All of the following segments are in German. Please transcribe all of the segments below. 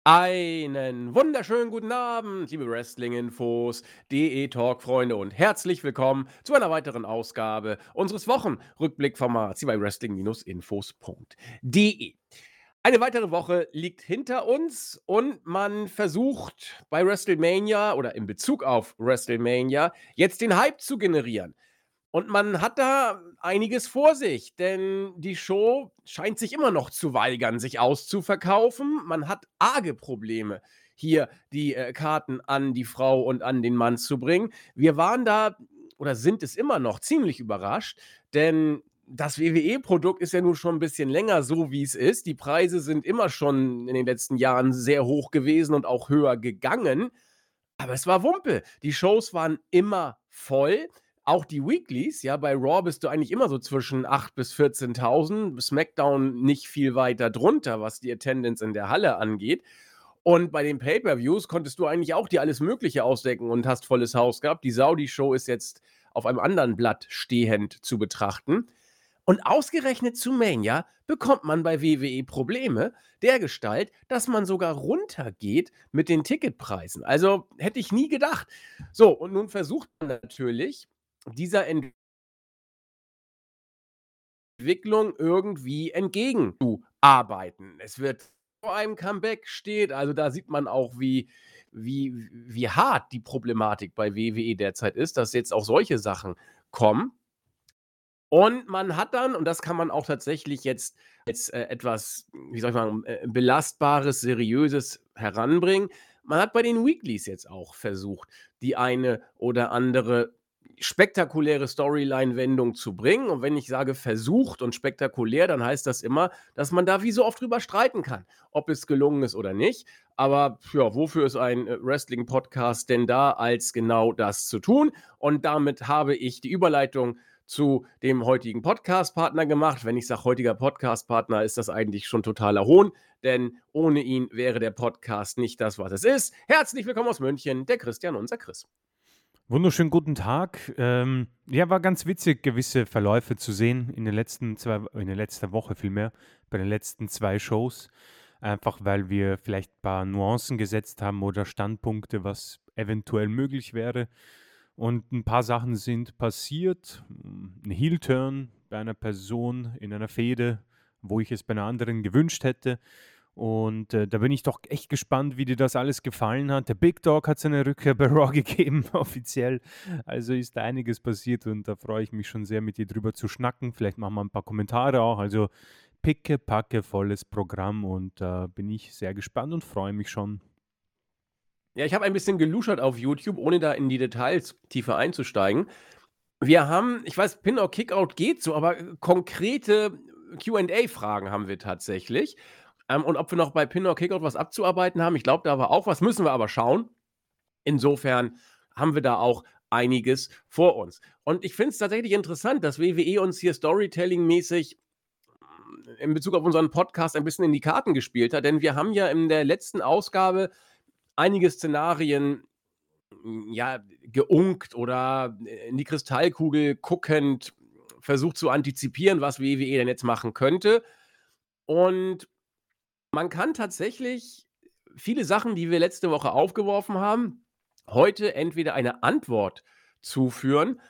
Einen wunderschönen guten Abend, liebe Wrestling-Infos, DE-Talk-Freunde und herzlich willkommen zu einer weiteren Ausgabe unseres Wochenrückblickformats hier bei Wrestling-Infos.de. Eine weitere Woche liegt hinter uns und man versucht bei WrestleMania oder in Bezug auf WrestleMania jetzt den Hype zu generieren. Und man hat da einiges vor sich, denn die Show scheint sich immer noch zu weigern, sich auszuverkaufen. Man hat arge Probleme, hier die Karten an die Frau und an den Mann zu bringen. Wir waren da oder sind es immer noch ziemlich überrascht, denn das WWE-Produkt ist ja nun schon ein bisschen länger so, wie es ist. Die Preise sind immer schon in den letzten Jahren sehr hoch gewesen und auch höher gegangen. Aber es war Wumpe. Die Shows waren immer voll. Auch die Weeklies, ja, bei Raw bist du eigentlich immer so zwischen 8 bis 14.000, SmackDown nicht viel weiter drunter, was die Attendance in der Halle angeht. Und bei den Pay-per-Views konntest du eigentlich auch dir alles Mögliche ausdecken und hast volles Haus gehabt. Die Saudi-Show ist jetzt auf einem anderen Blatt stehend zu betrachten. Und ausgerechnet zu Mania bekommt man bei WWE Probleme dergestalt, dass man sogar runtergeht mit den Ticketpreisen. Also hätte ich nie gedacht. So, und nun versucht man natürlich, dieser Entwicklung irgendwie entgegenzuarbeiten. Es wird vor einem Comeback steht, also da sieht man auch, wie hart die Problematik bei WWE derzeit ist, dass jetzt auch solche Sachen kommen. Und man hat dann und das kann man auch tatsächlich jetzt als, etwas, wie soll ich sagen, Belastbares, Seriöses heranbringen. Man hat bei den Weeklies jetzt auch versucht, die eine oder andere spektakuläre Storyline-Wendung zu bringen. Und wenn ich sage versucht und spektakulär, dann heißt das immer, dass man da wie so oft drüber streiten kann, ob es gelungen ist oder nicht. Aber ja, wofür ist ein, Wrestling-Podcast denn da, als genau das zu tun? Und damit habe ich die Überleitung zu dem heutigen Podcast-Partner gemacht. Wenn ich sage heutiger Podcast-Partner, ist das eigentlich schon totaler Hohn, denn ohne ihn wäre der Podcast nicht das, was es ist. Herzlich willkommen aus München, der Christian, unser Chris. Wunderschönen guten Tag. Ja, war ganz witzig, gewisse Verläufe zu sehen in der letzten Woche vielmehr, bei den letzten 2 Shows. Einfach weil wir vielleicht ein paar Nuancen gesetzt haben oder Standpunkte, was eventuell möglich wäre. Und ein paar Sachen sind passiert. Ein Heel-Turn bei einer Person in einer Fehde, wo ich es bei einer anderen gewünscht hätte. Und da bin ich doch echt gespannt, wie dir das alles gefallen hat. Der Big Dog hat seine Rückkehr bei Raw gegeben, offiziell. Also ist da einiges passiert und da freue ich mich schon sehr, mit dir drüber zu schnacken. Vielleicht machen wir ein paar Kommentare auch. Also picke, volles Programm und da bin ich sehr gespannt und freue mich schon. Ja, ich habe ein bisschen geluschert auf YouTube, ohne da in die Details tiefer einzusteigen. Wir haben, ich weiß, Pin or Kickout geht so, aber konkrete Q&A-Fragen haben wir tatsächlich. Und ob wir noch bei Pin or Kickout was abzuarbeiten haben, ich glaube, da war auch was, müssen wir aber schauen. Insofern haben wir da auch einiges vor uns. Und ich finde es tatsächlich interessant, dass WWE uns hier Storytelling-mäßig in Bezug auf unseren Podcast ein bisschen in die Karten gespielt hat, denn wir haben ja in der letzten Ausgabe einige Szenarien ja, geunkt oder in die Kristallkugel guckend versucht zu antizipieren, was WWE denn jetzt machen könnte. Und man kann tatsächlich viele Sachen, die wir letzte Woche aufgeworfen haben, heute entweder eine Antwort zuführen,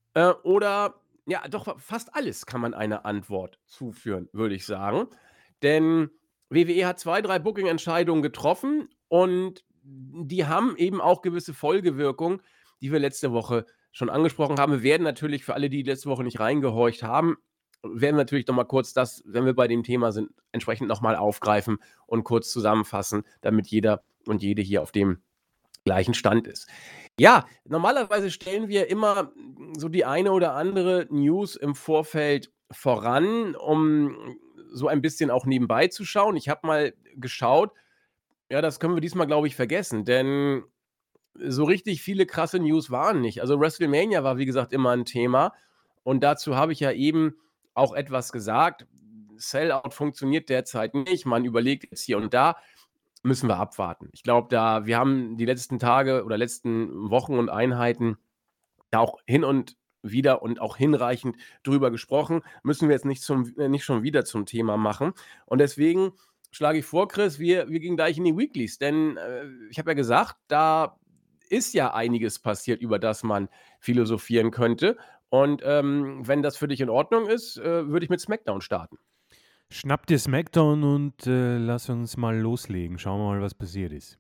oder ja, doch fast alles kann man eine Antwort zuführen, würde ich sagen. Denn WWE hat 2, 3 Booking-Entscheidungen getroffen und die haben eben auch gewisse Folgewirkungen, die wir letzte Woche schon angesprochen haben. Wir werden natürlich für alle, die letzte Woche nicht reingehorcht haben, werden wir natürlich noch mal kurz das, wenn wir bei dem Thema sind, entsprechend noch mal aufgreifen und kurz zusammenfassen, damit jeder und jede hier auf dem gleichen Stand ist. Ja, normalerweise stellen wir immer so die eine oder andere News im Vorfeld voran, um so ein bisschen auch nebenbei zu schauen. Ich habe mal geschaut, ja, das können wir diesmal, glaube ich, vergessen, denn so richtig viele krasse News waren nicht. Also WrestleMania war, wie gesagt, immer ein Thema und dazu habe ich ja eben auch etwas gesagt. Sellout funktioniert derzeit nicht. Man überlegt jetzt hier und da. Müssen wir abwarten. Ich glaube, wir haben die letzten Tage oder letzten Wochen und Einheiten da auch hin und wieder und auch hinreichend drüber gesprochen. Müssen wir jetzt nicht schon wieder zum Thema machen. Und deswegen schlage ich vor, Chris, wir gehen gleich in die Weeklies, denn ich habe ja gesagt, da ist ja einiges passiert, über das man philosophieren könnte. Und wenn das für dich in Ordnung ist, würde ich mit SmackDown starten. Schnapp dir SmackDown und lass uns mal loslegen. Schauen wir mal, was passiert ist.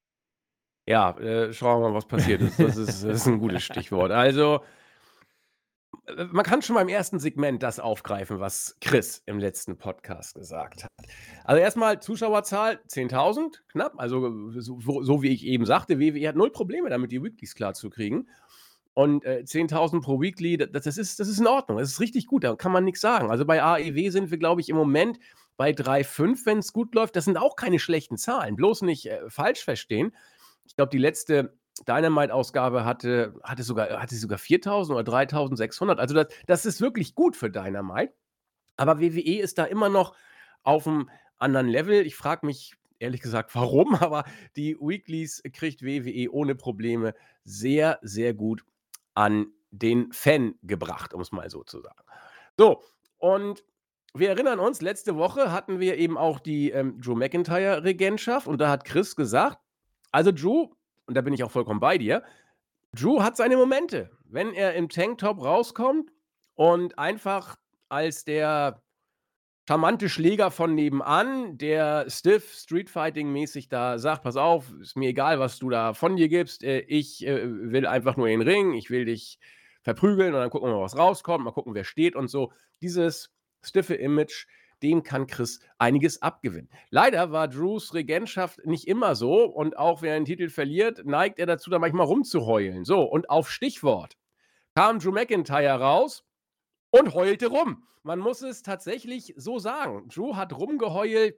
Ja, schauen wir mal, was passiert ist. Das ist ein gutes Stichwort. Also, man kann schon beim ersten Segment das aufgreifen, was Chris im letzten Podcast gesagt hat. Also erstmal Zuschauerzahl 10.000, knapp. Also so wie ich eben sagte, WWE hat null Probleme damit, die Weeklies klarzukriegen. Und 10.000 pro Weekly, das ist in Ordnung. Das ist richtig gut, da kann man nichts sagen. Also bei AEW sind wir, glaube ich, im Moment bei 3,5, wenn es gut läuft. Das sind auch keine schlechten Zahlen. Bloß nicht falsch verstehen. Ich glaube, die letzte Dynamite-Ausgabe hatte sogar 4.000 oder 3.600. Also das ist wirklich gut für Dynamite. Aber WWE ist da immer noch auf einem anderen Level. Ich frage mich ehrlich gesagt, warum, aber die Weeklies kriegt WWE ohne Probleme sehr, sehr gut an den Fan gebracht, um es mal so zu sagen. So, und wir erinnern uns, letzte Woche hatten wir eben auch die Drew McIntyre-Regentschaft und da hat Chris gesagt, also Drew, und da bin ich auch vollkommen bei dir, Drew hat seine Momente. Wenn er im Tanktop rauskommt und einfach als der charmante Schläger von nebenan, der stiff Streetfighting-mäßig da sagt: „Pass auf, ist mir egal, was du da von dir gibst. Ich will einfach nur in den Ring. Ich will dich verprügeln und dann gucken wir mal, was rauskommt. Mal gucken, wer steht und so.“ Dieses stiffe Image, dem kann Chris einiges abgewinnen. Leider war Drews Regentschaft nicht immer so und auch wenn er den Titel verliert, neigt er dazu, da manchmal rumzuheulen. So, und auf Stichwort kam Drew McIntyre raus und heulte rum. Man muss es tatsächlich so sagen. Drew hat rumgeheult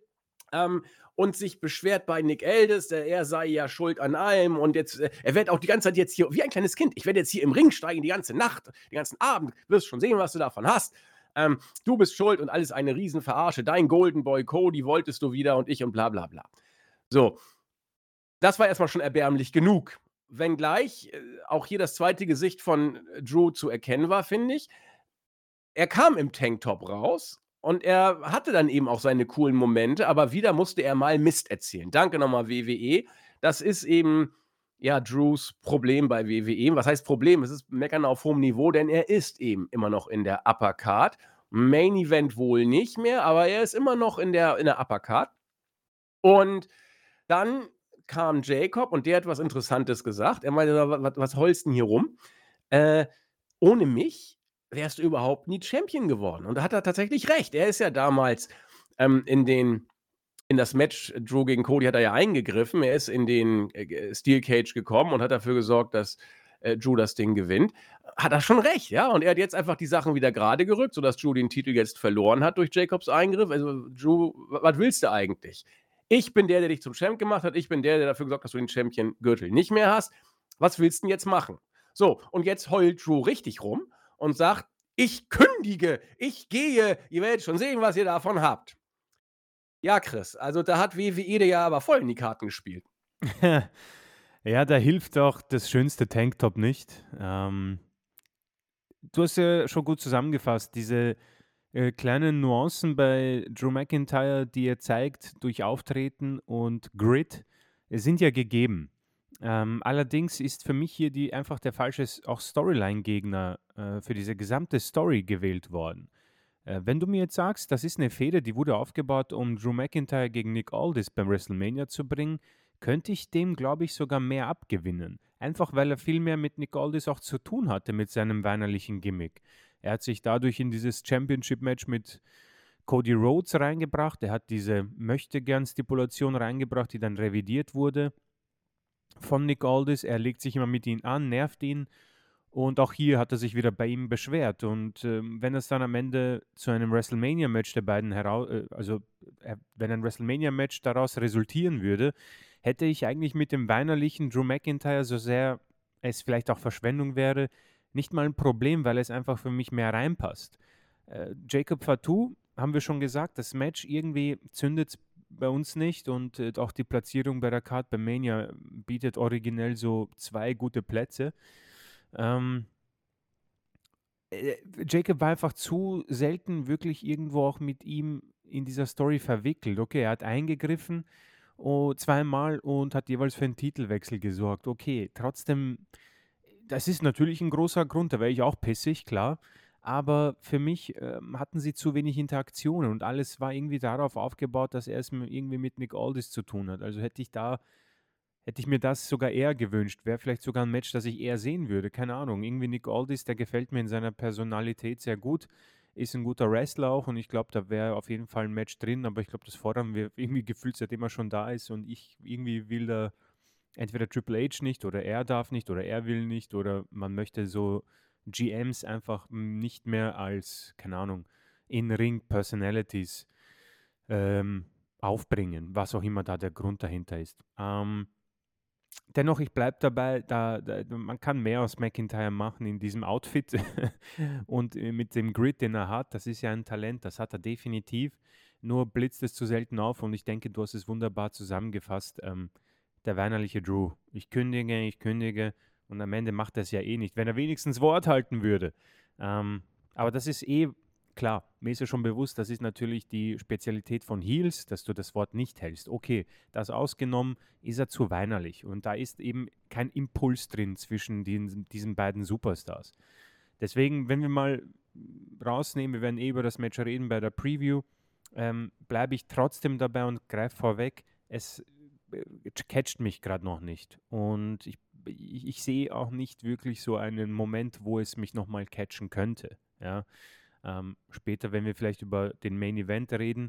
und sich beschwert bei Nick Aldis, er sei ja schuld an allem und jetzt, er wird auch die ganze Zeit jetzt hier, wie ein kleines Kind, ich werde jetzt hier im Ring steigen die ganze Nacht, den ganzen Abend, wirst schon sehen, was du davon hast. Du bist schuld und alles eine Riesenverarsche. Dein Golden Boy Cody wolltest du wieder und ich und bla bla bla. So, das war erstmal schon erbärmlich genug. Wenngleich auch hier das zweite Gesicht von Drew zu erkennen war, finde ich. Er kam im Tanktop raus und er hatte dann eben auch seine coolen Momente, aber wieder musste er mal Mist erzählen. Danke nochmal WWE. Das ist eben, ja, Drews Problem bei WWE. Was heißt Problem? Es ist Meckern auf hohem Niveau, denn er ist eben immer noch in der Upper Card. Main Event wohl nicht mehr, aber er ist immer noch in der Upper Card. Und dann kam Jacob und der hat was Interessantes gesagt. Er meinte: „Was heulst 'n hier rum? Ohne mich wärst du überhaupt nie Champion geworden.“ Und da hat er tatsächlich recht. Er ist ja damals in das Match Drew gegen Cody hat er ja eingegriffen. Er ist in den Steel Cage gekommen und hat dafür gesorgt, dass Drew das Ding gewinnt. Hat er schon recht, ja. Und er hat jetzt einfach die Sachen wieder gerade gerückt, sodass Drew den Titel jetzt verloren hat durch Jacobs Eingriff. Also, Drew, was willst du eigentlich? Ich bin der dich zum Champ gemacht hat. Ich bin der dafür gesorgt hat, dass du den Champion-Gürtel nicht mehr hast. Was willst du denn jetzt machen? So, und jetzt heult Drew richtig rum und sagt: „Ich kündige, ich gehe, ihr werdet schon sehen, was ihr davon habt.“ Ja, Chris, also da hat WWE dir ja aber voll in die Karten gespielt. Ja, da hilft auch das schönste Tanktop nicht. Du hast ja schon gut zusammengefasst, diese kleinen Nuancen bei Drew McIntyre, die er zeigt durch Auftreten und Grit, sind ja gegeben. Allerdings ist für mich hier einfach der falsche auch Storyline-Gegner für diese gesamte Story gewählt worden. Wenn du mir jetzt sagst, das ist eine Fehde, die wurde aufgebaut, um Drew McIntyre gegen Nick Aldis beim WrestleMania zu bringen, könnte ich dem, glaube ich, sogar mehr abgewinnen. Einfach weil er viel mehr mit Nick Aldis auch zu tun hatte mit seinem weinerlichen Gimmick. Er hat sich dadurch in dieses Championship-Match mit Cody Rhodes reingebracht. Er hat diese Möchtegern-Stipulation reingebracht, die dann revidiert wurde von Nick Aldis. Er legt sich immer mit ihm an, nervt ihn. Und auch hier hat er sich wieder bei ihm beschwert. Und wenn es dann am Ende zu einem WrestleMania-Match der beiden wenn ein WrestleMania-Match daraus resultieren würde, hätte ich eigentlich mit dem weinerlichen Drew McIntyre, so sehr es vielleicht auch Verschwendung wäre, nicht mal ein Problem, weil es einfach für mich mehr reinpasst. Jacob Fatu, haben wir schon gesagt, das Match irgendwie zündet bei uns nicht und auch die Platzierung bei der Card bei Mania bietet originell so 2 gute Plätze. Jacob war einfach zu selten wirklich irgendwo auch mit ihm in dieser Story verwickelt. Okay, er hat eingegriffen zweimal und hat jeweils für einen Titelwechsel gesorgt. Okay, trotzdem, das ist natürlich ein großer Grund, da wäre ich auch pissig, klar. Aber für mich hatten sie zu wenig Interaktionen und alles war irgendwie darauf aufgebaut, dass er es irgendwie mit Nick Aldis zu tun hat. Also hätte ich mir das sogar eher gewünscht. Wäre vielleicht sogar ein Match, das ich eher sehen würde. Keine Ahnung. Irgendwie Nick Aldis, der gefällt mir in seiner Personalität sehr gut. Ist ein guter Wrestler auch und ich glaube, da wäre auf jeden Fall ein Match drin. Aber ich glaube, das fordern wir irgendwie gefühlt, seitdem er schon da ist. Und ich irgendwie will da entweder Triple H nicht oder er darf nicht oder er will nicht oder man möchte so GMs einfach nicht mehr als, keine Ahnung, In-Ring-Personalities aufbringen, was auch immer da der Grund dahinter ist. Dennoch, ich bleibe dabei, man kann mehr aus McIntyre machen in diesem Outfit und mit dem Grit, den er hat. Das ist ja ein Talent, das hat er definitiv. Nur blitzt es zu selten auf und ich denke, du hast es wunderbar zusammengefasst. Der weinerliche Drew. Ich kündige und am Ende macht er es ja eh nicht, wenn er wenigstens Wort halten würde. Aber das ist klar, mir ist ja schon bewusst, das ist natürlich die Spezialität von Heels, dass du das Wort nicht hältst. Okay, das ausgenommen, ist er zu weinerlich und da ist eben kein Impuls drin zwischen diesen beiden Superstars. Deswegen, wenn wir mal rausnehmen, wir werden über das Match reden bei der Preview, bleibe ich trotzdem dabei und greife vorweg, es catcht mich gerade noch nicht und ich sehe auch nicht wirklich so einen Moment, wo es mich nochmal catchen könnte, ja. Später, wenn wir vielleicht über den Main Event reden,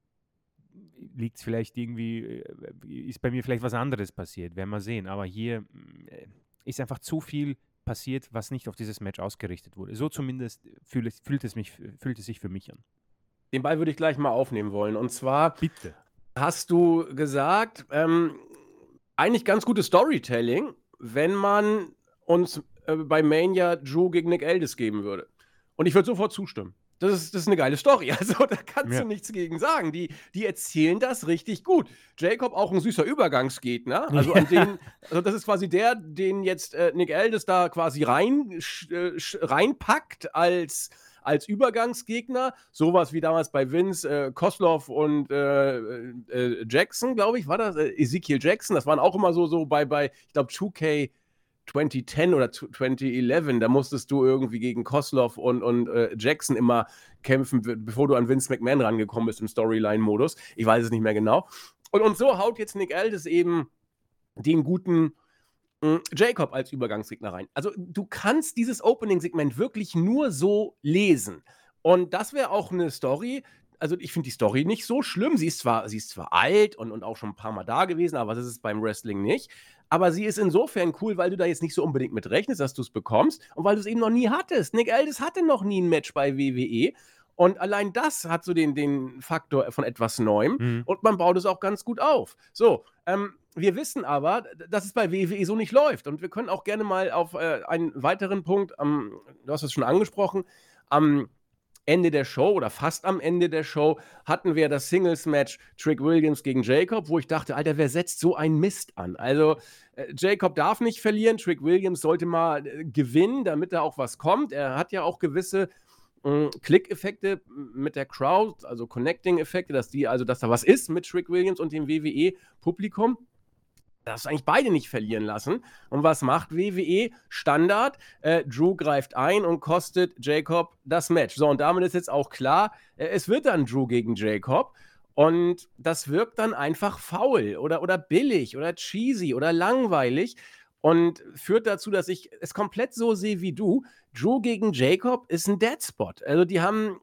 liegt es vielleicht irgendwie, ist bei mir vielleicht was anderes passiert, werden wir sehen. Aber hier ist einfach zu viel passiert, was nicht auf dieses Match ausgerichtet wurde. So zumindest fühlt es sich für mich an. Den Ball würde ich gleich mal aufnehmen wollen. Und zwar Bitte. hast du gesagt, eigentlich ganz gutes Storytelling, wenn man uns bei Mania Drew gegen Nick Aldis geben würde. Und ich würde sofort zustimmen. Das ist eine geile Story. Also, da kannst du nichts gegen sagen. Die erzählen das richtig gut. Jacob auch ein süßer Übergangsgegner. Also, das ist quasi den jetzt Nick Aldis da quasi reinpackt als Übergangsgegner. Sowas wie damals bei Vince, Kosloff und Jackson, glaube ich, war das? Ezekiel Jackson. Das waren auch immer so bei ich glaube, 2K 2010 oder 2011, da musstest du irgendwie gegen Kosloff und Jackson immer kämpfen, bevor du an Vince McMahon rangekommen bist im Storyline-Modus. Ich weiß es nicht mehr genau. Und so haut jetzt Nick Aldis eben den guten Jacob als Übergangsgegner rein. Also du kannst dieses Opening-Segment wirklich nur so lesen. Und das wäre auch eine Story. Also ich finde die Story nicht so schlimm. Sie ist zwar alt und auch schon ein paar Mal da gewesen, aber das ist es beim Wrestling nicht. Aber sie ist insofern cool, weil du da jetzt nicht so unbedingt mit rechnest, dass du es bekommst und weil du es eben noch nie hattest. Nick Aldis hatte noch nie ein Match bei WWE und allein das hat so den Faktor von etwas Neuem und man baut es auch ganz gut auf. So, wir wissen aber, dass es bei WWE so nicht läuft und wir können auch gerne mal auf einen weiteren Punkt, du hast es schon angesprochen, am Ende der Show oder fast am Ende der Show hatten wir das Singles-Match Trick Williams gegen Jacob, wo ich dachte, Alter, wer setzt so einen Mist an? Also Jacob darf nicht verlieren, Trick Williams sollte mal gewinnen, damit da auch was kommt. Er hat ja auch gewisse Klick-Effekte mit der Crowd, also Connecting-Effekte, dass da was ist mit Trick Williams und dem WWE-Publikum. Darfst du eigentlich beide nicht verlieren lassen. Und was macht WWE? Standard. Drew greift ein und kostet Jacob das Match. So, und damit ist jetzt auch klar, es wird dann Drew gegen Jacob. Und das wirkt dann einfach faul oder billig oder cheesy oder langweilig und führt dazu, dass ich es komplett so sehe wie du. Drew gegen Jacob ist ein Deadspot. Also die haben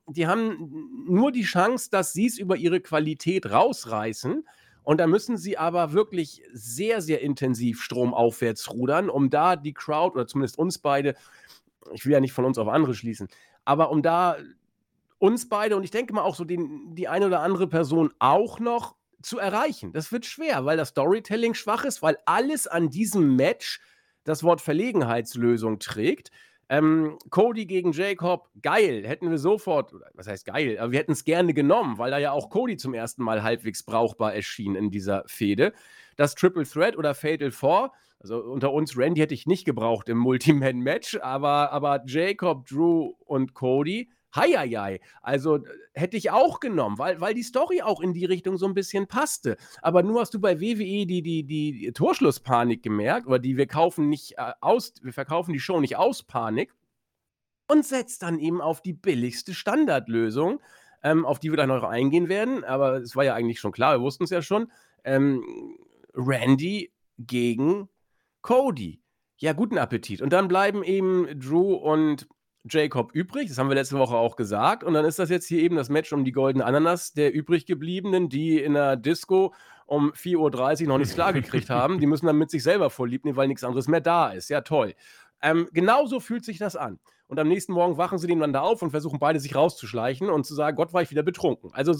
nur die Chance, dass sie es über ihre Qualität rausreißen. Und da müssen sie aber wirklich sehr, sehr intensiv stromaufwärts rudern, um da die Crowd oder zumindest uns beide, ich will ja nicht von uns auf andere schließen, aber um da uns beide und ich denke mal auch so die eine oder andere Person auch noch zu erreichen. Das wird schwer, weil das Storytelling schwach ist, weil alles an diesem Match das Wort Verlegenheitslösung trägt. Cody gegen Jacob, geil, hätten wir sofort, was heißt geil, aber wir hätten es gerne genommen, weil da ja auch Cody zum ersten Mal halbwegs brauchbar erschien in dieser Fehde. Das Triple Threat oder Fatal 4, also unter uns Randy hätte ich nicht gebraucht im Multi-Man-Match, aber Jacob, Drew und Cody Hei, also hätte ich auch genommen, weil die Story auch in die Richtung so ein bisschen passte. Aber nur hast du bei WWE die Torschlusspanik gemerkt, oder wir verkaufen die Show nicht aus Panik und setzt dann eben auf die billigste Standardlösung, auf die wir dann noch eingehen werden. Aber es war ja eigentlich schon klar, wir wussten es ja schon. Randy gegen Cody. Ja, guten Appetit. Und dann bleiben eben Drew und Jacob übrig. Das haben wir letzte Woche auch gesagt. Und dann ist das jetzt hier eben das Match um die goldene Ananas der übrig gebliebenen, die in der Disco um 4:30 Uhr noch nichts klar gekriegt haben. Die müssen dann mit sich selber vorlieb nehmen, weil nichts anderes mehr da ist. Ja, toll. Genauso fühlt sich das an. Und am nächsten Morgen wachen sie nebeneinander auf und versuchen beide sich rauszuschleichen und zu sagen, Gott, war ich wieder betrunken. Also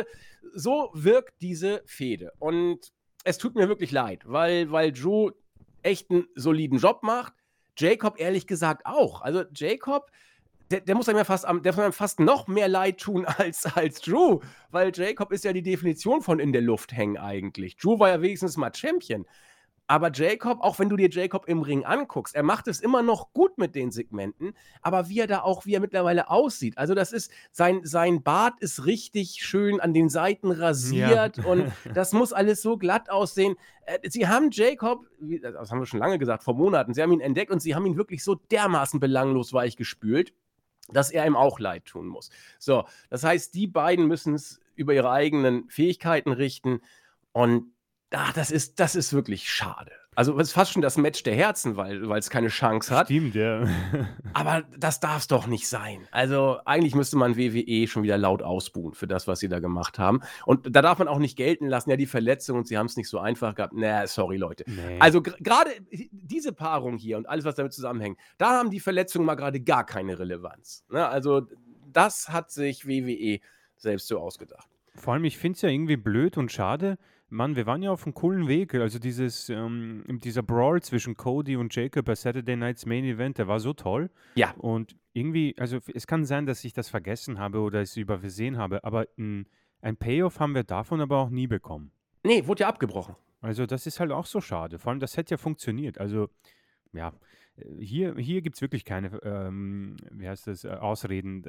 so wirkt diese Fehde. Und es tut mir wirklich leid, weil Drew echt einen soliden Job macht. Jacob ehrlich gesagt auch. Also Jacob, der muss einem fast noch mehr leid tun als Drew, weil Jacob ist ja die Definition von in der Luft hängen eigentlich. Drew war ja wenigstens mal Champion. Aber Jacob, auch wenn du dir Jacob im Ring anguckst, er macht es immer noch gut mit den Segmenten, aber wie er mittlerweile aussieht. Also das ist, sein Bart ist richtig schön an den Seiten Ja. rasiert und das muss alles so glatt aussehen. Sie haben Jacob, das haben wir schon lange gesagt, vor Monaten, sie haben ihn entdeckt und sie haben ihn wirklich so dermaßen belanglos weich gespült, dass er ihm auch leid tun muss. So, das heißt, die beiden müssen es über ihre eigenen Fähigkeiten richten und das ist wirklich schade. Also, es ist fast schon das Match der Herzen, weil es keine Chance hat. Stimmt, ja. Aber das darf's doch nicht sein. Also, eigentlich müsste man WWE schon wieder laut ausbuhen für das, was sie da gemacht haben. Und da darf man auch nicht gelten lassen, ja, die Verletzung und sie haben es nicht so einfach gehabt. Sorry, Leute. Nee. Also, gerade diese Paarung hier und alles, was damit zusammenhängt, da haben die Verletzungen mal gerade gar keine Relevanz. Ne? Also, das hat sich WWE selbst so ausgedacht. Vor allem, ich finde es ja irgendwie blöd und schade. Mann, wir waren ja auf einem coolen Weg. Also dieser Brawl zwischen Cody und Jacob bei Saturday Night's Main Event, der war so toll. Ja. Und irgendwie, also es kann sein, dass ich das vergessen habe oder es übersehen habe, aber ein Payoff haben wir davon aber auch nie bekommen. Nee, wurde ja abgebrochen. Also das ist halt auch so schade. Vor allem, das hätte ja funktioniert. Also, ja, hier gibt es wirklich keine, wie heißt das, Ausreden.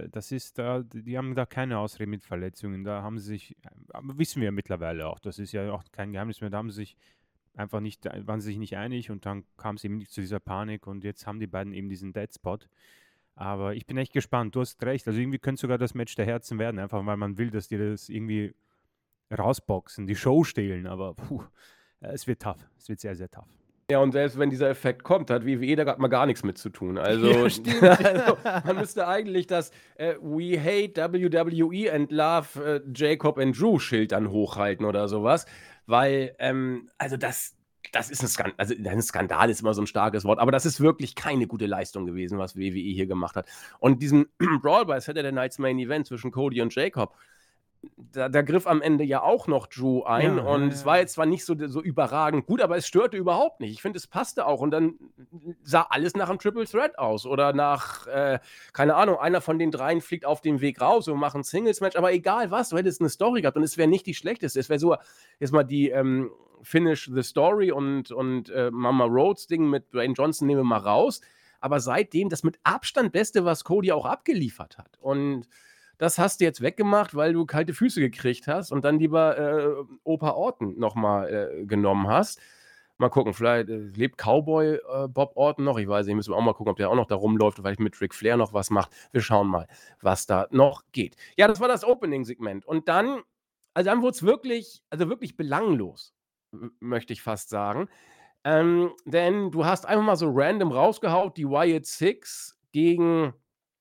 Die haben da keine Ausreden mit Verletzungen. Da haben sie sich, aber wissen wir ja mittlerweile auch, das ist ja auch kein Geheimnis mehr, da haben sie sich waren sie sich nicht einig und dann kam es eben nicht zu dieser Panik und jetzt haben die beiden eben diesen Dead Spot. Aber ich bin echt gespannt, du hast recht. Also irgendwie könnte sogar das Match der Herzen werden, einfach weil man will, dass die das irgendwie rausboxen, die Show stehlen, aber es wird tough. Es wird sehr, sehr tough. Ja, und selbst wenn dieser Effekt kommt, hat WWE da grad mal gar nichts mit zu tun. Also, Ja, stimmt. also man müsste eigentlich das We hate WWE and love Jacob and Drew Schild dann hochhalten oder sowas, weil, also das ist ein Skandal. Also ein Skandal ist immer so ein starkes Wort, aber das ist wirklich keine gute Leistung gewesen, was WWE hier gemacht hat. Und diesen Brawl bei Saturday Night's Main Event zwischen Cody und Jacob, da griff am Ende ja auch noch Drew ein Ja, und ja, es war jetzt zwar nicht so überragend gut, aber es störte überhaupt nicht. Ich finde, es passte auch und dann sah alles nach einem Triple Threat aus oder nach, keine Ahnung, einer von den dreien fliegt auf dem Weg raus und macht ein Singles-Match, aber egal was, du hättest eine Story gehabt und es wäre nicht die schlechteste. Es wäre so, jetzt mal die Finish the Story und Mama Rhodes Ding mit Dwayne Johnson nehmen wir mal raus, aber seitdem das mit Abstand Beste, was Cody auch abgeliefert hat und das hast du jetzt weggemacht, weil du kalte Füße gekriegt hast und dann lieber Opa Orton nochmal genommen hast. Mal gucken, vielleicht lebt Cowboy Bob Orton noch. Ich weiß nicht, müssen wir auch mal gucken, ob der auch noch da rumläuft, vielleicht mit Ric Flair noch was macht. Wir schauen mal, was da noch geht. Ja, das war das Opening-Segment. Und dann wurde es wirklich belanglos, möchte ich fast sagen. Denn du hast einfach mal so random rausgehaut, die Wyatt Six gegen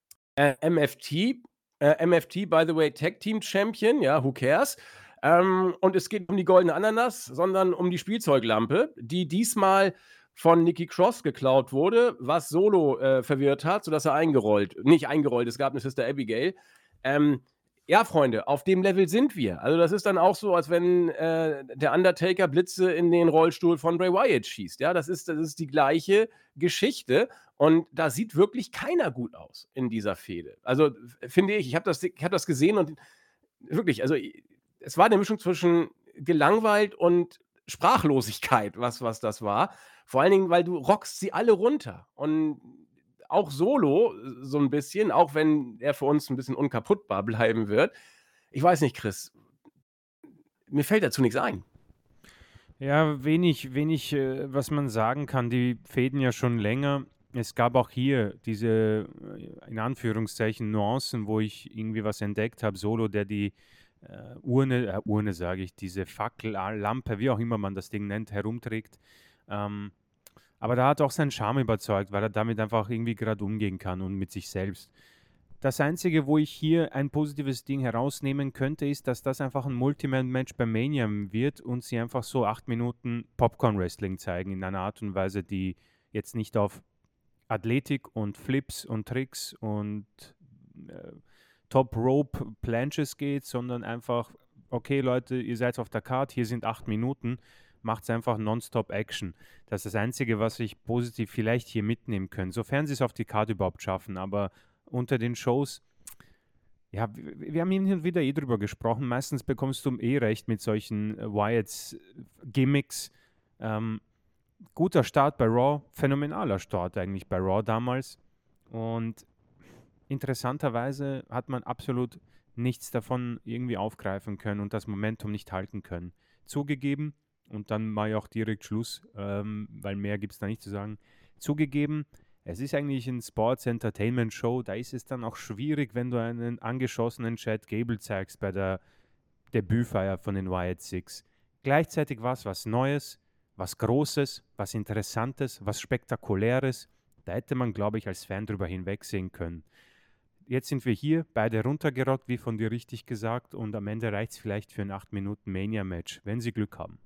MFT. MFT, by the way, Tag Team Champion, ja, who cares? Und es geht um die goldene Ananas, sondern um die Spielzeuglampe, die diesmal von Nikki Cross geklaut wurde, was Solo verwirrt hat, sodass er nicht eingerollt, es gab eine Sister Abigail. Ja, Freunde, auf dem Level sind wir. Also das ist dann auch so, als wenn der Undertaker Blitze in den Rollstuhl von Bray Wyatt schießt. Ja, das ist die gleiche Geschichte. Und da sieht wirklich keiner gut aus in dieser Fehde. Also finde ich habe das gesehen und wirklich, also es war eine Mischung zwischen gelangweilt und Sprachlosigkeit, was das war. Vor allen Dingen, weil du rockst sie alle runter. Und auch Solo so ein bisschen, auch wenn er für uns ein bisschen unkaputtbar bleiben wird. Ich weiß nicht, Chris, mir fällt dazu nichts ein. Ja, wenig, was man sagen kann. Die fäden ja schon länger. Es gab auch hier diese, in Anführungszeichen, Nuancen, wo ich irgendwie was entdeckt habe. Solo, der die Urne sage ich, diese Fackel, Lampe, wie auch immer man das Ding nennt, herumträgt. Ähm, aber da hat auch sein Charme überzeugt, weil er damit einfach irgendwie gerade umgehen kann und mit sich selbst. Das Einzige, wo ich hier ein positives Ding herausnehmen könnte, ist, dass das einfach ein Multiman-Match bei Mania wird und sie einfach so 8 Minuten Popcorn-Wrestling zeigen in einer Art und Weise, die jetzt nicht auf Athletik und Flips und Tricks und äh, Top-Rope-Planches geht, sondern einfach, okay Leute, ihr seid auf der Card, hier sind 8 Minuten, macht einfach Nonstop-Action. Das ist das Einzige, was ich positiv vielleicht hier mitnehmen können, sofern sie es auf die Card überhaupt schaffen, aber unter den Shows, ja, wir haben hin und wieder drüber gesprochen. Meistens bekommst du recht mit solchen Wyatts Gimmicks. Ähm, guter Start bei Raw, phänomenaler Start eigentlich bei Raw damals. Und interessanterweise hat man absolut nichts davon irgendwie aufgreifen können und das Momentum nicht halten können. Zugegeben, und dann mache ich auch direkt Schluss, weil mehr gibt es da nicht zu sagen. Zugegeben, es ist eigentlich ein Sports-Entertainment-Show, da ist es dann auch schwierig, wenn du einen angeschossenen Chad Gable zeigst bei der Debütfeier von den Wyatt Six. Gleichzeitig war es was Neues, was Großes, was Interessantes, was Spektakuläres. Da hätte man, glaube ich, als Fan drüber hinwegsehen können. Jetzt sind wir hier, beide runtergerockt, wie von dir richtig gesagt, und am Ende reicht es vielleicht für ein 8 Minuten Mania-Match, wenn sie Glück haben.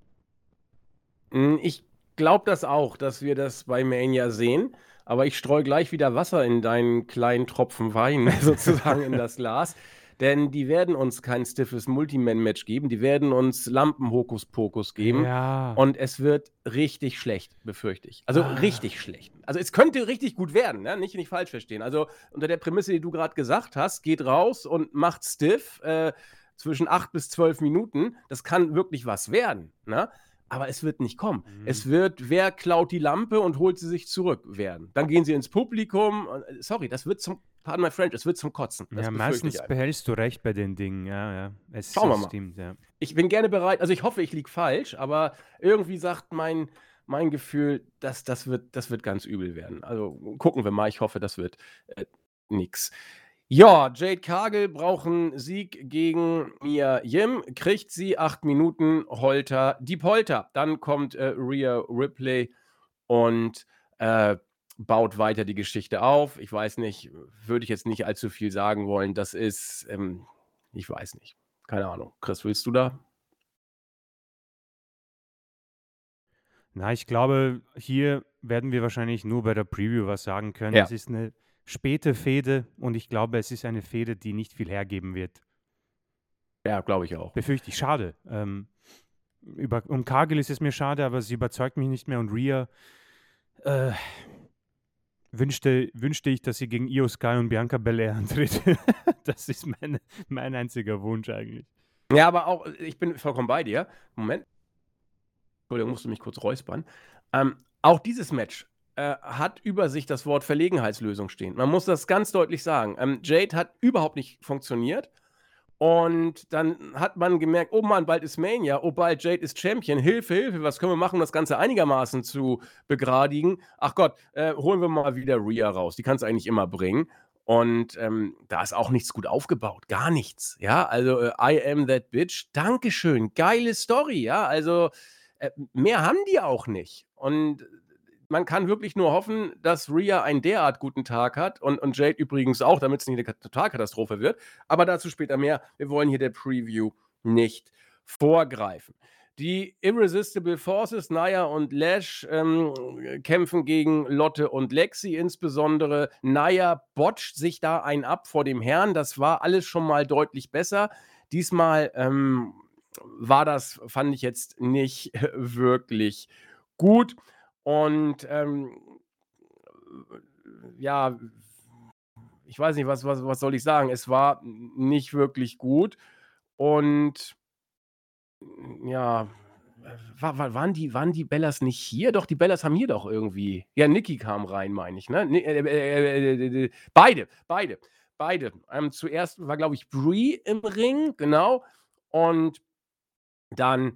Ich glaube das auch, dass wir das bei Mania sehen, aber ich streue gleich wieder Wasser in deinen kleinen Tropfen Wein sozusagen in das Glas, denn die werden uns kein stiffes Multiman-Match geben, die werden uns Lampen-Hokuspokus geben Ja. und es wird richtig schlecht, befürchte ich. Also richtig schlecht. Also es könnte richtig gut werden, ne? Nicht falsch verstehen. Also unter der Prämisse, die du gerade gesagt hast, geht raus und macht stiff zwischen 8 bis 12 Minuten. Das kann wirklich was werden, ne? Aber es wird nicht kommen. Es wird, wer klaut die Lampe und holt sie sich zurück werden. Dann gehen sie ins Publikum. Sorry, das wird zum, pardon my French, es wird zum Kotzen. Das Ja, befürchte ich meistens einfach. behältst du recht bei den Dingen, ja. Schauen wir mal. Stimmt, ja. Ich bin gerne bereit, also ich hoffe, ich liege falsch, aber irgendwie sagt mein Gefühl, das wird ganz übel werden. Also gucken wir mal, ich hoffe, das wird nix. Ja, Jade Cargill braucht einen Sieg gegen Mia Yim, kriegt sie 8 Minuten, Holter die Polter. Dann kommt Rhea Ripley und baut weiter die Geschichte auf. Ich weiß nicht, würde ich jetzt nicht allzu viel sagen wollen. Das ist, ich weiß nicht. Keine Ahnung. Chris, willst du da? Na, ich glaube, hier werden wir wahrscheinlich nur bei der Preview was sagen können. Ja. Es ist eine späte Fehde und ich glaube, es ist eine Fehde, die nicht viel hergeben wird. Ja, glaube ich auch. Befürchte ich. Schade. Um Cargill ist es mir schade, aber sie überzeugt mich nicht mehr und Rhea wünschte ich, dass sie gegen Io Sky und Bianca Belair antritt. Das ist mein einziger Wunsch eigentlich. Ja, aber auch, ich bin vollkommen bei dir. Moment. Entschuldigung, musst du mich kurz räuspern. Auch dieses Match hat über sich das Wort Verlegenheitslösung stehen. Man muss das ganz deutlich sagen. Jade hat überhaupt nicht funktioniert. Und dann hat man gemerkt, oh Mann, bald ist Mania, oh bald Jade ist Champion, Hilfe, Hilfe, was können wir machen, um das Ganze einigermaßen zu begradigen? Ach Gott, holen wir mal wieder Rhea raus, die kann es eigentlich immer bringen. Und da ist auch nichts gut aufgebaut, gar nichts. Ja, also I am that bitch, Dankeschön, geile Story, ja, also mehr haben die auch nicht. Und man kann wirklich nur hoffen, dass Rhea einen derart guten Tag hat und Jade übrigens auch, damit es nicht eine Totalkatastrophe wird. Aber dazu später mehr. Wir wollen hier der Preview nicht vorgreifen. Die Irresistible Forces, Nia und Lash, kämpfen gegen Lotte und Lexi insbesondere. Nia botcht sich da ein ab vor dem Herrn. Das war alles schon mal deutlich besser. Diesmal war das, fand ich jetzt nicht wirklich gut. Und ja, ich weiß nicht, was soll ich sagen? Es war nicht wirklich gut. Und ja, waren die Bellas nicht hier? Doch, die Bellas haben hier doch irgendwie. Ja, Nikki kam rein, meine ich, ne? Beide. Zuerst war, glaube ich, Brie im Ring, genau. Und dann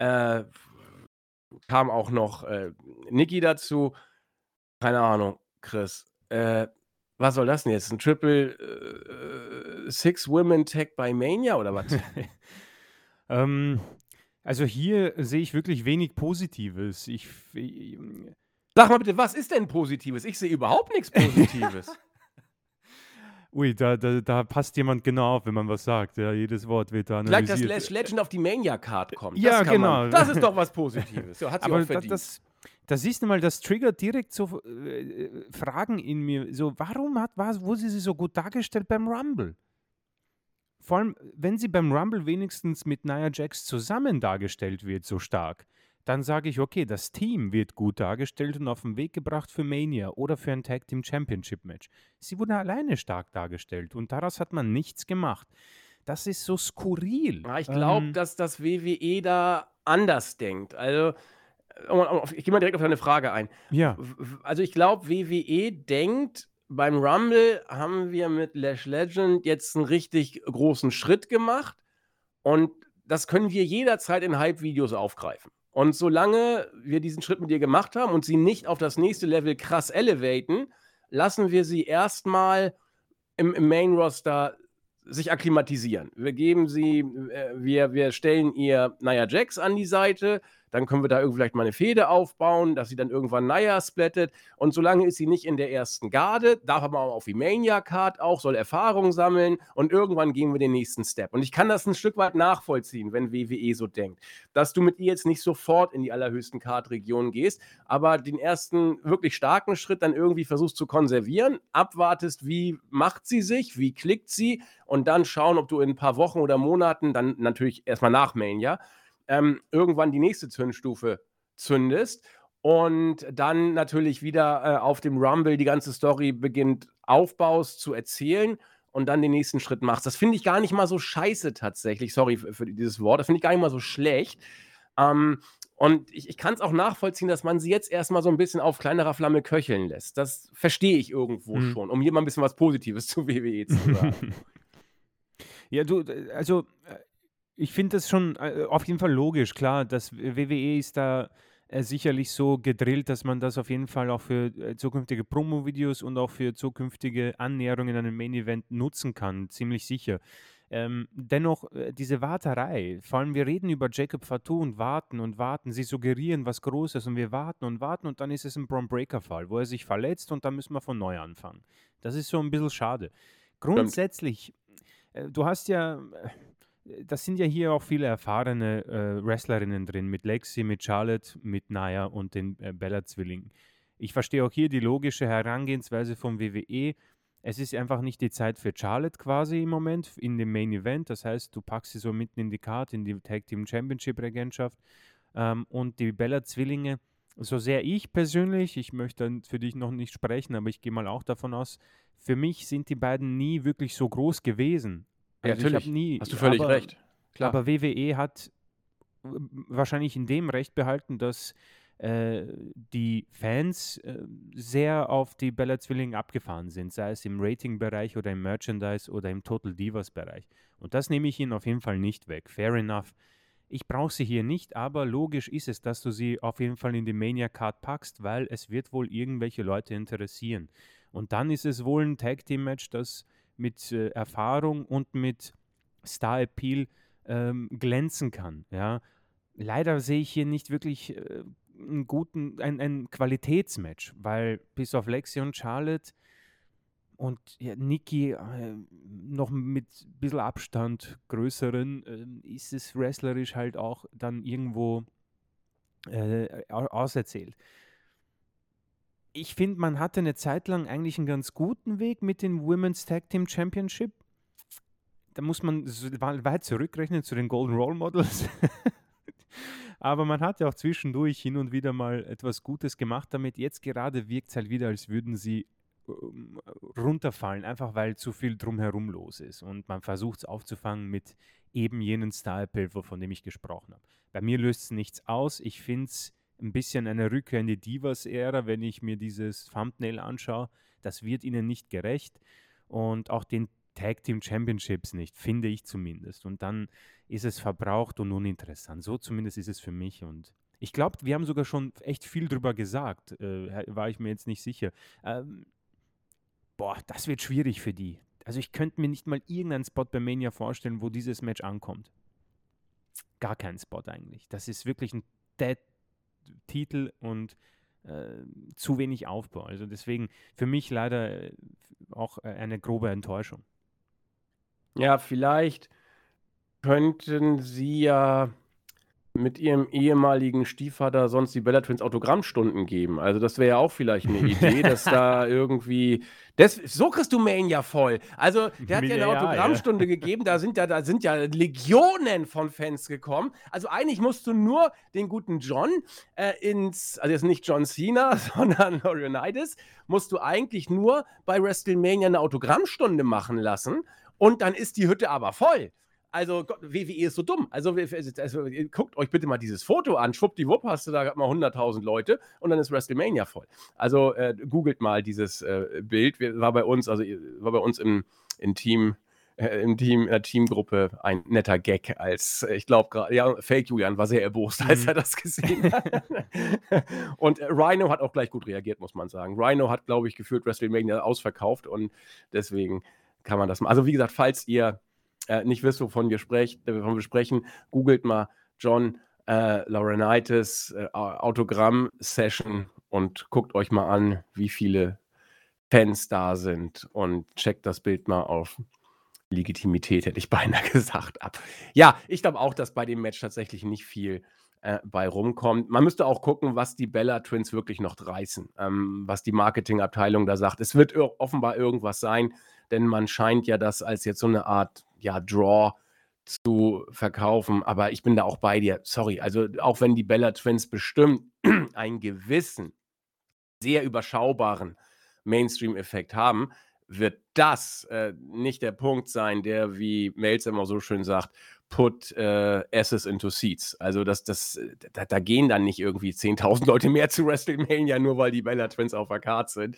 kam auch noch Nikki dazu. Keine Ahnung, Chris. Was soll das denn jetzt? Ein Triple Six Women Tag by Mania oder was? Also hier sehe ich wirklich wenig Positives. Sag mal bitte, was ist denn Positives? Ich sehe überhaupt nichts Positives. Ui, da passt jemand genau auf, wenn man was sagt. Ja, jedes Wort wird da Vielleicht, dass analysiert. Lash Legend auf die Mania-Card kommt. Ja, Das kann genau. das ist doch was Positives. Ja, hat sie Aber auch verdient. das siehst du mal, das triggert direkt so Fragen in mir. So, wurde sie so gut dargestellt beim Rumble? Vor allem, wenn sie beim Rumble wenigstens mit Nia Jax zusammen dargestellt wird, so stark, dann sage ich, okay, das Team wird gut dargestellt und auf den Weg gebracht für Mania oder für ein Tag Team Championship Match. Sie wurde alleine stark dargestellt und daraus hat man nichts gemacht. Das ist so skurril. Ja, ich glaube, dass das WWE da anders denkt. Also, ich gehe mal direkt auf deine Frage ein. Ja. Also, ich glaube, WWE denkt, beim Rumble haben wir mit Lash Legend jetzt einen richtig großen Schritt gemacht und das können wir jederzeit in Hype-Videos aufgreifen. Und solange wir diesen Schritt mit ihr gemacht haben und sie nicht auf das nächste Level krass elevaten, lassen wir sie erstmal im Main-Roster sich akklimatisieren. Wir stellen ihr Nia Jax an die Seite, dann können wir da irgendwie vielleicht mal eine Fehde aufbauen, dass sie dann irgendwann Nia splattet und solange ist sie nicht in der ersten Garde, darf aber auch auf die Mania-Card auch, soll Erfahrung sammeln und irgendwann gehen wir den nächsten Step. Und ich kann das ein Stück weit nachvollziehen, wenn WWE so denkt, dass du mit ihr jetzt nicht sofort in die allerhöchsten Card-Regionen gehst, aber den ersten wirklich starken Schritt dann irgendwie versuchst zu konservieren, abwartest, wie macht sie sich, wie klickt sie und dann schauen, ob du in ein paar Wochen oder Monaten, dann natürlich erstmal nach Mania, irgendwann die nächste Zündstufe zündest und dann natürlich wieder auf dem Rumble die ganze Story beginnt aufbaust zu erzählen und dann den nächsten Schritt machst. Das finde ich gar nicht mal so scheiße tatsächlich. Sorry für dieses Wort. Das finde ich gar nicht mal so schlecht. Und ich kann es auch nachvollziehen, dass man sie jetzt erstmal so ein bisschen auf kleinerer Flamme köcheln lässt. Das verstehe ich irgendwo schon, um hier mal ein bisschen was Positives zu WWE zu sagen. Ja, also ich finde das schon auf jeden Fall logisch, klar, das WWE ist da sicherlich so gedrillt, dass man das auf jeden Fall auch für zukünftige Promo-Videos und auch für zukünftige Annäherungen an ein Main-Event nutzen kann, ziemlich sicher. Dennoch, diese Warterei, vor allem wir reden über Jacob Fatu und warten, sie suggerieren was Großes und wir warten und dann ist es ein Braun Breaker-Fall, wo er sich verletzt und dann müssen wir von neu anfangen. Das ist so ein bisschen schade. Grundsätzlich, du hast ja, das sind ja hier auch viele erfahrene Wrestlerinnen drin, mit Lexi, mit Charlotte, mit Nia und den Bella-Zwillingen. Ich verstehe auch hier die logische Herangehensweise vom WWE. Es ist einfach nicht die Zeit für Charlotte quasi im Moment in dem Main Event. Das heißt, du packst sie so mitten in die Karte, in die Tag Team Championship Regentschaft. Und die Bella-Zwillinge, so sehr ich persönlich, ich möchte dann für dich noch nicht sprechen, aber ich gehe mal auch davon aus, für mich sind die beiden nie wirklich so groß gewesen. Ja, Also ich natürlich. habe nie, Hast du völlig recht. Klar. aber WWE hat wahrscheinlich in dem Recht behalten, dass die Fans sehr auf die Bella-Zwillinge abgefahren sind, sei es im Rating-Bereich oder im Merchandise oder im Total Divas-Bereich. Und das nehme ich ihnen auf jeden Fall nicht weg. Fair enough. Ich brauche sie hier nicht, aber logisch ist es, dass du sie auf jeden Fall in die Mania-Card packst, weil es wird wohl irgendwelche Leute interessieren. Und dann ist es wohl ein Tag-Team-Match, das mit Erfahrung und mit Star-Appeal glänzen kann. Ja. Leider sehe ich hier nicht wirklich ein Qualitätsmatch, weil bis auf Lexi und Charlotte und ja, Nikki noch mit ein bisschen Abstand größeren ist es wrestlerisch halt auch dann irgendwo auserzählt. Ich finde, man hatte eine Zeit lang eigentlich einen ganz guten Weg mit den Women's Tag Team Championship. Da muss man weit zurückrechnen zu den Golden Role Models. Aber man hat ja auch zwischendurch hin und wieder mal etwas Gutes gemacht damit. Jetzt gerade wirkt es halt wieder, als würden sie runterfallen, einfach weil zu viel drumherum los ist. Und man versucht es aufzufangen mit eben jenen Star-Appeal, von dem ich gesprochen habe. Bei mir löst es nichts aus. Ich finde es ein bisschen eine Rückkehr in die Divas-Ära, wenn ich mir dieses Thumbnail anschaue. Das wird ihnen nicht gerecht. Und auch den Tag Team Championships nicht, finde ich zumindest. Und dann ist es verbraucht und uninteressant. So zumindest ist es für mich. Und ich glaube, wir haben sogar schon echt viel drüber gesagt. War ich mir jetzt nicht sicher. Das wird schwierig für die. Also ich könnte mir nicht mal irgendeinen Spot bei Mania vorstellen, wo dieses Match ankommt. Gar keinen Spot eigentlich. Das ist wirklich ein Dead-Titel und zu wenig Aufbau. Also deswegen für mich leider auch eine grobe Enttäuschung. Ja, vielleicht könnten sie ja mit ihrem ehemaligen Stiefvater sonst die Bella Twins Autogrammstunden geben. Also das wäre ja auch vielleicht eine Idee, dass da irgendwie. So kriegst du Mania voll. Also der hat ja eine Ja, Autogrammstunde gegeben, da sind ja Legionen von Fans gekommen. Also eigentlich musst du nur den guten John also jetzt nicht John Cena, sondern Laurinaitis, musst du eigentlich nur bei WrestleMania eine Autogrammstunde machen lassen und dann ist die Hütte aber voll. Also WWE ist so dumm. Also guckt euch bitte mal dieses Foto an. Schwuppdiwupp hast du da mal 100.000 Leute und dann ist WrestleMania voll. Also googelt mal dieses Bild. War bei uns im Team, in der Teamgruppe ein netter Gag, als ich glaube gerade, ja, Fake Julian war sehr erbost, als er das gesehen hat. Und Rhino hat auch gleich gut reagiert, muss man sagen. Rhino hat, glaube ich, gefühlt WrestleMania ausverkauft und deswegen kann man das mal. Also wie gesagt, falls ihr nicht wisst, wovon wir sprechen, googelt mal John Laurinaitis Autogramm-Session und guckt euch mal an, wie viele Fans da sind und checkt das Bild mal auf Legitimität, hätte ich beinahe gesagt, ab. Ja, ich glaube auch, dass bei dem Match tatsächlich nicht viel bei rumkommt. Man müsste auch gucken, was die Bella Twins wirklich noch reißen, was die Marketingabteilung da sagt. Es wird offenbar irgendwas sein, denn man scheint ja das als jetzt so eine Art Draw zu verkaufen, aber ich bin da auch bei dir. Sorry, also auch wenn die Bella Twins bestimmt einen gewissen, sehr überschaubaren Mainstream-Effekt haben, wird das nicht der Punkt sein, der, wie Meltzer immer so schön sagt, put asses into seats. Also da gehen dann nicht irgendwie 10.000 Leute mehr zu WrestleMania, nur weil die Bella Twins auf der Karte sind.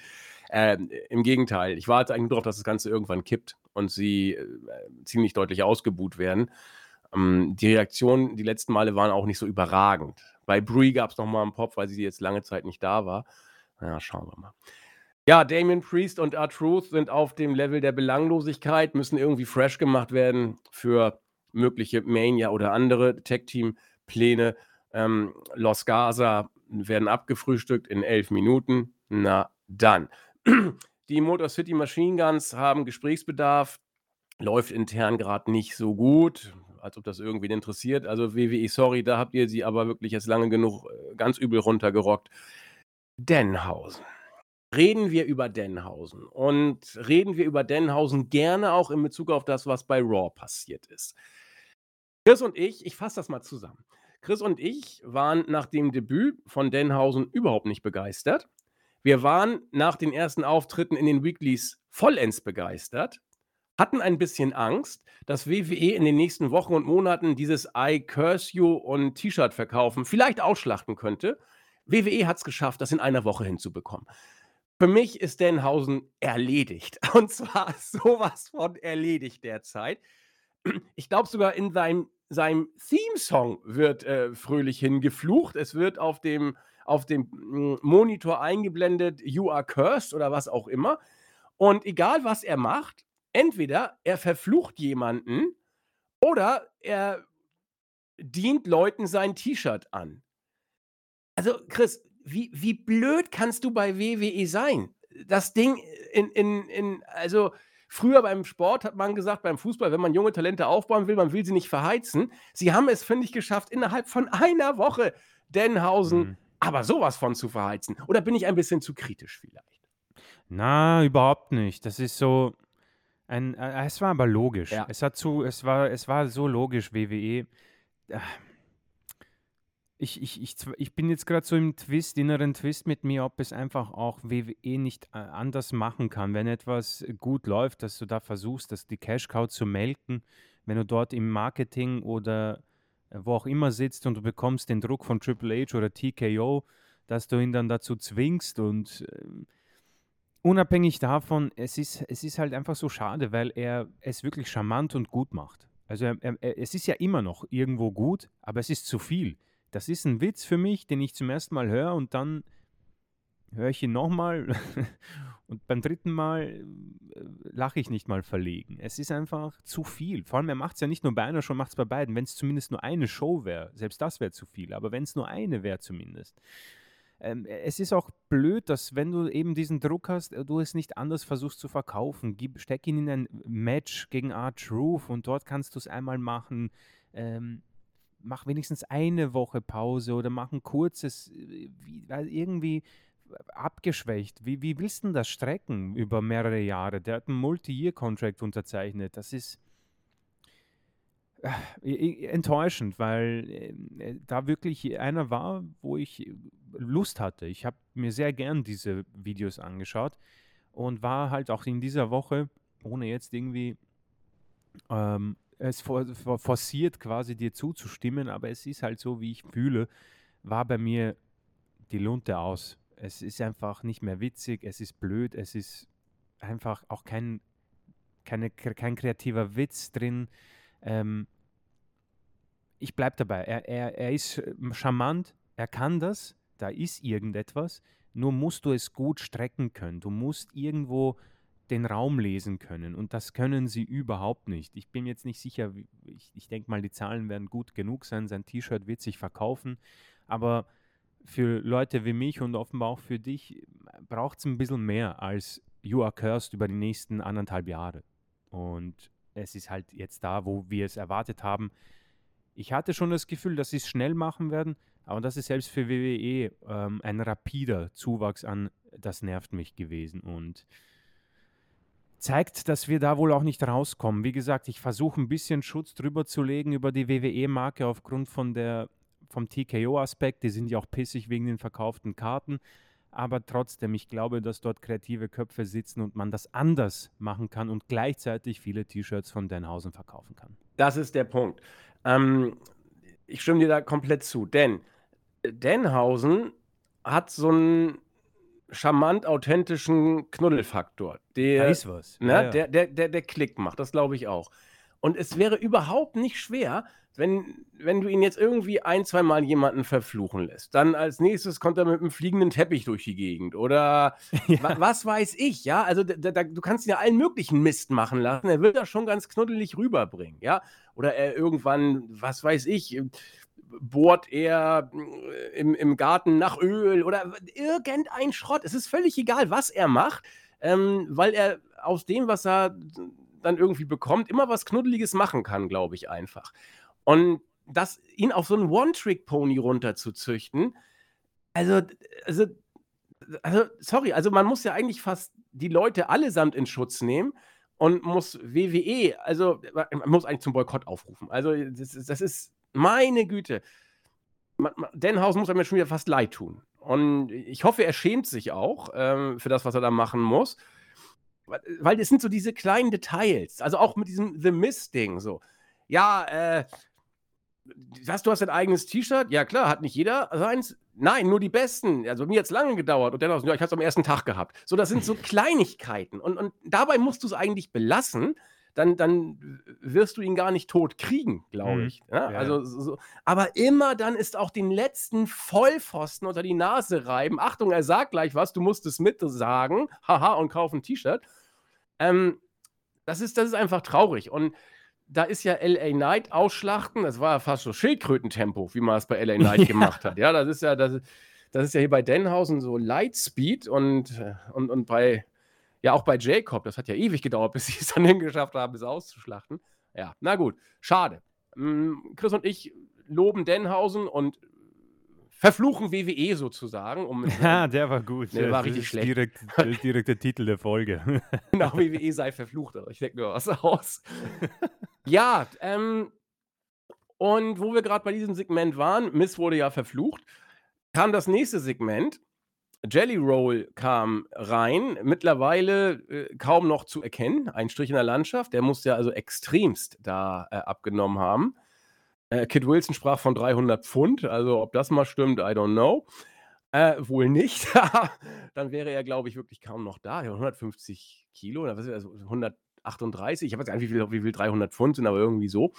Im Gegenteil, ich warte eigentlich darauf, dass das Ganze irgendwann kippt und sie ziemlich deutlich ausgebuht werden. Die Reaktionen die letzten Male waren auch nicht so überragend. Bei Brie gab es noch mal einen Pop, weil sie jetzt lange Zeit nicht da war. Ja, schauen wir mal. Ja, Damian Priest und R-Truth sind auf dem Level der Belanglosigkeit, müssen irgendwie fresh gemacht werden für mögliche Mania oder andere Tag-Team-Pläne. Los Gaza werden abgefrühstückt in 11 Minuten. Na dann. Die Motor City Machine Guns haben Gesprächsbedarf. Läuft intern gerade nicht so gut, als ob das irgendwen interessiert. Also WWE, sorry, da habt ihr sie aber wirklich jetzt lange genug ganz übel runtergerockt. Denhausen. Reden wir über Denhausen. Und reden wir über Denhausen gerne auch in Bezug auf das, was bei Raw passiert ist. Chris und ich fasse das mal zusammen. Chris und ich waren nach dem Debüt von Denhausen überhaupt nicht begeistert. Wir waren nach den ersten Auftritten in den Weeklies vollends begeistert, hatten ein bisschen Angst, dass WWE in den nächsten Wochen und Monaten dieses I Curse You und T-Shirt verkaufen vielleicht ausschlachten könnte. WWE hat es geschafft, das in einer Woche hinzubekommen. Für mich ist Denhausen erledigt. Und zwar sowas von erledigt derzeit. Ich glaube sogar in seinem Theme-Song wird fröhlich hingeflucht. Es wird auf dem Monitor eingeblendet, You are cursed oder was auch immer. Und egal, was er macht, entweder er verflucht jemanden oder er dient Leuten sein T-Shirt an. Also, Chris, wie blöd kannst du bei WWE sein? Das Ding also früher beim Sport hat man gesagt, beim Fußball, wenn man junge Talente aufbauen will, man will sie nicht verheizen. Sie haben es, finde ich, geschafft, innerhalb von einer Woche Denhausen aber sowas von zu verheizen. Oder bin ich ein bisschen zu kritisch vielleicht? Na, überhaupt nicht. Das ist so es war aber logisch. Ja. Es war so logisch, WWE. Ich bin jetzt gerade so im inneren Twist mit mir, ob es einfach auch WWE nicht anders machen kann, wenn etwas gut läuft, dass du da versuchst, die Cash Cow zu melken, wenn du dort im Marketing oder wo auch immer sitzt und du bekommst den Druck von Triple H oder TKO, dass du ihn dann dazu zwingst und unabhängig davon, es ist halt einfach so schade, weil er es wirklich charmant und gut macht. Also es ist ja immer noch irgendwo gut, aber es ist zu viel. Das ist ein Witz für mich, den ich zum ersten Mal höre und dann höre ich ihn nochmal und beim dritten Mal lache ich nicht mal verlegen. Es ist einfach zu viel. Vor allem, er macht es ja nicht nur bei einer Show, macht es bei beiden. Wenn es zumindest nur eine Show wäre, selbst das wäre zu viel, aber wenn es nur eine wäre zumindest. Es ist auch blöd, dass wenn du eben diesen Druck hast, du es nicht anders versuchst zu verkaufen. Steck ihn in ein Match gegen R-Truth und dort kannst du es einmal machen. Mach wenigstens eine Woche Pause oder mach ein kurzes, weil irgendwie abgeschwächt. Wie willst du denn das strecken über mehrere Jahre? Der hat einen Multi-Year-Contract unterzeichnet. Das ist enttäuschend, weil da wirklich einer war, wo ich Lust hatte. Ich habe mir sehr gern diese Videos angeschaut und war halt auch in dieser Woche, ohne jetzt irgendwie es forciert quasi dir zuzustimmen, aber es ist halt so, wie ich fühle, war bei mir die Lunte aus. Es ist einfach nicht mehr witzig, es ist blöd, es ist einfach auch kein kreativer Witz drin. Ich bleibe dabei. Er ist charmant, er kann das, da ist irgendetwas, nur musst du es gut strecken können. Du musst irgendwo den Raum lesen können und das können sie überhaupt nicht. Ich bin jetzt nicht sicher, ich denke mal, die Zahlen werden gut genug sein, sein T-Shirt wird sich verkaufen, aber für Leute wie mich und offenbar auch für dich braucht es ein bisschen mehr als You Are Cursed über die nächsten 1,5 Jahre. Und es ist halt jetzt da, wo wir es erwartet haben. Ich hatte schon das Gefühl, dass sie es schnell machen werden, aber das ist selbst für WWE ein rapider Zuwachs an, das nervt mich gewesen und zeigt, dass wir da wohl auch nicht rauskommen. Wie gesagt, ich versuche ein bisschen Schutz drüber zu legen über die WWE-Marke aufgrund vom TKO-Aspekt. Die sind ja auch pissig wegen den verkauften Karten. Aber trotzdem, ich glaube, dass dort kreative Köpfe sitzen und man das anders machen kann und gleichzeitig viele T-Shirts von Danhausen verkaufen kann. Das ist der Punkt. Ich stimme dir da komplett zu, denn Danhausen hat so einen charmant authentischen Knuddelfaktor, Da der, ist was. ne, Ja, ja. der Klick macht, das glaube ich auch. Und es wäre überhaupt nicht schwer, wenn du ihn jetzt irgendwie 1, 2 Mal jemanden verfluchen lässt. Dann als nächstes kommt er mit einem fliegenden Teppich durch die Gegend oder Ja. was weiß ich, ja. Also du kannst ihn ja allen möglichen Mist machen lassen. Er wird das schon ganz knuddelig rüberbringen, ja. Oder er irgendwann, was weiß ich, bohrt er im Garten nach Öl oder irgendein Schrott. Es ist völlig egal, was er macht, weil er aus dem, was er dann irgendwie bekommt, immer was Knuddeliges machen kann, glaube ich einfach. Und ihn auf so einen One-Trick-Pony runterzuzüchten, also, also, sorry, also man muss ja eigentlich fast die Leute allesamt in Schutz nehmen und muss WWE, also man muss eigentlich zum Boykott aufrufen. Also das ist meine Güte. Danhausen muss einem ja schon wieder fast leid tun. Und ich hoffe, er schämt sich auch für das, was er da machen muss. Weil es sind so diese kleinen Details. Also auch mit diesem The Mist-Ding so. Ja, du hast dein eigenes T-Shirt? Ja, klar, hat nicht jeder seins? Nein, nur die Besten. Also mir hat es lange gedauert. Und Danhausen, ja, ich habe es am ersten Tag gehabt. So, das sind so Kleinigkeiten. Und dabei musst du es eigentlich belassen. Dann wirst du ihn gar nicht tot kriegen, glaube ich. Ja? Ja, Also, aber immer dann ist auch den letzten Vollpfosten unter die Nase reiben. Achtung, er sagt gleich was, du musst es mit sagen. Haha, und kauf ein T-Shirt. Das ist einfach traurig. Und da ist ja LA Knight ausschlachten, das war ja fast so Schildkrötentempo, wie man es bei LA Knight gemacht hat. Ja, das ist ja hier bei Danhausen so Lightspeed und auch bei Jacob, das hat ja ewig gedauert, bis sie es dann hingeschafft haben, es auszuschlachten. Ja, na gut, schade. Chris und ich loben Danhausen und verfluchen WWE sozusagen. ja, der war gut. Der war Das richtig ist schlecht. direkt der Titel der Folge. Genau, WWE sei verflucht, aber ich denke nur was aus. Ja, Und wo wir gerade bei diesem Segment waren, Miz wurde ja verflucht, kam das nächste Segment. Jelly Roll kam rein, mittlerweile kaum noch zu erkennen, ein Strich in der Landschaft. Der muss ja also extremst da abgenommen haben. Kid Wilson sprach von 300 Pfund, also ob das mal stimmt, I don't know. Wohl nicht. Dann wäre er, glaube ich, wirklich kaum noch da. Ja, 150 Kilo, oder was ist das? Also 138, ich habe jetzt gar nicht, wie viel 300 Pfund sind, aber irgendwie so.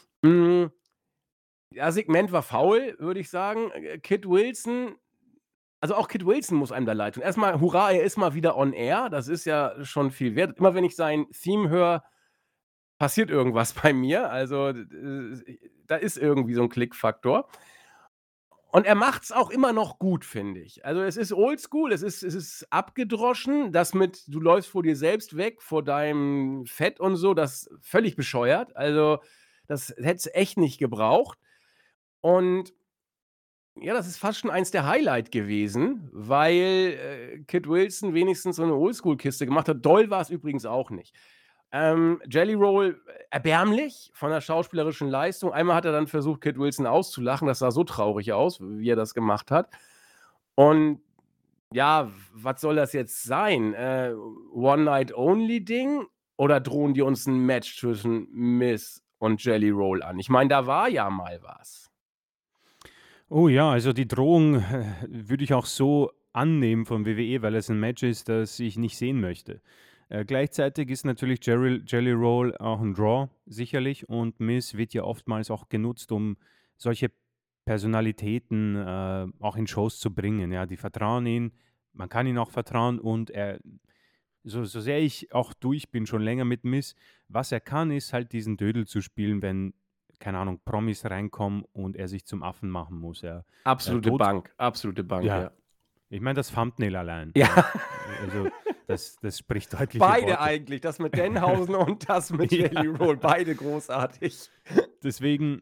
Ja, Segment war faul, würde ich sagen. Kid Wilson, also auch Kid Wilson muss einem da leid tun. Erstmal, hurra, er ist mal wieder on air. Das ist ja schon viel wert. Immer wenn ich sein Theme höre, passiert irgendwas bei mir. Also, da ist irgendwie so ein Klickfaktor. Und er macht's auch immer noch gut, finde ich. Also, es ist oldschool, es ist abgedroschen. Das mit, du läufst vor dir selbst weg, vor deinem Fett und so, das ist völlig bescheuert. Also, das hätte es echt nicht gebraucht. Und ja, das ist fast schon eins der Highlight gewesen, weil Kid Wilson wenigstens so 'ne Oldschool-Kiste gemacht hat. Doll war es übrigens auch nicht. Jelly Roll, erbärmlich von der schauspielerischen Leistung. Einmal hat er dann versucht, Kid Wilson auszulachen. Das sah so traurig aus, wie er das gemacht hat. Und ja, was soll das jetzt sein? One-Night-Only-Ding? Oder drohen die uns ein Match zwischen Miz und Jelly Roll an? Ich meine, da war ja mal was. Oh ja, also die Drohung würde ich auch so annehmen von WWE, weil es ein Match ist, das ich nicht sehen möchte. Gleichzeitig ist natürlich Jelly Roll auch ein Draw, sicherlich, und Miz wird ja oftmals auch genutzt, um solche Personalitäten auch in Shows zu bringen. Ja, die vertrauen ihn, man kann ihn auch vertrauen und so sehr ich auch durch bin, schon länger mit Miz, was er kann, ist halt diesen Dödel zu spielen, wenn, keine Ahnung, Promis reinkommen und er sich zum Affen machen muss. Absolute Bank, ja. Ja, ich meine, das Thumbnail allein. Ja. Also, das spricht deutliche Beide Worte. eigentlich, das mit Danhausen und das mit Jelly Roll, beide großartig. Deswegen,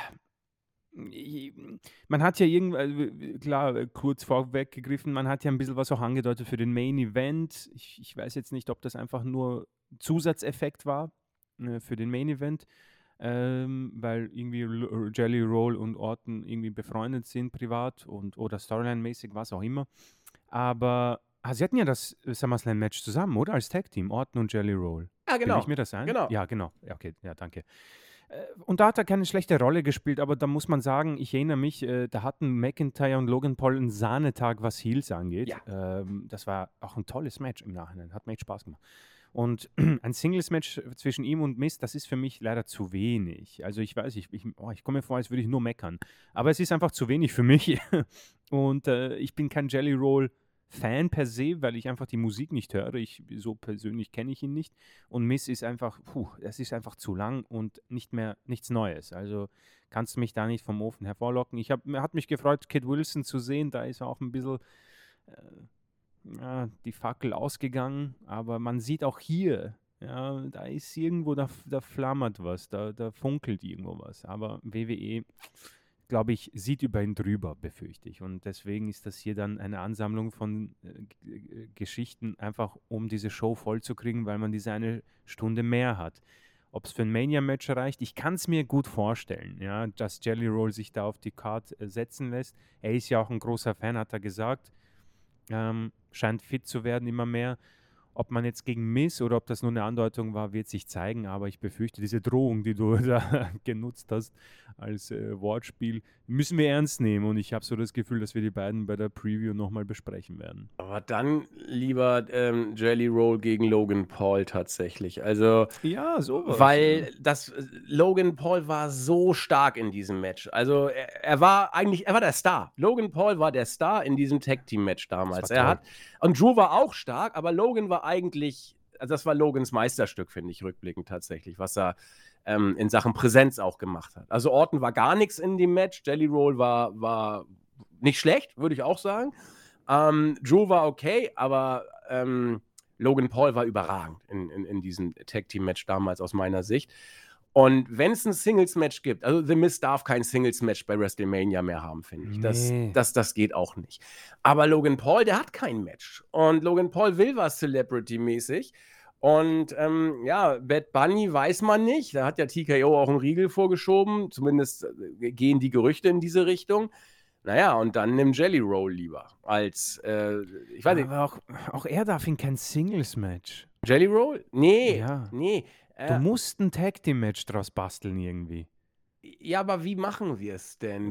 man hat ja irgendwie, klar, kurz vorweggegriffen, man hat ja ein bisschen was auch angedeutet für den Main Event. Ich weiß jetzt nicht, ob das einfach nur Zusatzeffekt war für den Main Event, weil irgendwie Jelly Roll und Orton irgendwie befreundet sind privat oder Storyline-mäßig, was auch immer. Aber sie hatten ja das SummerSlam-Match zusammen, oder? Als Tag-Team, Orton und Jelly Roll. Ja, Bilde genau. ich mir das ein? Genau. Ja, genau. Ja, okay, ja, danke. Und da hat er keine schlechte Rolle gespielt, aber da muss man sagen, ich erinnere mich, da hatten McIntyre und Logan Paul einen Sahnetag, was Heels angeht. Ja. Das war auch ein tolles Match im Nachhinein, hat mir echt Spaß gemacht. Und ein Singles-Match zwischen ihm und Miz, das ist für mich leider zu wenig. Also ich weiß, ich komme mir vor, als würde ich nur meckern. Aber es ist einfach zu wenig für mich. Und ich bin kein Jelly Roll-Fan per se, weil ich einfach die Musik nicht höre. So persönlich kenne ich ihn nicht. Und Miz ist einfach, das ist einfach zu lang und nichts Neues. Also kannst du mich da nicht vom Ofen hervorlocken. Hat mich gefreut, Kid Wilson zu sehen. Da ist er auch ein bisschen die Fackel ausgegangen, aber man sieht auch hier, ja, da ist irgendwo, da flammert was, da funkelt irgendwo was. Aber WWE, glaube ich, sieht über ihn drüber, befürchte ich. Und deswegen ist das hier dann eine Ansammlung von Geschichten, einfach um diese Show voll zu kriegen, weil man diese eine Stunde mehr hat. Ob es für ein Mania-Match reicht, ich kann es mir gut vorstellen, ja, dass Jelly Roll sich da auf die Card setzen lässt. Er ist ja auch ein großer Fan, hat er gesagt. Scheint fit zu werden immer mehr. Ob man jetzt gegen Miz oder ob das nur eine Andeutung war, wird sich zeigen, aber ich befürchte, diese Drohung, die du da genutzt hast als Wortspiel, müssen wir ernst nehmen und ich habe so das Gefühl, dass wir die beiden bei der Preview nochmal besprechen werden. Aber dann lieber Jelly Roll gegen Logan Paul tatsächlich. Also, ja, sowas. Weil Logan Paul war so stark in diesem Match. Also er war der Star. Logan Paul war der Star in diesem Tag-Team-Match damals. Und Drew war auch stark, aber Logan war eigentlich, also das war Logans Meisterstück, finde ich, rückblickend tatsächlich, was er in Sachen Präsenz auch gemacht hat. Also Orton war gar nichts in dem Match. Jelly Roll war nicht schlecht, würde ich auch sagen. Drew war okay, aber Logan Paul war überragend in diesem Tag-Team-Match damals aus meiner Sicht. Und wenn es ein Singles-Match gibt, also The Miz darf kein Singles-Match bei WrestleMania mehr haben, finde ich. Nee. Das geht auch nicht. Aber Logan Paul, der hat kein Match. Und Logan Paul will was Celebrity-mäßig. Und ja, Bad Bunny weiß man nicht. Da hat ja TKO auch einen Riegel vorgeschoben. Zumindest gehen die Gerüchte in diese Richtung. Naja, und dann nimm Jelly Roll lieber als, ich weiß nicht, Aber auch er darf in kein Singles-Match. Jelly Roll? Nee, Ja. nee. Du musst ein Tag-Team-Match draus basteln irgendwie. Ja, aber wie machen wir es denn?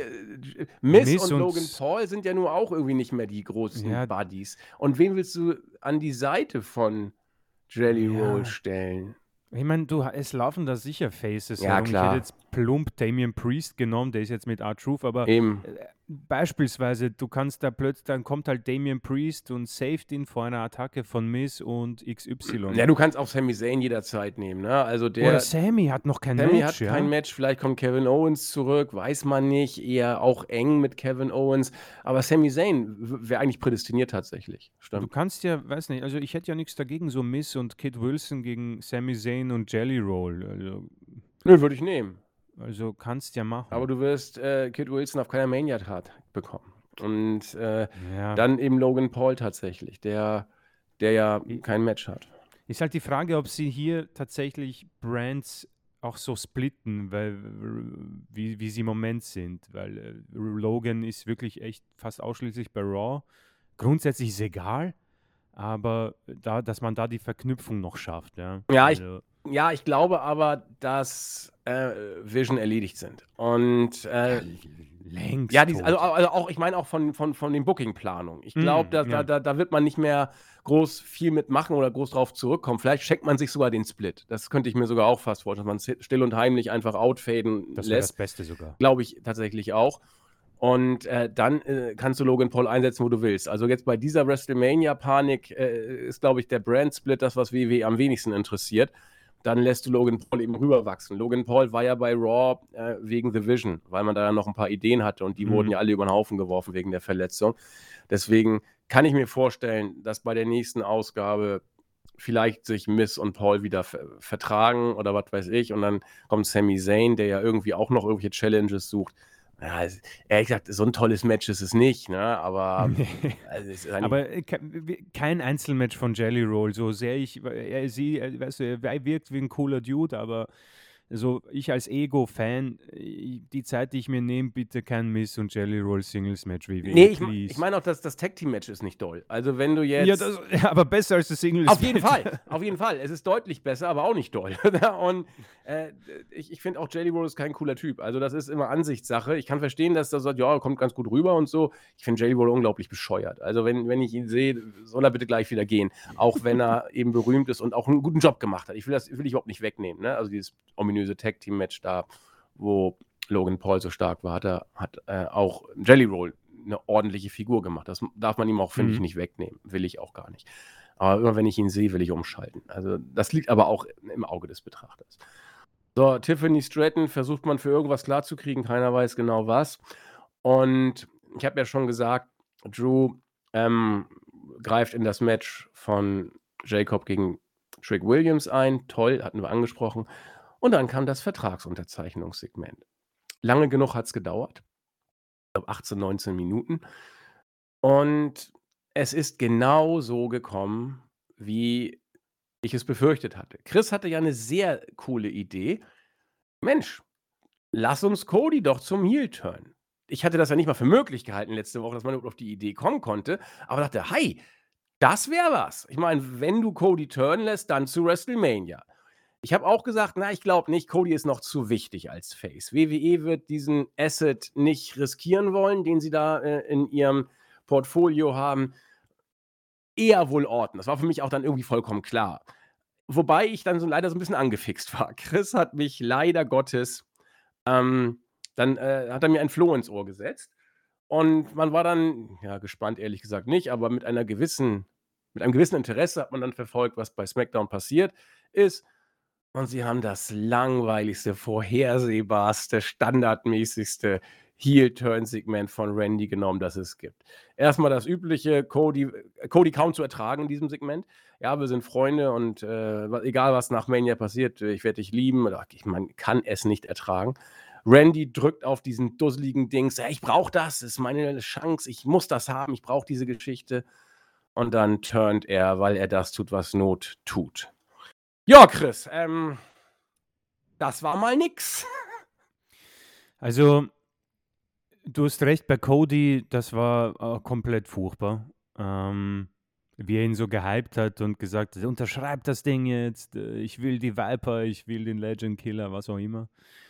Miz Miz und Logan und Paul sind ja nur auch irgendwie nicht mehr die großen ja, Buddies. Und wen willst du an die Seite von Jelly Roll ja. stellen? Ich meine, es laufen da sicher Faces Ja, herum. Ich hätte klar. jetzt plump Damian Priest genommen, der ist jetzt mit R-Truth, aber Eben. beispielsweise, du kannst da plötzlich, dann kommt halt Damian Priest und saved ihn vor einer Attacke von Miz und XY. Ja, du kannst auch Sami Zayn jederzeit nehmen, ne? Also Oder Sammy hat noch kein Sammy Match, hat kein ja? Match, vielleicht kommt Kevin Owens zurück, weiß man nicht, eher auch eng mit Kevin Owens, aber Sami Zayn wäre eigentlich prädestiniert tatsächlich, Du stimmt. kannst ja, weiß nicht, also ich hätte ja nichts dagegen, so Miz und Kid Wilson gegen Sami Zayn und Jelly Roll. Nö, würde ich nehmen. Also kannst ja machen. Aber du wirst Kid Wilson auf keiner Mania-Card bekommen. Und Ja. dann eben Logan Paul tatsächlich, der ja kein Match hat. Ist halt die Frage, ob sie hier tatsächlich Brands auch so splitten, weil wie sie im Moment sind. Weil Logan ist wirklich echt fast ausschließlich bei Raw. Grundsätzlich ist egal, aber dass man da die Verknüpfung noch schafft. Ja, Ja, ich glaube aber, dass Vision erledigt sind. Und längst. ja, tot. also auch, ich meine auch von den Booking-Planungen. Ich glaube, ja. da wird man nicht mehr groß viel mitmachen oder groß drauf zurückkommen. Vielleicht schenkt man sich sogar den Split. Das könnte ich mir sogar auch fast vorstellen, dass man still und heimlich einfach outfaden Das wäre das lässt. Beste sogar. Glaube ich tatsächlich auch. Und dann kannst du Logan Paul einsetzen, wo du willst. Also jetzt bei dieser WrestleMania-Panik ist, glaube ich, der Brand-Split das, was WWE am wenigsten interessiert. Dann lässt du Logan Paul eben rüberwachsen. Logan Paul war ja bei Raw wegen The Vision, weil man da ja noch ein paar Ideen hatte und die wurden ja alle über den Haufen geworfen wegen der Verletzung. Deswegen kann ich mir vorstellen, dass bei der nächsten Ausgabe vielleicht sich Miz und Paul wieder vertragen oder was weiß ich und dann kommt Sami Zayn, der ja irgendwie auch noch irgendwelche Challenges sucht. Ja, ehrlich gesagt, so ein tolles Match ist es nicht, ne? Aber, also es ist aber kein Einzelmatch von Jelly Roll, so sehr weißt du, er wirkt wie ein cooler Dude, aber so ich als Ego-Fan, die Zeit, die ich mir nehme, bitte kein Miz und Jelly Roll Singles-Match WWE, nee, please. ich meine auch, dass das Tag-Team-Match ist nicht doll. Also wenn du Ja, jetzt... aber besser als das Singles-Match. Auf jeden Fall. Es ist deutlich besser, aber auch nicht doll. Und ich finde auch Jelly Roll ist kein cooler Typ. Also das ist immer Ansichtssache. Ich kann verstehen, dass er sagt, ja, kommt ganz gut rüber und so. Ich finde Jelly Roll unglaublich bescheuert. Also wenn ich ihn sehe, soll er bitte gleich wieder gehen. Auch wenn er eben berühmt ist und auch einen guten Job gemacht hat. Will ich überhaupt nicht wegnehmen. Ne? Also dieses ominöse Tag-Team-Match da, wo Logan Paul so stark war, hat auch Jelly Roll eine ordentliche Figur gemacht. Das darf man ihm auch, finde ich, nicht wegnehmen. Will ich auch gar nicht. Aber immer wenn ich ihn sehe, will ich umschalten. Also das liegt aber auch im Auge des Betrachters. So, Tiffany Stratton versucht man für irgendwas klarzukriegen, keiner weiß genau was. Und ich habe ja schon gesagt, Drew greift in das Match von Jacob gegen Trick Williams ein. Toll, hatten wir angesprochen. Und dann kam das Vertragsunterzeichnungssegment. Lange genug hat es gedauert. Ich glaube 18, 19 Minuten. Und es ist genau so gekommen, wie ich es befürchtet hatte. Chris hatte ja eine sehr coole Idee. Mensch, lass uns Cody doch zum Heel turnen. Ich hatte das ja nicht mal für möglich gehalten letzte Woche, dass man überhaupt auf die Idee kommen konnte, aber dachte: „Hey, das wäre was." Ich meine, wenn du Cody turnen lässt, dann zu WrestleMania. Ich habe auch gesagt: „Na, ich glaube nicht, Cody ist noch zu wichtig als Face." WWE wird diesen Asset nicht riskieren wollen, den sie da in ihrem Portfolio haben. Eher wohl orten. Das war für mich auch dann irgendwie vollkommen klar. Wobei ich dann leider so ein bisschen angefixt war. Chris hat mich leider Gottes dann hat er mir ein Floh ins Ohr gesetzt und man war dann, ja, gespannt ehrlich gesagt nicht, aber mit einem gewissen Interesse hat man dann verfolgt, was bei SmackDown passiert ist. Und sie haben das langweiligste, vorhersehbarste, standardmäßigste Heel-Turn-Segment von Randy genommen, das es gibt. Erstmal das übliche, Cody kaum zu ertragen in diesem Segment. Ja, wir sind Freunde und egal was nach Mania passiert, ich werde dich lieben. Man kann es nicht ertragen. Randy drückt auf diesen dusseligen Dings. Ja, ich brauche das ist meine Chance. Ich muss das haben. Ich brauche diese Geschichte. und dann turnt er, weil er das tut, was Not tut. Ja, Chris, das war mal nix. Also, du hast recht, bei Cody, das war komplett furchtbar. Wie er ihn so gehypt hat und gesagt hat, unterschreib das Ding jetzt, ich will die Viper, ich will den Legend Killer, was auch immer.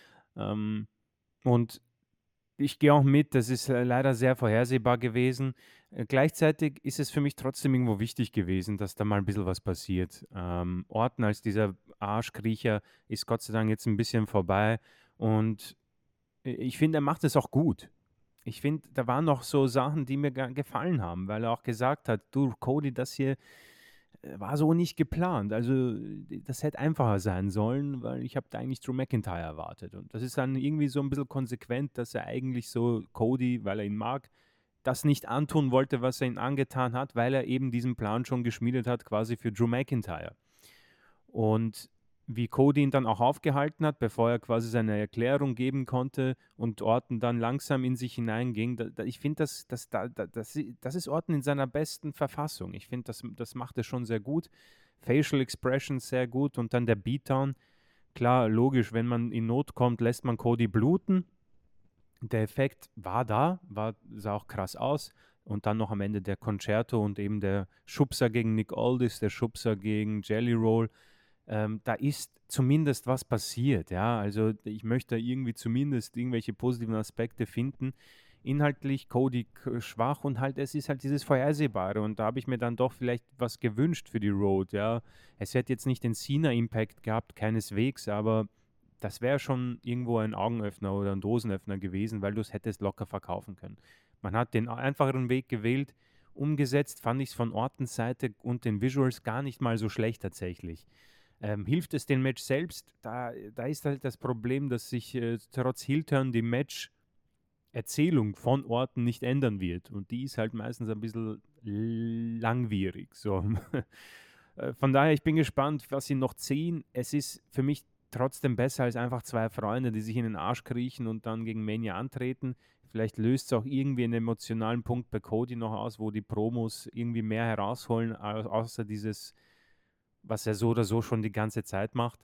Und ich gehe auch mit, das ist leider sehr vorhersehbar gewesen. Gleichzeitig ist es für mich trotzdem irgendwo wichtig gewesen, dass da mal ein bisschen was passiert. Orton als dieser Arschkriecher ist Gott sei Dank jetzt ein bisschen vorbei und ich finde, er macht es auch gut. Ich finde, da waren noch so Sachen, die mir gefallen haben, weil er auch gesagt hat, du Cody, das hier war so nicht geplant. Also das hätte einfacher sein sollen, weil ich habe da eigentlich Drew McIntyre erwartet. Und das ist dann irgendwie so ein bisschen konsequent, dass er eigentlich so Cody, weil er ihn mag, das nicht antun wollte, was er ihm angetan hat, weil er eben diesen Plan schon geschmiedet hat, quasi für Drew McIntyre. Und wie Cody ihn dann auch aufgehalten hat, bevor er quasi seine Erklärung geben konnte und Orton dann langsam in sich hineinging, ich finde, das ist Orton in seiner besten Verfassung. Ich finde, das macht er schon sehr gut. Facial Expressions sehr gut und dann der Beatdown. Klar, logisch, wenn man in Not kommt, lässt man Cody bluten. Der Effekt war da, sah auch krass aus. Und dann noch am Ende der Concerto und eben der Schubser gegen Nick Aldis, der Schubser gegen Jelly Roll. Da ist zumindest was passiert, ja. Also ich möchte irgendwie zumindest irgendwelche positiven Aspekte finden. Inhaltlich Cody schwach und halt, es ist halt dieses Vorhersehbare und da habe ich mir dann doch vielleicht was gewünscht für die Road, ja. Es hätte jetzt nicht den Cena-Impact gehabt, keineswegs, aber das wäre schon irgendwo ein Augenöffner oder ein Dosenöffner gewesen, weil du es hättest locker verkaufen können. Man hat den einfacheren Weg gewählt, umgesetzt fand ich es von Ortens Seite und den Visuals gar nicht mal so schlecht tatsächlich. Hilft es dem Match selbst? Da ist halt das Problem, dass sich trotz Heel-Turn die Match-Erzählung von Orten nicht ändern wird. Und die ist halt meistens ein bisschen langwierig. So. Von daher, ich bin gespannt, was sie noch ziehen. Es ist für mich trotzdem besser als einfach zwei Freunde, die sich in den Arsch kriechen und dann gegen Mania antreten. Vielleicht löst es auch irgendwie einen emotionalen Punkt bei Cody noch aus, wo die Promos irgendwie mehr herausholen, außer dieses, was er so oder so schon die ganze Zeit macht.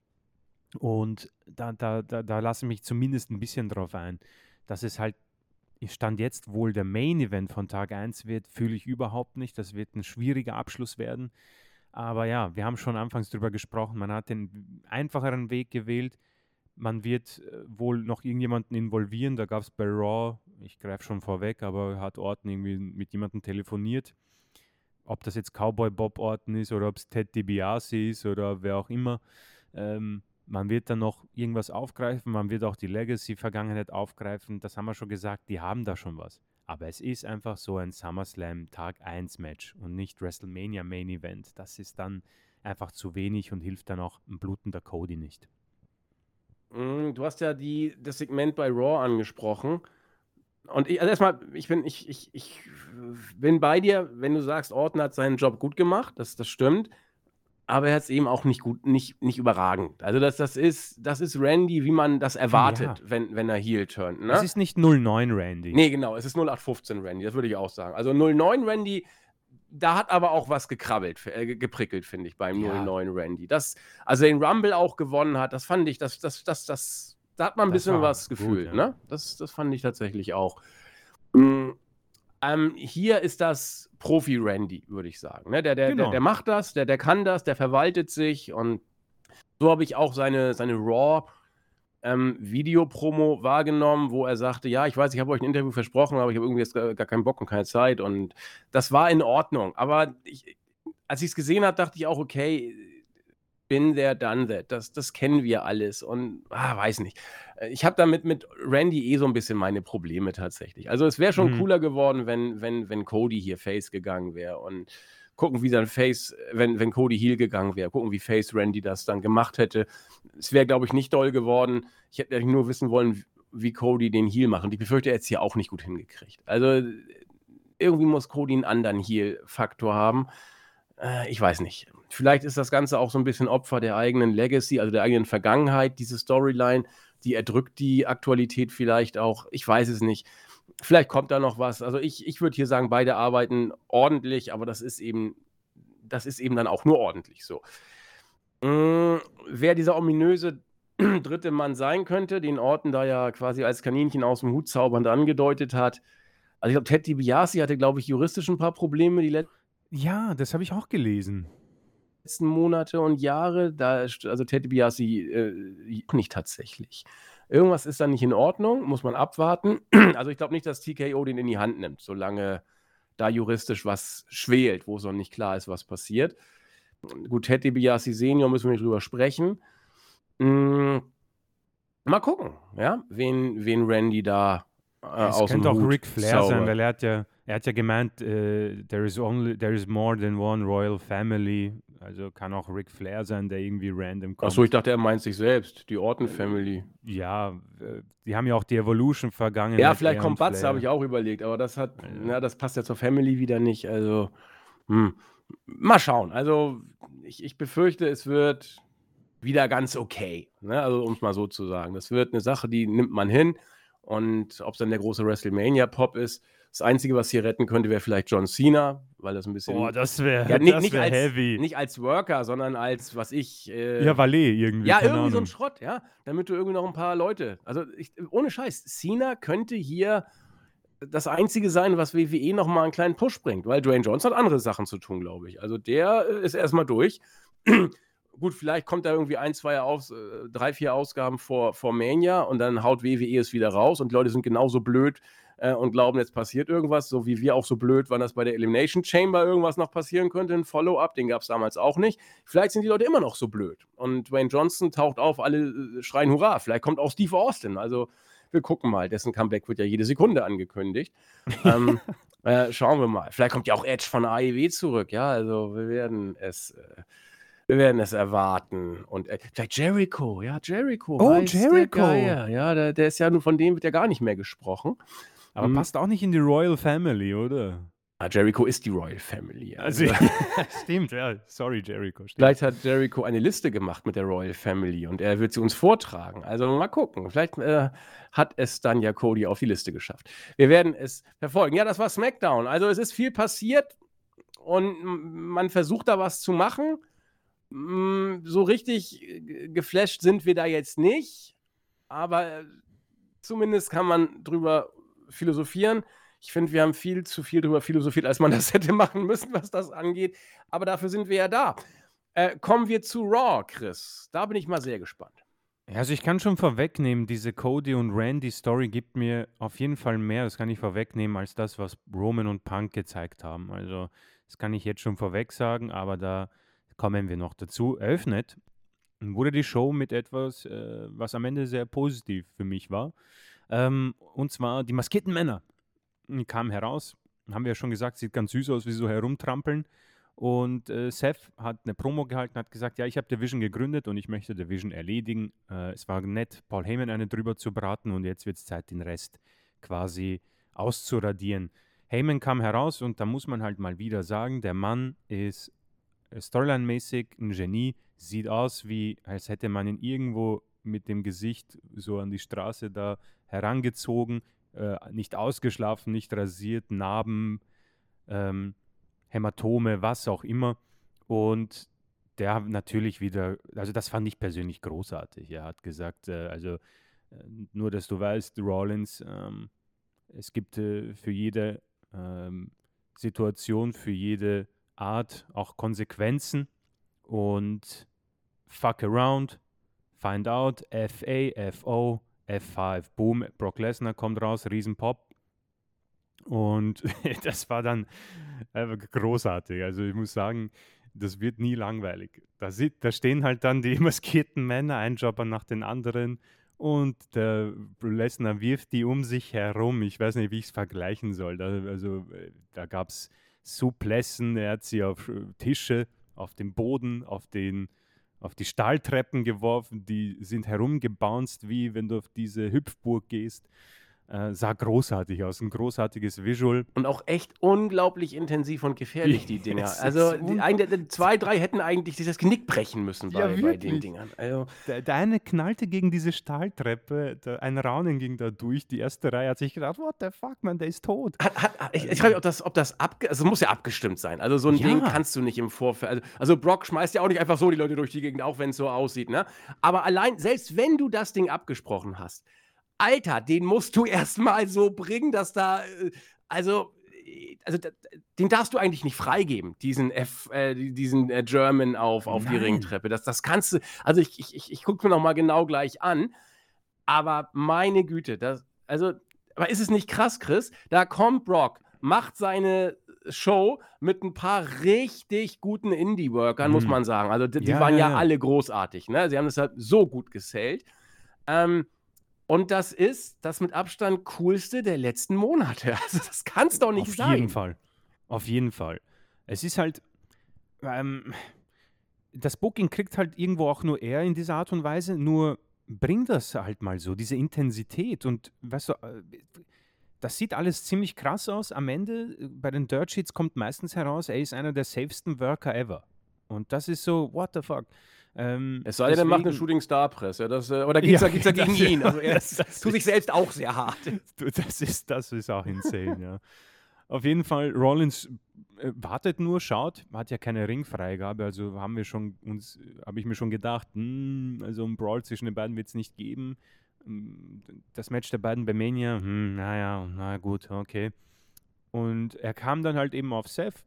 Und da lasse ich mich zumindest ein bisschen drauf ein. Dass es halt, Stand jetzt wohl der Main Event von Tag 1 wird, fühle ich überhaupt nicht. Das wird ein schwieriger Abschluss werden. Aber ja, wir haben schon anfangs drüber gesprochen, man hat den einfacheren Weg gewählt. Man wird wohl noch irgendjemanden involvieren. Da gab es bei Raw, ich greife schon vorweg, aber hat Orton irgendwie mit jemandem telefoniert. Ob das jetzt Cowboy Bob Orton ist oder ob es Ted DiBiase ist oder wer auch immer. Man wird dann noch irgendwas aufgreifen, man wird auch die Legacy-Vergangenheit aufgreifen. Das haben wir schon gesagt, die haben da schon was. Aber es ist einfach so ein SummerSlam Tag 1 Match und nicht WrestleMania Main Event. Das ist dann einfach zu wenig und hilft dann auch ein blutender Cody nicht. Du hast ja das Segment bei Raw angesprochen. Und also erstmal, ich bin bei dir, wenn du sagst, Orton hat seinen Job gut gemacht, das stimmt. Aber er hat es eben auch nicht gut, nicht überragend. Also das ist Randy, wie man das erwartet, wenn er Heel turnt. Ne? Es ist nicht 09 Randy. Nee, genau, es ist 0815 Randy, das würde ich auch sagen. Also 09 Randy, da hat aber auch was geprickelt, finde ich, beim 09 Randy. Also den Rumble auch gewonnen hat, das fand ich, da hat man ein bisschen was gefühlt. Ja. Ne? Das fand ich tatsächlich auch. Hier ist das Profi-Randy, würde ich sagen. Ne? Der macht das, der kann das, der verwaltet sich und so habe ich auch seine Raw Videopromo wahrgenommen, wo er sagte, ja, ich weiß, ich habe euch ein Interview versprochen, aber ich habe irgendwie jetzt gar keinen Bock und keine Zeit und das war in Ordnung. Aber als ich es gesehen habe, dachte ich auch, okay, been there, done that. Das kennen wir alles und weiß nicht. Ich habe damit mit Randy so ein bisschen meine Probleme tatsächlich. Also es wäre schon cooler geworden, wenn Cody hier Face gegangen wäre und gucken, wie dann Face, wenn Cody Heel gegangen wäre, gucken, wie Face Randy das dann gemacht hätte. Es wäre, glaube ich, nicht doll geworden. Ich hätte nur wissen wollen, wie Cody den Heel macht. Und ich befürchte, er hätte es hier auch nicht gut hingekriegt. Also irgendwie muss Cody einen anderen Heel-Faktor haben. Ich weiß nicht. Vielleicht ist das Ganze auch so ein bisschen Opfer der eigenen Legacy, also der eigenen Vergangenheit, diese Storyline. Die erdrückt die Aktualität vielleicht auch. Ich weiß es nicht. Vielleicht kommt da noch was. Also ich würde hier sagen, beide arbeiten ordentlich, aber das ist eben dann auch nur ordentlich so. Wer dieser ominöse dritte Mann sein könnte, den Orton da ja quasi als Kaninchen aus dem Hut zaubernd angedeutet hat. Also ich glaube, Ted DiBiase hatte, glaube ich, juristisch ein paar Probleme die Ja, das habe ich auch gelesen. letzten Monate und Jahre. Also Ted DiBiase nicht tatsächlich. Irgendwas ist da nicht in Ordnung, muss man abwarten. Also ich glaube nicht, dass TKO den in die Hand nimmt, solange da juristisch was schwelt, wo es noch nicht klar ist, was passiert. Gut, Ted DiBiase Senior müssen wir nicht drüber sprechen. Mal gucken, ja, wen Randy da Es aus dem könnte auch Hut Ric Flair sein, zaubert. weil er hat ja gemeint, there is more than one royal family. Also kann auch Ric Flair sein, der irgendwie random kommt. Achso, ich dachte, er meint sich selbst, die Orton Family. Ja, die haben ja auch die Evolution Vergangenheit. Ja, vielleicht er kommt und Batze, habe ich Flair. auch überlegt, aber das passt ja zur Family wieder nicht. Also, mal schauen. Also, ich befürchte, es wird wieder ganz okay. Ne? Also, um es mal so zu sagen. Das wird eine Sache, die nimmt man hin. Und ob es dann der große WrestleMania-Pop ist, das Einzige, was hier retten könnte, wäre vielleicht John Cena, weil das ein bisschen. Boah, das wäre Ja, nicht heavy. nicht als Worker, sondern als, was ich. Ja, Valet irgendwie, Ja, keine irgendwie so ein Ahnung. Schrott, ja. Damit du irgendwie noch ein paar Leute. Also, ohne Scheiß, Cena könnte hier das Einzige sein, was WWE noch mal einen kleinen Push bringt, weil Dwayne Johnson hat andere Sachen zu tun, glaube ich. Also, der ist erstmal durch. Gut, vielleicht kommt da irgendwie 3, 4 Ausgaben vor Mania und dann haut WWE es wieder raus und die Leute sind genauso blöd und glauben, jetzt passiert irgendwas, so wie wir auch so blöd waren, dass bei der Elimination Chamber irgendwas noch passieren könnte, ein Follow-up, den gab es damals auch nicht. Vielleicht sind die Leute immer noch so blöd und Dwayne Johnson taucht auf, alle schreien Hurra, vielleicht kommt auch Steve Austin, also wir gucken mal, dessen Comeback wird ja jede Sekunde angekündigt. Schauen wir mal. Vielleicht kommt ja auch Edge von AEW zurück, ja, also wir werden es erwarten. Und vielleicht Jericho, ja, Jericho. Oh, weiß der Jericho. Geier. Ja, der ist ja, von dem wird ja gar nicht mehr gesprochen. Aber passt auch nicht in die Royal Family, oder? Jericho ist die Royal Family. Also, stimmt, ja. Sorry, Jericho. Stimmt. Vielleicht hat Jericho eine Liste gemacht mit der Royal Family und er wird sie uns vortragen. Also mal gucken. Vielleicht hat es dann ja Cody auf die Liste geschafft. Wir werden es verfolgen. Ja, das war SmackDown. Also es ist viel passiert und man versucht da was zu machen. So richtig geflasht sind wir da jetzt nicht, aber zumindest kann man drüber philosophieren. Ich finde, wir haben viel zu viel drüber philosophiert, als man das hätte machen müssen, was das angeht. Aber dafür sind wir ja da. Kommen wir zu Raw, Chris. Da bin ich mal sehr gespannt. Also ich kann schon vorwegnehmen, diese Cody und Randy Story gibt mir auf jeden Fall mehr, das kann ich vorwegnehmen, als das, was Roman und Punk gezeigt haben. Also das kann ich jetzt schon vorweg sagen, aber da kommen wir noch dazu. Eröffnet wurde die Show mit etwas, was am Ende sehr positiv für mich war. Und zwar die maskierten Männer. Die kamen heraus, haben wir ja schon gesagt, sieht ganz süß aus, wie sie so herumtrampeln. Und Seth hat eine Promo gehalten, hat gesagt, ja, ich habe Division gegründet und ich möchte Division erledigen. Es war nett, Paul Heyman eine drüber zu braten und jetzt wird es Zeit, den Rest quasi auszuradieren. Heyman kam heraus und da muss man halt mal wieder sagen, der Mann ist storyline-mäßig ein Genie, sieht aus wie, als hätte man ihn irgendwo mit dem Gesicht so an die Straße da herangezogen, nicht ausgeschlafen, nicht rasiert, Narben, Hämatome, was auch immer. Und der natürlich wieder, also das fand ich persönlich großartig. Er hat gesagt, nur, dass du weißt, Rollins, es gibt für jede Situation, für jede Art auch Konsequenzen und fuck around, find out, FA, FO, F5, boom, Brock Lesnar kommt raus, Riesenpop. Und das war dann einfach großartig. Also ich muss sagen, das wird nie langweilig. Da stehen halt dann die maskierten Männer, ein Jobber nach den anderen und der Lesnar wirft die um sich herum. Ich weiß nicht, wie ich es vergleichen soll. Da gab es Suplessen, er hat sie auf Tische, auf den Boden, auf die Stahltreppen geworfen, die sind herumgebounced, wie wenn du auf diese Hüpfburg gehst. Sah großartig aus, ein großartiges Visual. Und auch echt unglaublich intensiv und gefährlich, die Dinger. Es Also, ist zwei, drei hätten eigentlich sich das Genick brechen müssen Ja, bei den wirklich. Dingern. Also, Der eine knallte gegen diese Stahltreppe, ein Raunen ging da durch. Die erste Reihe hat sich gedacht, what the fuck, man, der ist tot. ich frage mich, ob das also muss ja abgestimmt sein. Also so ein Ding Ja. kannst du nicht im Vorfeld. Also Brock schmeißt ja auch nicht einfach so die Leute durch die Gegend, auch wenn es so aussieht, ne? Aber allein, selbst wenn du das Ding abgesprochen hast, Alter, den musst du erstmal so bringen, dass da, den darfst du eigentlich nicht freigeben, diesen German auf die Nein. Ringtreppe. Das kannst du, also ich gucke mir noch mal genau gleich an, aber meine Güte, aber ist es nicht krass, Chris? Da kommt Brock, macht seine Show mit ein paar richtig guten Indie-Workern, muss man sagen. Also die Ja, waren ja, ja ja. alle großartig, ne? Sie haben das halt so gut gesellt. Und das ist das mit Abstand coolste der letzten Monate. Also das kann's doch nicht sein. Auf jeden Fall. Auf jeden Fall. Es ist halt, das Booking kriegt halt irgendwo auch nur er in dieser Art und Weise, nur bring das halt mal so, diese Intensität und weißt du, das sieht alles ziemlich krass aus. Am Ende, bei den Dirt Sheets kommt meistens heraus, er ist einer der safesten Worker ever. Und das ist so, what the fuck. Es sei denn, er macht eine Shooting Star Press. Ja, oder geht's da gegen ihn? Also er tut sich selbst auch sehr hart. Das ist auch insane, ja. Auf jeden Fall, Rollins wartet nur, schaut, hat ja keine Ringfreigabe, also habe ich mir schon gedacht, also ein Brawl zwischen den beiden wird es nicht geben. Das Match der beiden bei Mania, na gut, okay. Und er kam dann halt eben auf Seth,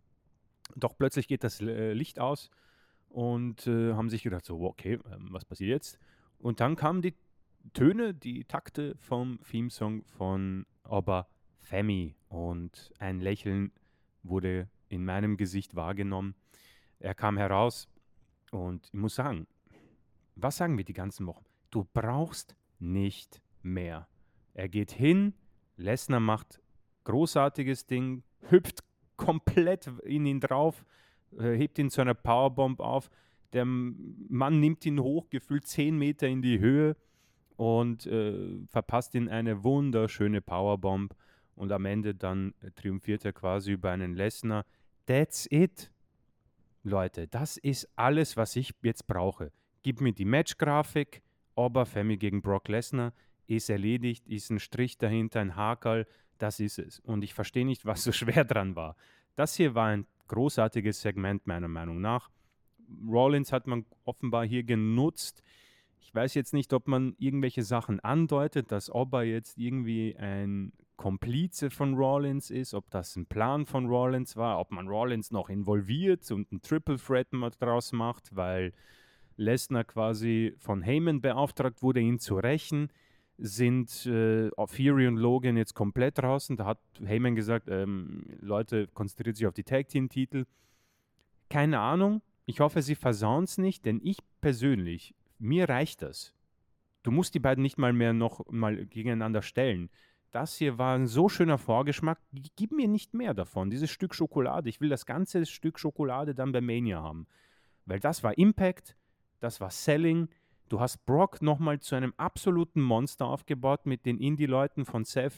doch plötzlich geht das Licht aus und haben sich gedacht, so, okay, was passiert jetzt? Und dann kamen die Töne, die Takte vom Theme-Song von Oba Femi und ein Lächeln wurde in meinem Gesicht wahrgenommen. Er kam heraus und ich muss sagen, was sagen wir die ganzen Wochen? Du brauchst nicht mehr. Er geht hin, Lesnar macht großartiges Ding, hüpft komplett in ihn drauf, hebt ihn zu einer Powerbomb auf. Der Mann nimmt ihn hoch, gefühlt 10 Meter in die Höhe und verpasst ihn eine wunderschöne Powerbomb. Und am Ende dann triumphiert er quasi über einen Lesnar. That's it. Leute, das ist alles, was ich jetzt brauche. Gib mir die Matchgrafik. Oba Femi gegen Brock Lesnar ist erledigt, ist ein Strich dahinter, ein Hakerl. Das ist es. Und ich verstehe nicht, was so schwer dran war. Das hier war ein großartiges Segment, meiner Meinung nach. Rollins hat man offenbar hier genutzt. Ich weiß jetzt nicht, ob man irgendwelche Sachen andeutet, dass Oba jetzt irgendwie ein Komplize von Rollins ist, ob das ein Plan von Rollins war, ob man Rollins noch involviert und ein Triple Threat draus macht, weil Lesnar quasi von Heyman beauftragt wurde, ihn zu rächen. Sind Fury und Logan jetzt komplett draußen? Da hat Heyman gesagt, Leute, konzentriert sich auf die Tag-Team-Titel. Keine Ahnung. Ich hoffe, sie versauen es nicht, denn ich persönlich, mir reicht das. Du musst die beiden nicht mal mehr noch mal gegeneinander stellen. Das hier war ein so schöner Vorgeschmack. Gib mir nicht mehr davon. Dieses Stück Schokolade. Ich will das ganze Stück Schokolade dann bei Mania haben. Weil das war Impact, das war Selling. Du hast Brock nochmal zu einem absoluten Monster aufgebaut mit den Indie-Leuten von Seth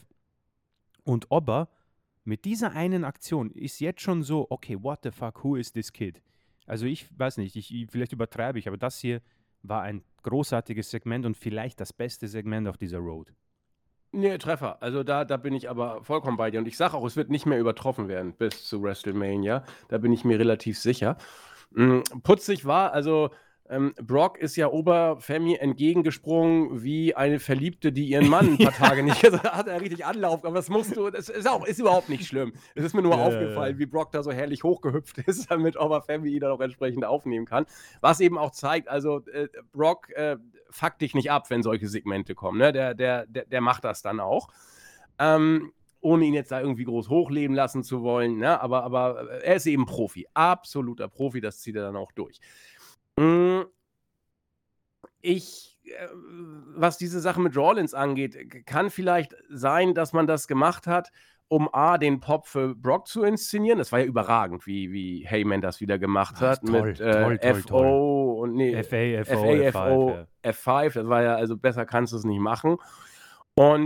und Oba. Mit dieser einen Aktion ist jetzt schon so, okay, what the fuck, who is this kid? Also ich weiß nicht, vielleicht übertreibe ich, aber das hier war ein großartiges Segment und vielleicht das beste Segment auf dieser Road. Nee, Treffer. Also da bin ich aber vollkommen bei dir. Und ich sage auch, es wird nicht mehr übertroffen werden bis zu WrestleMania. Da bin ich mir relativ sicher. Putzig war, also Brock ist ja Oberfemi entgegengesprungen wie eine Verliebte, die ihren Mann ein paar Tage nicht, also da hat er richtig Anlauf, aber das ist überhaupt nicht schlimm. Es ist mir nur aufgefallen, wie Brock da so herrlich hochgehüpft ist, damit Oberfemi ihn dann auch entsprechend aufnehmen kann. Was eben auch zeigt, also Brock fuckt dich nicht ab, wenn solche Segmente kommen, ne? Der macht das dann auch. Ohne ihn jetzt da irgendwie groß hochleben lassen zu wollen, ne? Aber er ist eben Profi, absoluter Profi, das zieht er dann auch durch. Was diese Sache mit Rollins angeht, kann vielleicht sein, dass man das gemacht hat, um den Pop für Brock zu inszenieren. Das war ja überragend, wie Heyman das wieder gemacht hat. Toll, mit toll. FO und FA, FO, F5. Das war ja, also besser kannst du es nicht machen. Und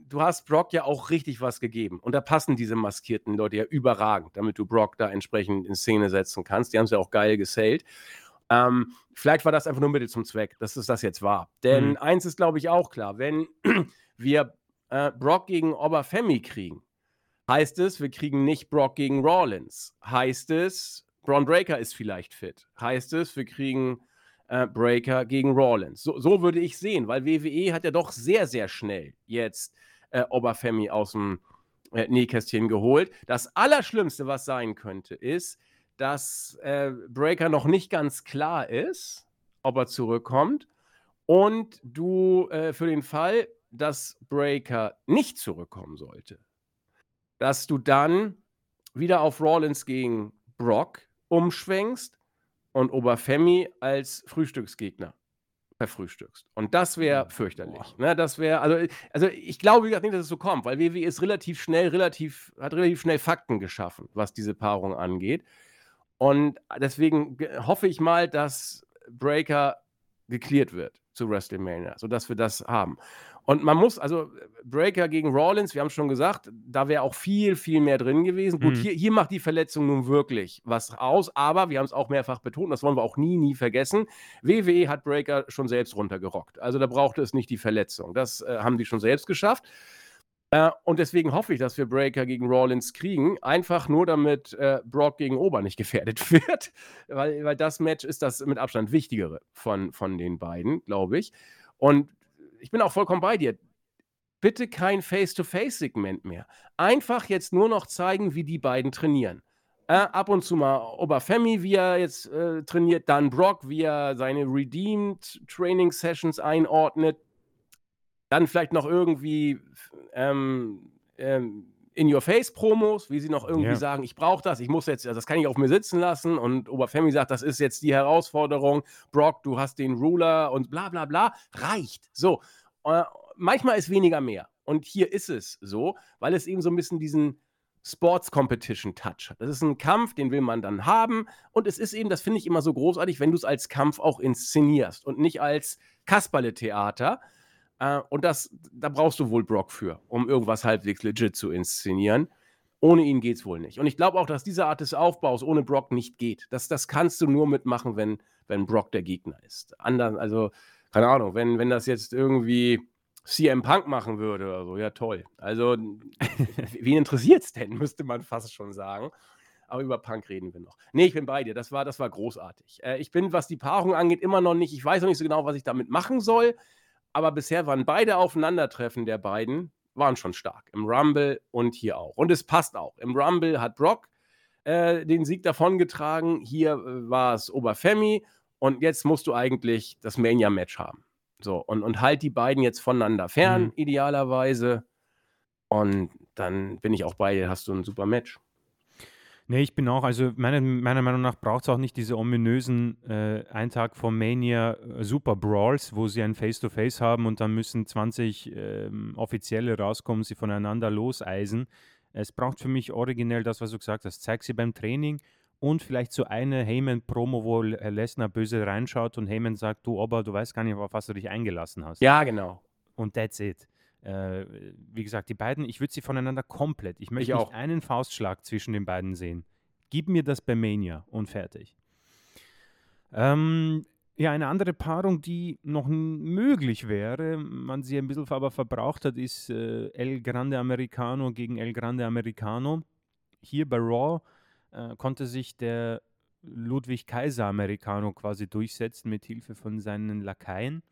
du hast Brock ja auch richtig was gegeben. Und da passen diese maskierten Leute ja überragend, damit du Brock da entsprechend in Szene setzen kannst. Die haben es ja auch geil gesellt. Vielleicht war das einfach nur Mittel zum Zweck, dass es das jetzt war. Denn eins ist, glaube ich, auch klar. Wenn wir Brock gegen Obafemi kriegen, heißt es, wir kriegen nicht Brock gegen Rollins. Heißt es, Braun Breaker ist vielleicht fit. Heißt es, wir kriegen Breaker gegen Rollins. So würde ich sehen, weil WWE hat ja doch sehr, sehr schnell jetzt Obafemi aus dem Nähkästchen geholt. Das Allerschlimmste, was sein könnte, ist, dass Breaker noch nicht ganz klar ist, ob er zurückkommt. Und du für den Fall, dass Breaker nicht zurückkommen sollte, dass du dann wieder auf Rollins gegen Brock umschwenkst und Obafemi als Frühstücksgegner verfrühstückst. Und das wäre fürchterlich. Ne? Das wäre, also ich glaube, wie gesagt, nicht, dass es so kommt, weil WWE ist relativ schnell Fakten geschaffen, was diese Paarung angeht. Und deswegen hoffe ich mal, dass Breaker geklärt wird zu WrestleMania, sodass wir das haben. Und man muss, also Breaker gegen Rollins, wir haben schon gesagt, da wäre auch viel, viel mehr drin gewesen. Gut, hier macht die Verletzung nun wirklich was aus, aber wir haben es auch mehrfach betont, das wollen wir auch nie vergessen. WWE hat Breaker schon selbst runtergerockt. Also da brauchte es nicht die Verletzung. Das haben die schon selbst geschafft. Und deswegen hoffe ich, dass wir Breaker gegen Rollins kriegen, einfach nur damit Brock gegen Ober nicht gefährdet wird, weil das Match ist das mit Abstand wichtigere von den beiden, glaube ich. Und ich bin auch vollkommen bei dir. Bitte kein Face-to-Face-Segment mehr. Einfach jetzt nur noch zeigen, wie die beiden trainieren. Ab und zu mal Obafemi, wie er jetzt trainiert, dann Brock, wie er seine Redeemed Training Sessions einordnet. Dann vielleicht noch irgendwie In-Your-Face-Promos, wie sie noch irgendwie sagen, ich brauche das, ich muss jetzt, das kann ich auf mir sitzen lassen. Und Obafemi sagt, das ist jetzt die Herausforderung. Brock, du hast den Ruler und bla bla bla. Reicht. So. Manchmal ist weniger mehr. Und hier ist es so, weil es eben so ein bisschen diesen Sports-Competition-Touch hat. Das ist ein Kampf, den will man dann haben. Und es ist eben, das finde ich immer so großartig, wenn du es als Kampf auch inszenierst und nicht als Kasperle-Theater. Und da brauchst du wohl Brock für, um irgendwas halbwegs legit zu inszenieren. Ohne ihn geht's wohl nicht. Und ich glaube auch, dass diese Art des Aufbaus ohne Brock nicht geht. Das kannst du nur mitmachen, wenn Brock der Gegner ist. Also, keine Ahnung, wenn das jetzt irgendwie CM Punk machen würde oder so, ja toll. Also, wen interessiert's denn, müsste man fast schon sagen. Aber über Punk reden wir noch. Nee, ich bin bei dir. Das war großartig. Ich bin, was die Paarung angeht, immer noch nicht, ich weiß noch nicht so genau, was ich damit machen soll. Aber bisher waren beide Aufeinandertreffen der beiden, waren schon stark. Im Rumble und hier auch. Und es passt auch. Im Rumble hat Brock den Sieg davongetragen. Hier war es Obafemi. Und jetzt musst du eigentlich das Mania-Match haben. So, und halt die beiden jetzt voneinander fern, idealerweise. Und dann bin ich auch bei dir, hast du ein super Match. Nee, ich bin auch, also meiner Meinung nach braucht es auch nicht diese ominösen einen Tag vor Mania Super Brawls, wo sie ein Face-to-Face haben und dann müssen 20 Offizielle rauskommen, sie voneinander loseisen. Es braucht für mich originell das, was du gesagt hast. Zeig sie beim Training und vielleicht so eine Heyman-Promo, wo Lesnar böse reinschaut und Heyman sagt, du Ober, du weißt gar nicht, auf was du dich eingelassen hast. Ja, genau. Und that's it. Wie gesagt, die beiden, ich würde sie voneinander komplett. Ich möchte nicht einen Faustschlag zwischen den beiden sehen. Gib mir das bei Mania und fertig. Ja, eine andere Paarung, die noch möglich wäre, man sie ein bisschen aber verbraucht hat, ist El Grande Americano gegen El Grande Americano. Hier bei Raw konnte sich der Ludwig Kaiser Americano quasi durchsetzen mit Hilfe von seinen Lakaien.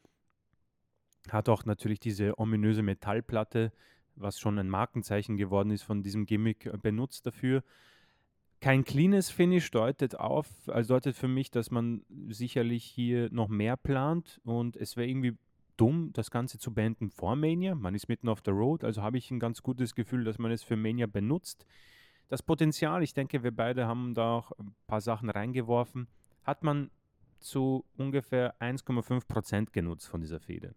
Hat auch natürlich diese ominöse Metallplatte, was schon ein Markenzeichen geworden ist von diesem Gimmick, benutzt dafür. Kein cleanes Finish deutet für mich, dass man sicherlich hier noch mehr plant und es wäre irgendwie dumm, das Ganze zu beenden vor Mania. Man ist mitten auf der Road, also habe ich ein ganz gutes Gefühl, dass man es für Mania benutzt. Das Potenzial, ich denke, wir beide haben da auch ein paar Sachen reingeworfen, hat man zu ungefähr 1,5% genutzt von dieser Fehde.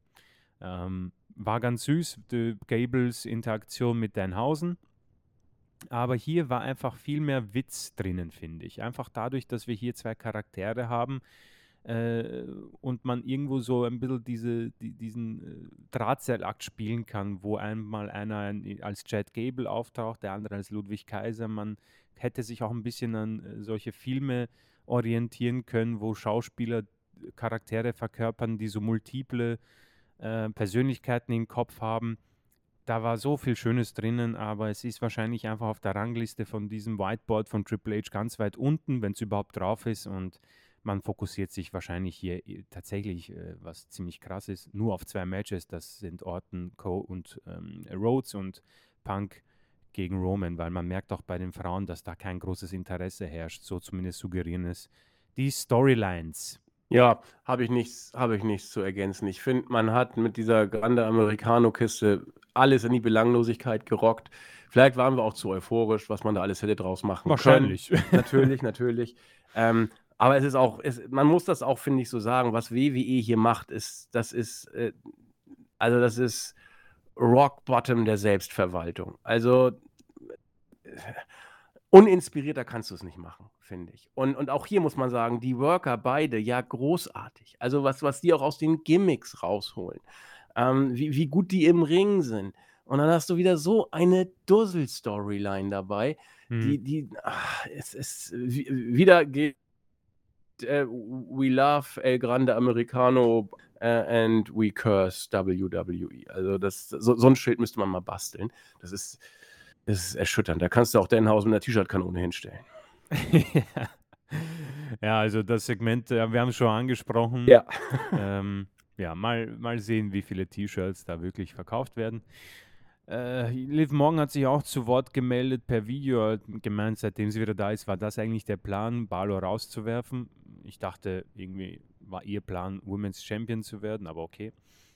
War ganz süß, die Gables Interaktion mit Danhausen. Aber hier war einfach viel mehr Witz drinnen, finde ich. Einfach dadurch, dass wir hier zwei Charaktere haben, äh, und man irgendwo so ein bisschen diesen Drahtseilakt spielen kann, wo einmal einer als Chad Gable auftaucht, der andere als Ludwig Kaiser. Man hätte sich auch ein bisschen an solche Filme orientieren können, wo Schauspieler Charaktere verkörpern, die so multiple Persönlichkeiten im Kopf haben. Da war so viel Schönes drinnen, aber es ist wahrscheinlich einfach auf der Rangliste von diesem Whiteboard von Triple H ganz weit unten, wenn es überhaupt drauf ist. Und man fokussiert sich wahrscheinlich hier tatsächlich, was ziemlich krass ist, nur auf 2 Matches. Das sind Orton und Rhodes und Punk gegen Roman, weil man merkt auch bei den Frauen, dass da kein großes Interesse herrscht. So zumindest suggerieren es die Storylines. Ja, habe ich nichts zu ergänzen. Ich finde, man hat mit dieser Grande Americano-Kiste alles in die Belanglosigkeit gerockt. Vielleicht waren wir auch zu euphorisch, was man da alles hätte draus machen können. Wahrscheinlich. Natürlich. Aber es ist auch, man muss das auch, finde ich, so sagen, was WWE hier macht, das ist Rock Bottom der Selbstverwaltung. Also uninspirierter kannst du es nicht machen, finde ich. Und auch hier muss man sagen, die Worker beide, ja, großartig. Also was die auch aus den Gimmicks rausholen. Wie gut die im Ring sind. Und dann hast du wieder so eine Dussel-Storyline dabei, es ist wieder geht We love El Grande Americano and we curse WWE. Also so ein Schild müsste man mal basteln. Das ist erschütternd. Da kannst du auch Danhausen mit einer T-Shirt-Kanone hinstellen. Ja, also das Segment, wir haben es schon angesprochen. Ja. Ja, mal sehen, wie viele T-Shirts da wirklich verkauft werden. Liv Morgan hat sich auch zu Wort gemeldet per Video, hat gemeint, seitdem sie wieder da ist, war das eigentlich der Plan, Balor rauszuwerfen. Ich dachte, irgendwie war ihr Plan, Women's Champion zu werden, aber okay.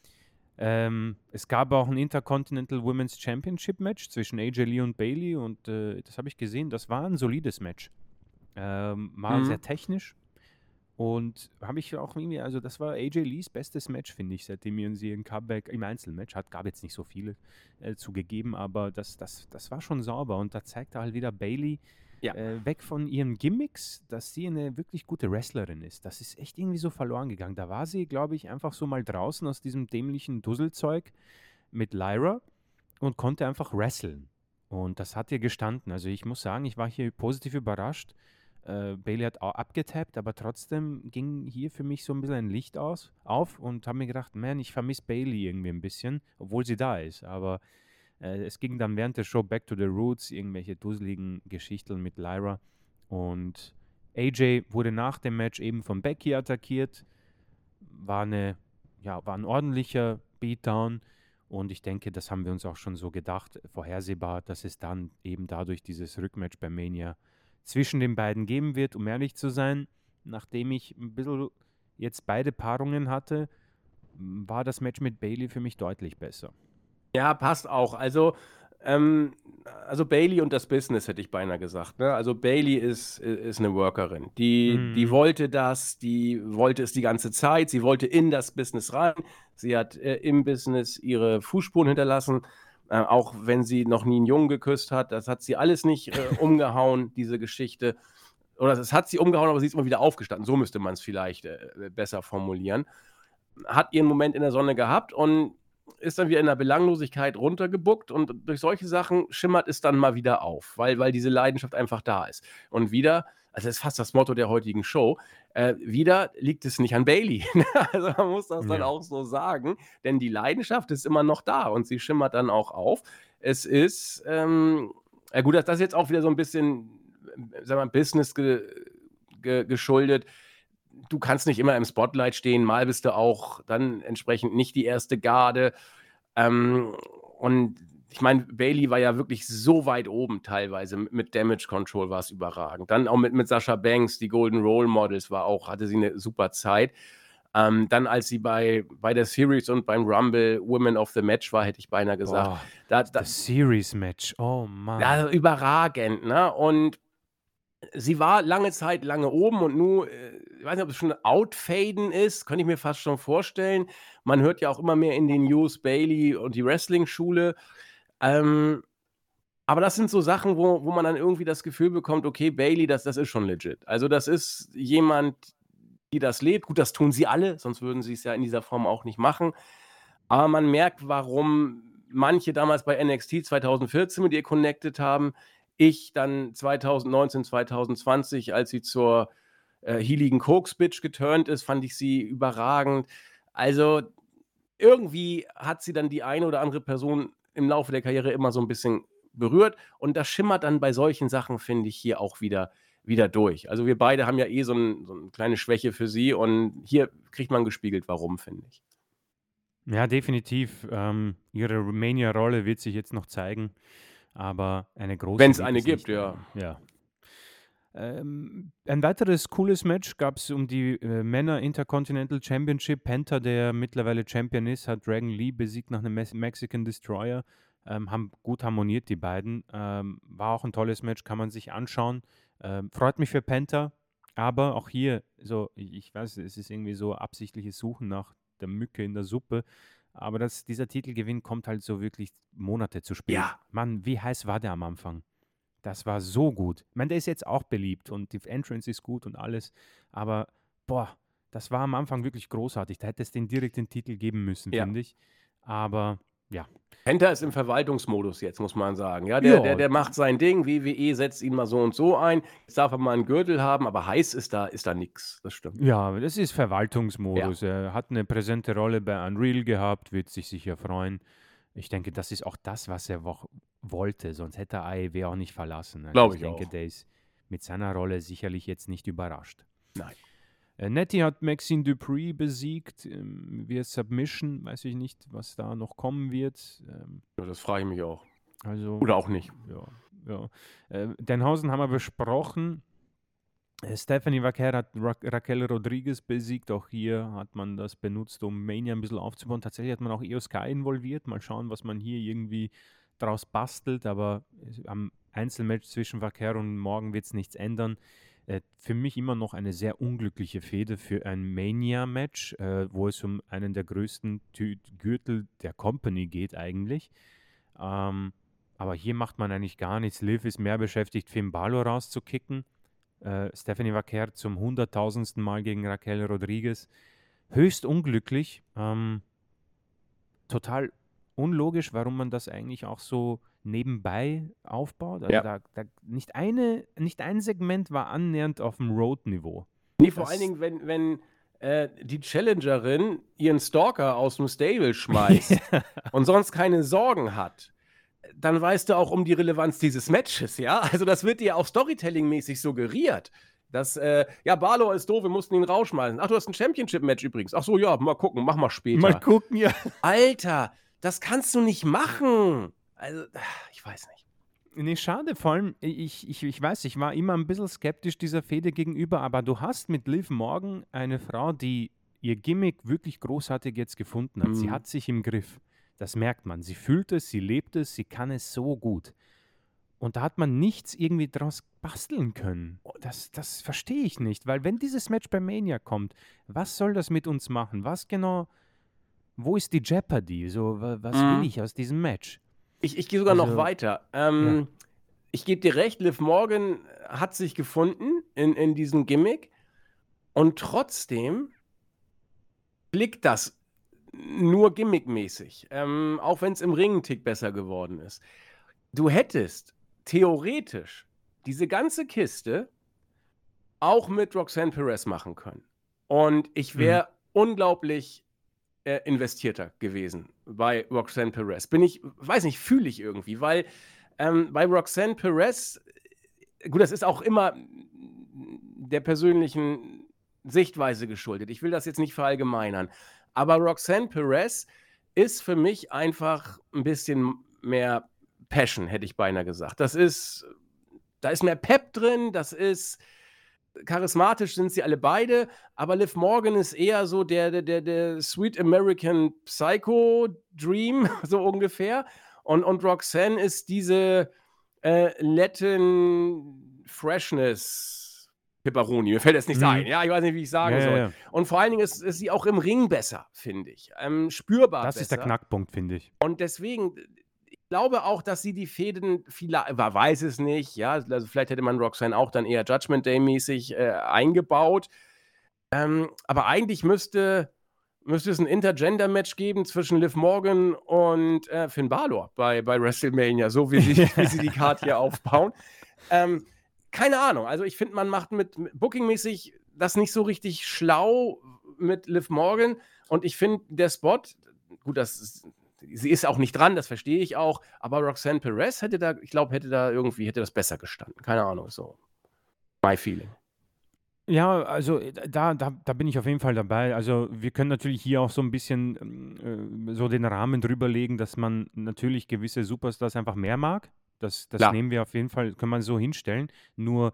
Es gab auch ein Intercontinental Women's Championship Match zwischen AJ Lee und Bayley und das habe ich gesehen, das war ein solides Match. War sehr technisch und habe ich auch irgendwie, also das war AJ Lees bestes Match, finde ich, seitdem sie ein Comeback im Einzelmatch hat. Gab jetzt nicht so viele zugegeben, aber das war schon sauber und da zeigt halt wieder Bayley weg von ihren Gimmicks, dass sie eine wirklich gute Wrestlerin ist. Das ist echt irgendwie so verloren gegangen. Da war sie, glaube ich, einfach so mal draußen aus diesem dämlichen Dusselzeug mit Lyra und konnte einfach wresteln. Und das hat ihr gestanden. Also ich muss sagen, ich war hier positiv überrascht. Bayley hat auch abgetappt, aber trotzdem ging hier für mich so ein bisschen ein Licht auf und habe mir gedacht, man, ich vermisse Bayley irgendwie ein bisschen, obwohl sie da ist. Aber es ging dann während der Show back to the roots, irgendwelche dusseligen Geschichten mit Lyra. Und AJ wurde nach dem Match eben von Becky attackiert. War ein ordentlicher Beatdown. Und ich denke, das haben wir uns auch schon so gedacht, vorhersehbar, dass es dann eben dadurch dieses Rückmatch bei Mania zwischen den beiden geben wird, um ehrlich zu sein. Nachdem ich ein bisschen jetzt beide Paarungen hatte, war das Match mit Bayley für mich deutlich besser. Ja, passt auch. Also Bayley und das Business, hätte ich beinahe gesagt. Ne? Also Bayley ist eine Workerin. Die wollte das, die wollte es die ganze Zeit. Sie wollte in das Business rein. Sie hat im Business ihre Fußspuren hinterlassen. Auch wenn sie noch nie einen Jungen geküsst hat. Das hat sie alles nicht umgehauen, diese Geschichte. Oder das hat sie umgehauen, aber sie ist immer wieder aufgestanden. So müsste man es vielleicht besser formulieren. Hat ihren Moment in der Sonne gehabt und ist dann wieder in der Belanglosigkeit runtergebuckt und durch solche Sachen schimmert es dann mal wieder auf, weil diese Leidenschaft einfach da ist. Und wieder, also das ist fast das Motto der heutigen Show, wieder liegt es nicht an Bayley. Also man muss das dann auch so sagen, denn die Leidenschaft ist immer noch da und sie schimmert dann auch auf. Es ist, ja gut, das ist jetzt auch wieder so ein bisschen, sagen wir mal, Business geschuldet. Du kannst nicht immer im Spotlight stehen, mal bist du auch dann entsprechend nicht die erste Garde. Und ich meine, Bayley war ja wirklich so weit oben teilweise. Mit Damage Control war es überragend. Dann auch mit Sasha Banks, die Golden Role Models, hatte sie eine super Zeit. Dann, als sie bei der Series und beim Rumble Women of the Match war, hätte ich beinahe gesagt. Das Series-Match, oh Mann. Ja, überragend, ne? Und sie war lange Zeit lange oben und nun, ich weiß nicht, ob es schon Outfaden ist, könnte ich mir fast schon vorstellen. Man hört ja auch immer mehr in den News Bayley und die Wrestling-Schule. Aber das sind so Sachen, wo man dann irgendwie das Gefühl bekommt, okay, Bayley, das ist schon legit. Also das ist jemand, die das lebt. Gut, das tun sie alle, sonst würden sie es ja in dieser Form auch nicht machen. Aber man merkt, warum manche damals bei NXT 2014 mit ihr connected haben. Ich dann 2019, 2020, als sie zur healigen Koks-Bitch geturnt ist, fand ich sie überragend. Also irgendwie hat sie dann die eine oder andere Person im Laufe der Karriere immer so ein bisschen berührt und das schimmert dann bei solchen Sachen, finde ich, hier auch wieder durch. Also, wir beide haben ja so 'n kleine Schwäche für sie und hier kriegt man gespiegelt, warum, finde ich. Ja, definitiv. Ihre Romania-Rolle wird sich jetzt noch zeigen, aber eine Wenn große es wird eine es gibt, nicht ja. werden. Ja. Ein weiteres cooles Match gab es um die Männer Intercontinental Championship. Penta, der mittlerweile Champion ist, hat Dragon Lee besiegt nach einem Mexican Destroyer. Haben gut harmoniert, die beiden. War auch ein tolles Match, kann man sich anschauen. Freut mich für Penta, aber auch hier, so, ich weiß, es ist irgendwie so absichtliches Suchen nach der Mücke in der Suppe. Aber dieser Titelgewinn kommt halt so wirklich Monate zu spät. Ja. Mann, wie heiß war der am Anfang? Das war so gut. Ich meine, der ist jetzt auch beliebt und die Entrance ist gut und alles, aber boah, das war am Anfang wirklich großartig. Da hätte es den direkt den Titel geben müssen, Ja. finde ich. Aber ja. Penta ist im Verwaltungsmodus jetzt, muss man sagen. Ja, Ja, der macht sein Ding, WWE setzt ihn mal so und so ein. Jetzt darf er mal einen Gürtel haben, aber heiß ist da nix. Das stimmt. ja, das ist Ja. Verwaltungsmodus. Er hat eine präsente Rolle bei Unreal gehabt, wird sich sicher freuen. Ich denke, das ist auch das, was er wollte, sonst hätte er AEW auch nicht verlassen. Also Glaube ich ich denke, auch. der ist mit seiner Rolle sicherlich jetzt nicht überrascht. Nein. Nettie hat Maxine Dupree besiegt via Submission. Weiß ich nicht, was da noch kommen wird. Ja, das frage ich mich auch. Also, Oder auch nicht. ja. Danhausen haben wir besprochen. Stephanie Vaquer hat Raquel Rodriguez besiegt. Auch hier hat man das benutzt, um Mania ein bisschen aufzubauen. Tatsächlich hat man auch Io Sky involviert. Mal schauen, was man hier irgendwie draus bastelt. Aber am Einzelmatch zwischen Vaquer und Morgan wird es nichts ändern. Für mich immer noch eine sehr unglückliche Fehde für ein Mania-Match, wo es um einen der größten Gürtel der Company geht eigentlich. Aber hier macht man eigentlich gar nichts. Liv ist mehr beschäftigt, Finn Balor rauszukicken. Stephanie Vaquer zum 100.000. Mal gegen Raquel Rodriguez. Höchst unglücklich. Total unlogisch, warum man das eigentlich auch so nebenbei aufbaut. Also Ja. nicht ein Segment war annähernd auf dem Road-Niveau. Nee, vor allen Dingen, wenn die Challengerin ihren Stalker aus dem Stable schmeißt und sonst keine Sorgen hat, dann weißt du auch um die Relevanz dieses Matches, ja? Also das wird dir auch Storytelling-mäßig suggeriert. Dass, ja, Balor ist doof, wir mussten ihn rausschmeißen. Ach, du hast ein Championship-Match übrigens. Ach so, ja, mal gucken, mach mal später. Mal gucken, ja. Alter, das kannst du nicht machen. Also, ich weiß nicht. Nee, schade, vor allem, ich weiß, ich war immer ein bisschen skeptisch dieser Fehde gegenüber, aber du hast mit Liv Morgan eine Frau, die ihr Gimmick wirklich großartig jetzt gefunden hat. Sie hat sich im Griff. Das merkt man. Sie fühlt es, sie lebt es, sie kann es so gut. Und da hat man nichts irgendwie draus basteln können. Das verstehe ich nicht, weil wenn dieses Match bei Mania kommt, was soll das mit uns machen? Was genau, wo ist die Jeopardy? So, was will ich aus diesem Match? Ich gehe sogar noch Also, weiter. ja. Ich gebe dir recht, Liv Morgan hat sich gefunden in diesem Gimmick und trotzdem blickt das nur gimmickmäßig, auch wenn es im Ring 'n Tick besser geworden ist. Du hättest theoretisch diese ganze Kiste auch mit Roxanne Perez machen können. Und ich wäre unglaublich investierter gewesen bei Roxanne Perez. Weiß nicht, fühle ich irgendwie, weil bei Roxanne Perez, gut, das ist auch immer der persönlichen Sichtweise geschuldet. Ich will das jetzt nicht verallgemeinern. Aber Roxanne Perez ist für mich einfach ein bisschen mehr Passion, hätte ich beinahe gesagt. Da ist mehr Pep drin, das ist charismatisch sind sie alle beide, aber Liv Morgan ist eher so der Sweet American Psycho Dream, so ungefähr. Und Roxanne ist diese Latin Freshness Pepperoni. Mir fällt jetzt nichts ein. Ja, ich weiß nicht, wie ich sagen soll. Ja. Und vor allen Dingen ist sie auch im Ring besser, finde ich. Spürbar Das besser. ist der Knackpunkt, finde ich. Und deswegen, ich glaube auch, dass sie die Fäden man weiß es nicht, ja, also vielleicht hätte man Roxanne auch dann eher Judgment Day-mäßig eingebaut. Aber eigentlich müsste es ein Intergender-Match geben zwischen Liv Morgan und Finn Balor bei WrestleMania, so wie sie die Card hier aufbauen. Keine Ahnung. Also ich finde, man macht mit Booking-mäßig das nicht so richtig schlau mit Liv Morgan. Und ich finde, der Spot, gut, sie ist auch nicht dran, das verstehe ich auch. Aber Roxanne Perez hätte das besser gestanden. Keine Ahnung, so my feeling. Ja, also da bin ich auf jeden Fall dabei. Also wir können natürlich hier auch so ein bisschen so den Rahmen drüber legen, dass man natürlich gewisse Superstars einfach mehr mag. Das Klar. nehmen wir auf jeden Fall, können wir so hinstellen. Nur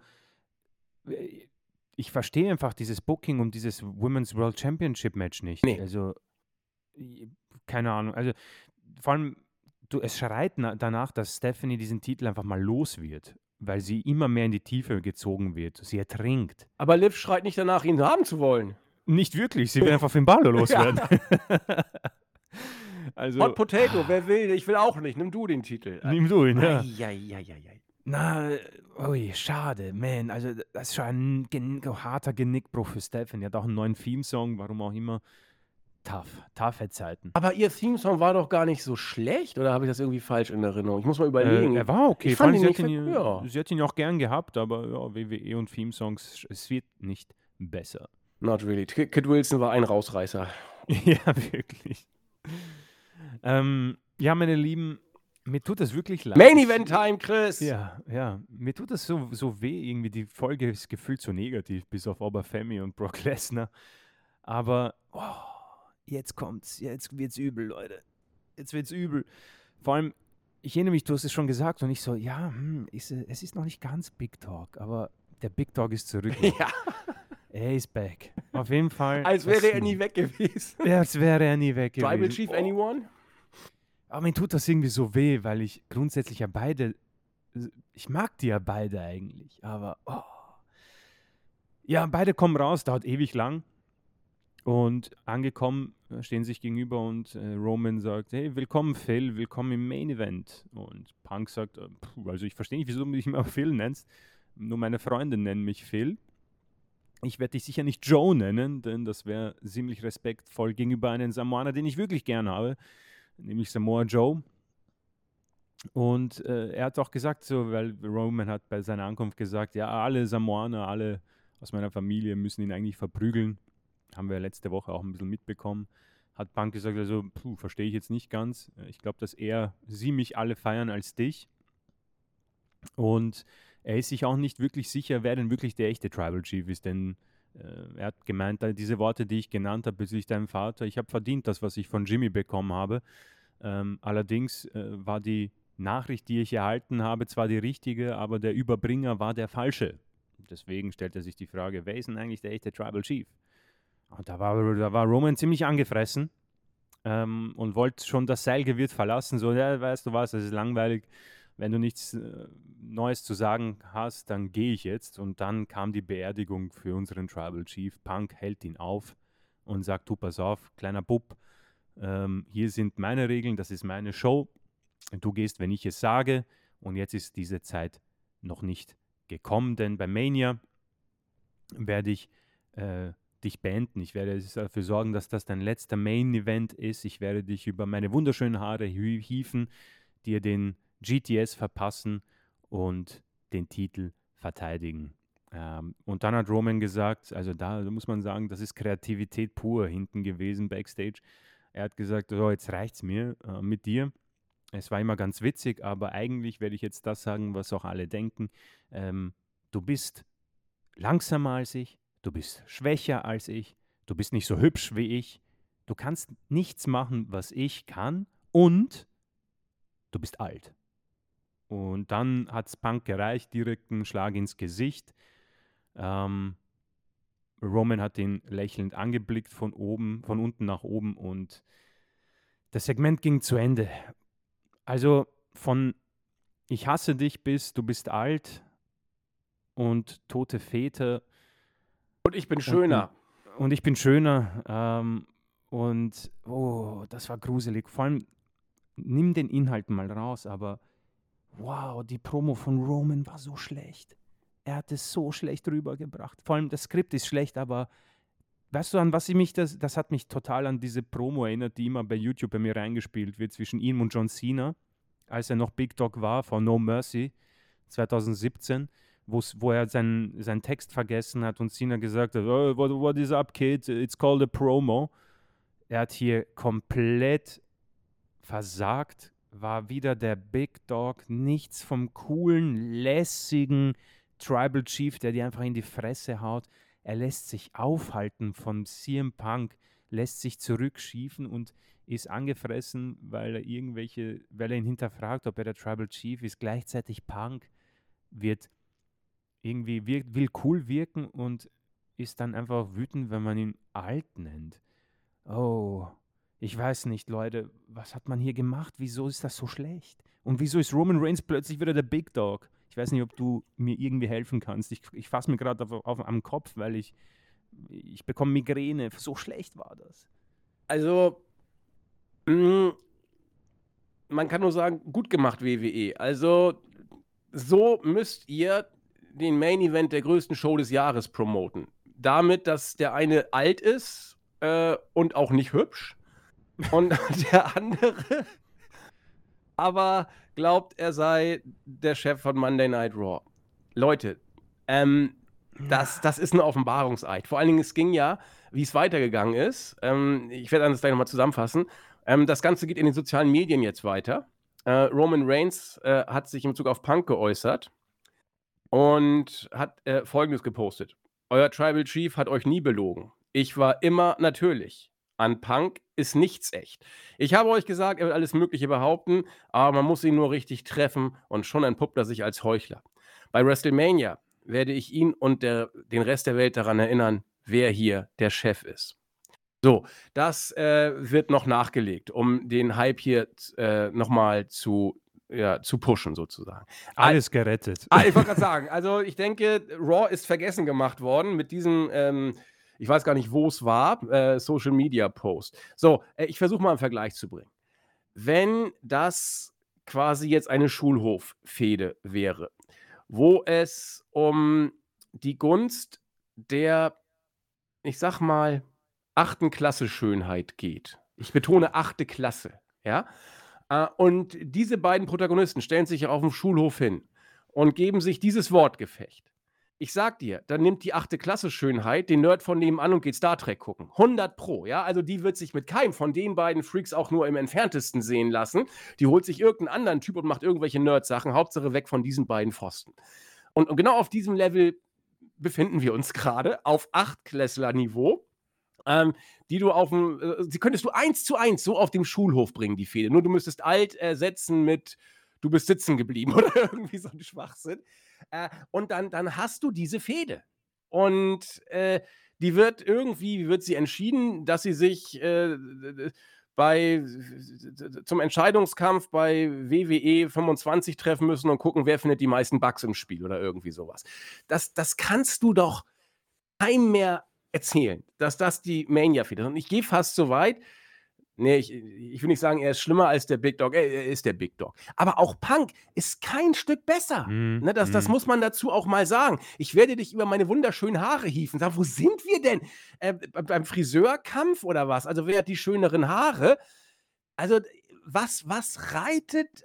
ich verstehe einfach dieses Booking und dieses Women's World Championship Match nicht. Nee. Also keine Ahnung. Also vor allem, es schreit danach, dass Stephanie diesen Titel einfach mal los wird, weil sie immer mehr in die Tiefe gezogen wird. Sie ertrinkt. Aber Liv schreit nicht danach, ihn haben zu wollen. Nicht wirklich, sie will einfach Finn Balor loswerden. Also, Hot Potato, wer will? Ich will auch nicht. Nimm du den Titel. Nimm du ihn, ja. Eieieiei. Na, ui, schade, man. Also, das ist schon ein harter Genickbruch für Stephanie. Hat auch einen neuen Theme-Song, warum auch immer. Tough Zeiten. Aber ihr Theme-Song war doch gar nicht so schlecht, oder habe ich das irgendwie falsch in Erinnerung? Ich muss mal überlegen. Er war okay. Ich fand ihn Sie hat ihn auch gern gehabt, aber ja, WWE und Theme-Songs, es wird nicht besser. Not really. Kid Wilson war ein Rausreißer. Ja, wirklich. Ja, meine Lieben, mir tut das wirklich leid. Main Event Time, Chris! Ja. Mir tut das so weh, irgendwie. Die Folge ist gefühlt so negativ, bis auf Oberfemi und Brock Lesnar. Aber jetzt kommt's. Jetzt wird's übel, Leute. Jetzt wird's übel. Vor allem, ich erinnere mich, du hast es schon gesagt und ich so, ja, es ist noch nicht ganz Big Talk, aber der Big Talk ist zurück. Ja. Er ist back. Auf jeden Fall. Als wäre er nie weg gewesen. Ja, als wäre er nie weg gewesen. Tribal Chief, anyone? Aber mir tut das irgendwie so weh, weil ich grundsätzlich ja beide, ich mag die ja beide eigentlich, aber ja, beide kommen raus, dauert ewig lang und angekommen stehen sich gegenüber und Roman sagt, hey, willkommen Phil, willkommen im Main Event und Punk sagt, also ich verstehe nicht, wieso du mich immer Phil nennst, nur meine Freunde nennen mich Phil. Ich werde dich sicher nicht Joe nennen, denn das wäre ziemlich respektvoll gegenüber einem Samoaner, den ich wirklich gern habe, nämlich Samoa Joe. Und er hat auch gesagt, so, weil Roman hat bei seiner Ankunft gesagt, ja, alle Samoaner, alle aus meiner Familie müssen ihn eigentlich verprügeln. Haben wir letzte Woche auch ein bisschen mitbekommen. Hat Punk gesagt, also verstehe ich jetzt nicht ganz. Ich glaube, dass sie mich alle feiern als dich. Und er ist sich auch nicht wirklich sicher, wer denn wirklich der echte Tribal Chief ist, denn er hat gemeint, diese Worte, die ich genannt habe bezüglich deinem Vater, ich habe verdient das, was ich von Jimmy bekommen habe. Allerdings war die Nachricht, die ich erhalten habe, zwar die richtige, aber der Überbringer war der falsche. Deswegen stellt er sich die Frage, wer ist denn eigentlich der echte Tribal Chief? Und da war Roman ziemlich angefressen und wollte schon das Seilgewirr verlassen, so, ja, weißt du was, das ist langweilig. Wenn du nichts Neues zu sagen hast, dann gehe ich jetzt. Und dann kam die Beerdigung für unseren Tribal Chief. Punk hält ihn auf und sagt, du, pass auf, kleiner Bub, hier sind meine Regeln, das ist meine Show. Du gehst, wenn ich es sage. Und jetzt ist diese Zeit noch nicht gekommen, denn bei Mania werde ich dich beenden. Ich werde dafür sorgen, dass das dein letzter Main-Event ist. Ich werde dich über meine wunderschönen Haare hieven, dir den GTS verpassen und den Titel verteidigen. Und dann hat Roman gesagt, also da muss man sagen, das ist Kreativität pur hinten gewesen backstage. Er hat gesagt, so, jetzt reicht's mir mit dir. Es war immer ganz witzig, aber eigentlich werde ich jetzt das sagen, was auch alle denken. Du bist langsamer als ich, du bist schwächer als ich, du bist nicht so hübsch wie ich, du kannst nichts machen, was ich kann und du bist alt. Und dann hat es Punk gereicht, direkt einen Schlag ins Gesicht. Roman hat ihn lächelnd angeblickt von unten nach oben und das Segment ging zu Ende. Also von ich hasse dich bis du bist alt und tote Väter. Und ich bin schöner. Und ich bin schöner. Und das war gruselig. Vor allem, nimm den Inhalt mal raus, aber wow, die Promo von Roman war so schlecht. Er hat es so schlecht rübergebracht. Vor allem das Skript ist schlecht, aber weißt du, an was ich mich das hat mich total an diese Promo erinnert, die immer bei YouTube bei mir reingespielt wird zwischen ihm und John Cena, als er noch Big Dog war, vor No Mercy 2017, wo er seinen Text vergessen hat und Cena gesagt hat, oh, what is up, kid? It's called a promo. Er hat hier komplett versagt, war wieder der Big Dog, nichts vom coolen, lässigen Tribal Chief, der dir einfach in die Fresse haut. Er lässt sich aufhalten von CM Punk, lässt sich zurückschiefen und ist angefressen, weil er ihn hinterfragt, ob er der Tribal Chief ist. Gleichzeitig Punk will cool wirken und ist dann einfach wütend, wenn man ihn alt nennt. Oh, ich weiß nicht, Leute, was hat man hier gemacht? Wieso ist das so schlecht? Und wieso ist Roman Reigns plötzlich wieder der Big Dog? Ich weiß nicht, ob du mir irgendwie helfen kannst. Ich fasse mir gerade am Kopf, weil ich bekomme Migräne. So schlecht war das. Also, man kann nur sagen, gut gemacht, WWE. Also, so müsst ihr den Main Event der größten Show des Jahres promoten. Damit, dass der eine alt ist und auch nicht hübsch und der andere aber glaubt, er sei der Chef von Monday Night Raw. Leute, das ist ein Offenbarungseid. Vor allen Dingen, es ging ja, wie es weitergegangen ist. Ich werde das gleich nochmal zusammenfassen. Das Ganze geht in den sozialen Medien jetzt weiter. Roman Reigns hat sich in Bezug auf Punk geäußert und hat Folgendes gepostet. Euer Tribal Chief hat euch nie belogen. Ich war immer natürlich. An Punk ist nichts echt. Ich habe euch gesagt, er wird alles Mögliche behaupten, aber man muss ihn nur richtig treffen und schon entpuppt er sich als Heuchler. Bei WrestleMania werde ich ihn und den Rest der Welt daran erinnern, wer hier der Chef ist. So, das wird noch nachgelegt, um den Hype hier nochmal zu pushen sozusagen. Alles gerettet. Ich wollte gerade sagen, also ich denke, Raw ist vergessen gemacht worden mit diesem ich weiß gar nicht, wo es war, Social Media Post. So, ich versuche mal einen Vergleich zu bringen. Wenn das quasi jetzt eine Schulhoffehde wäre, wo es um die Gunst der, ich sag mal, 8. Klasse Schönheit geht. Ich betone 8. Klasse, ja? Und diese beiden Protagonisten stellen sich auf dem Schulhof hin und geben sich dieses Wortgefecht. Ich sag dir, dann nimmt die 8. Klasse Schönheit den Nerd von nebenan und geht Star Trek gucken. 100 Pro, ja? Also die wird sich mit keinem von den beiden Freaks auch nur im Entferntesten sehen lassen. Die holt sich irgendeinen anderen Typ und macht irgendwelche Nerd-Sachen. Hauptsache weg von diesen beiden Pfosten. Und genau auf diesem Level befinden wir uns gerade, auf 8-Klässler-Niveau. Die könntest du 1:1 so auf dem Schulhof bringen, die Fehde. Nur du müsstest alt ersetzen mit du bist sitzen geblieben oder irgendwie so ein Schwachsinn. Und dann hast du diese Fehde. Und wie wird sie entschieden, dass sie sich zum Entscheidungskampf bei WWE 25 treffen müssen und gucken, wer findet die meisten Bugs im Spiel oder irgendwie sowas. Das kannst du doch keinem mehr erzählen, dass das die Mania-Fehde ist. Und ich gehe fast so weit, ich will nicht sagen, er ist schlimmer als der Big Dog, er ist der Big Dog. Aber auch Punk ist kein Stück besser. Ne, das muss man dazu auch mal sagen. Ich werde dich über meine wunderschönen Haare hieven. Sag, wo sind wir denn? Beim Friseurkampf oder was? Also wer hat die schöneren Haare? Also was reitet,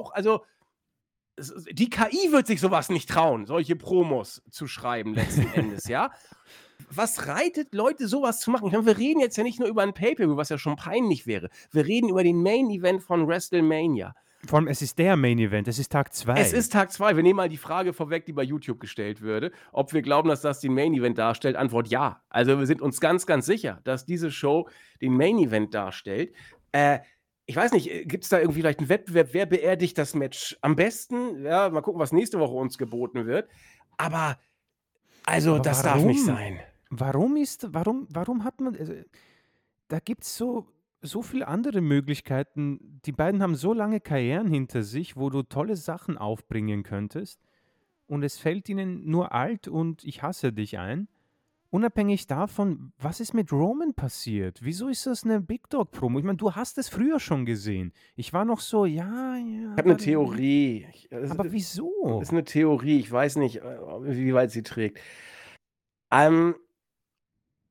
die KI wird sich sowas nicht trauen, solche Promos zu schreiben letzten Endes, ja? Was reitet Leute, sowas zu machen? Ich meine, wir reden jetzt ja nicht nur über ein Pay-Per-View, was ja schon peinlich wäre. Wir reden über den Main-Event von WrestleMania. Vor allem, es ist der Main-Event, es ist Tag 2. Es ist Tag 2. Wir nehmen mal die Frage vorweg, die bei YouTube gestellt würde, ob wir glauben, dass das den Main-Event darstellt. Antwort ja. Also wir sind uns ganz, ganz sicher, dass diese Show den Main-Event darstellt. Ich weiß nicht, gibt es da irgendwie vielleicht einen Wettbewerb, wer beerdigt das Match am besten? Ja, mal gucken, was nächste Woche uns geboten wird. Aber das darf nicht sein. Warum hat man, da gibt es so viele andere Möglichkeiten. Die beiden haben so lange Karrieren hinter sich, wo du tolle Sachen aufbringen könntest und es fällt ihnen nur alt und ich hasse dich ein. Unabhängig davon, was ist mit Roman passiert? Wieso ist das eine Big Dog Promo? Ich meine, du hast es früher schon gesehen. Ich war noch so, ja. Ich habe eine Theorie. Aber wieso? Das ist eine Theorie. Ich weiß nicht, wie weit sie trägt.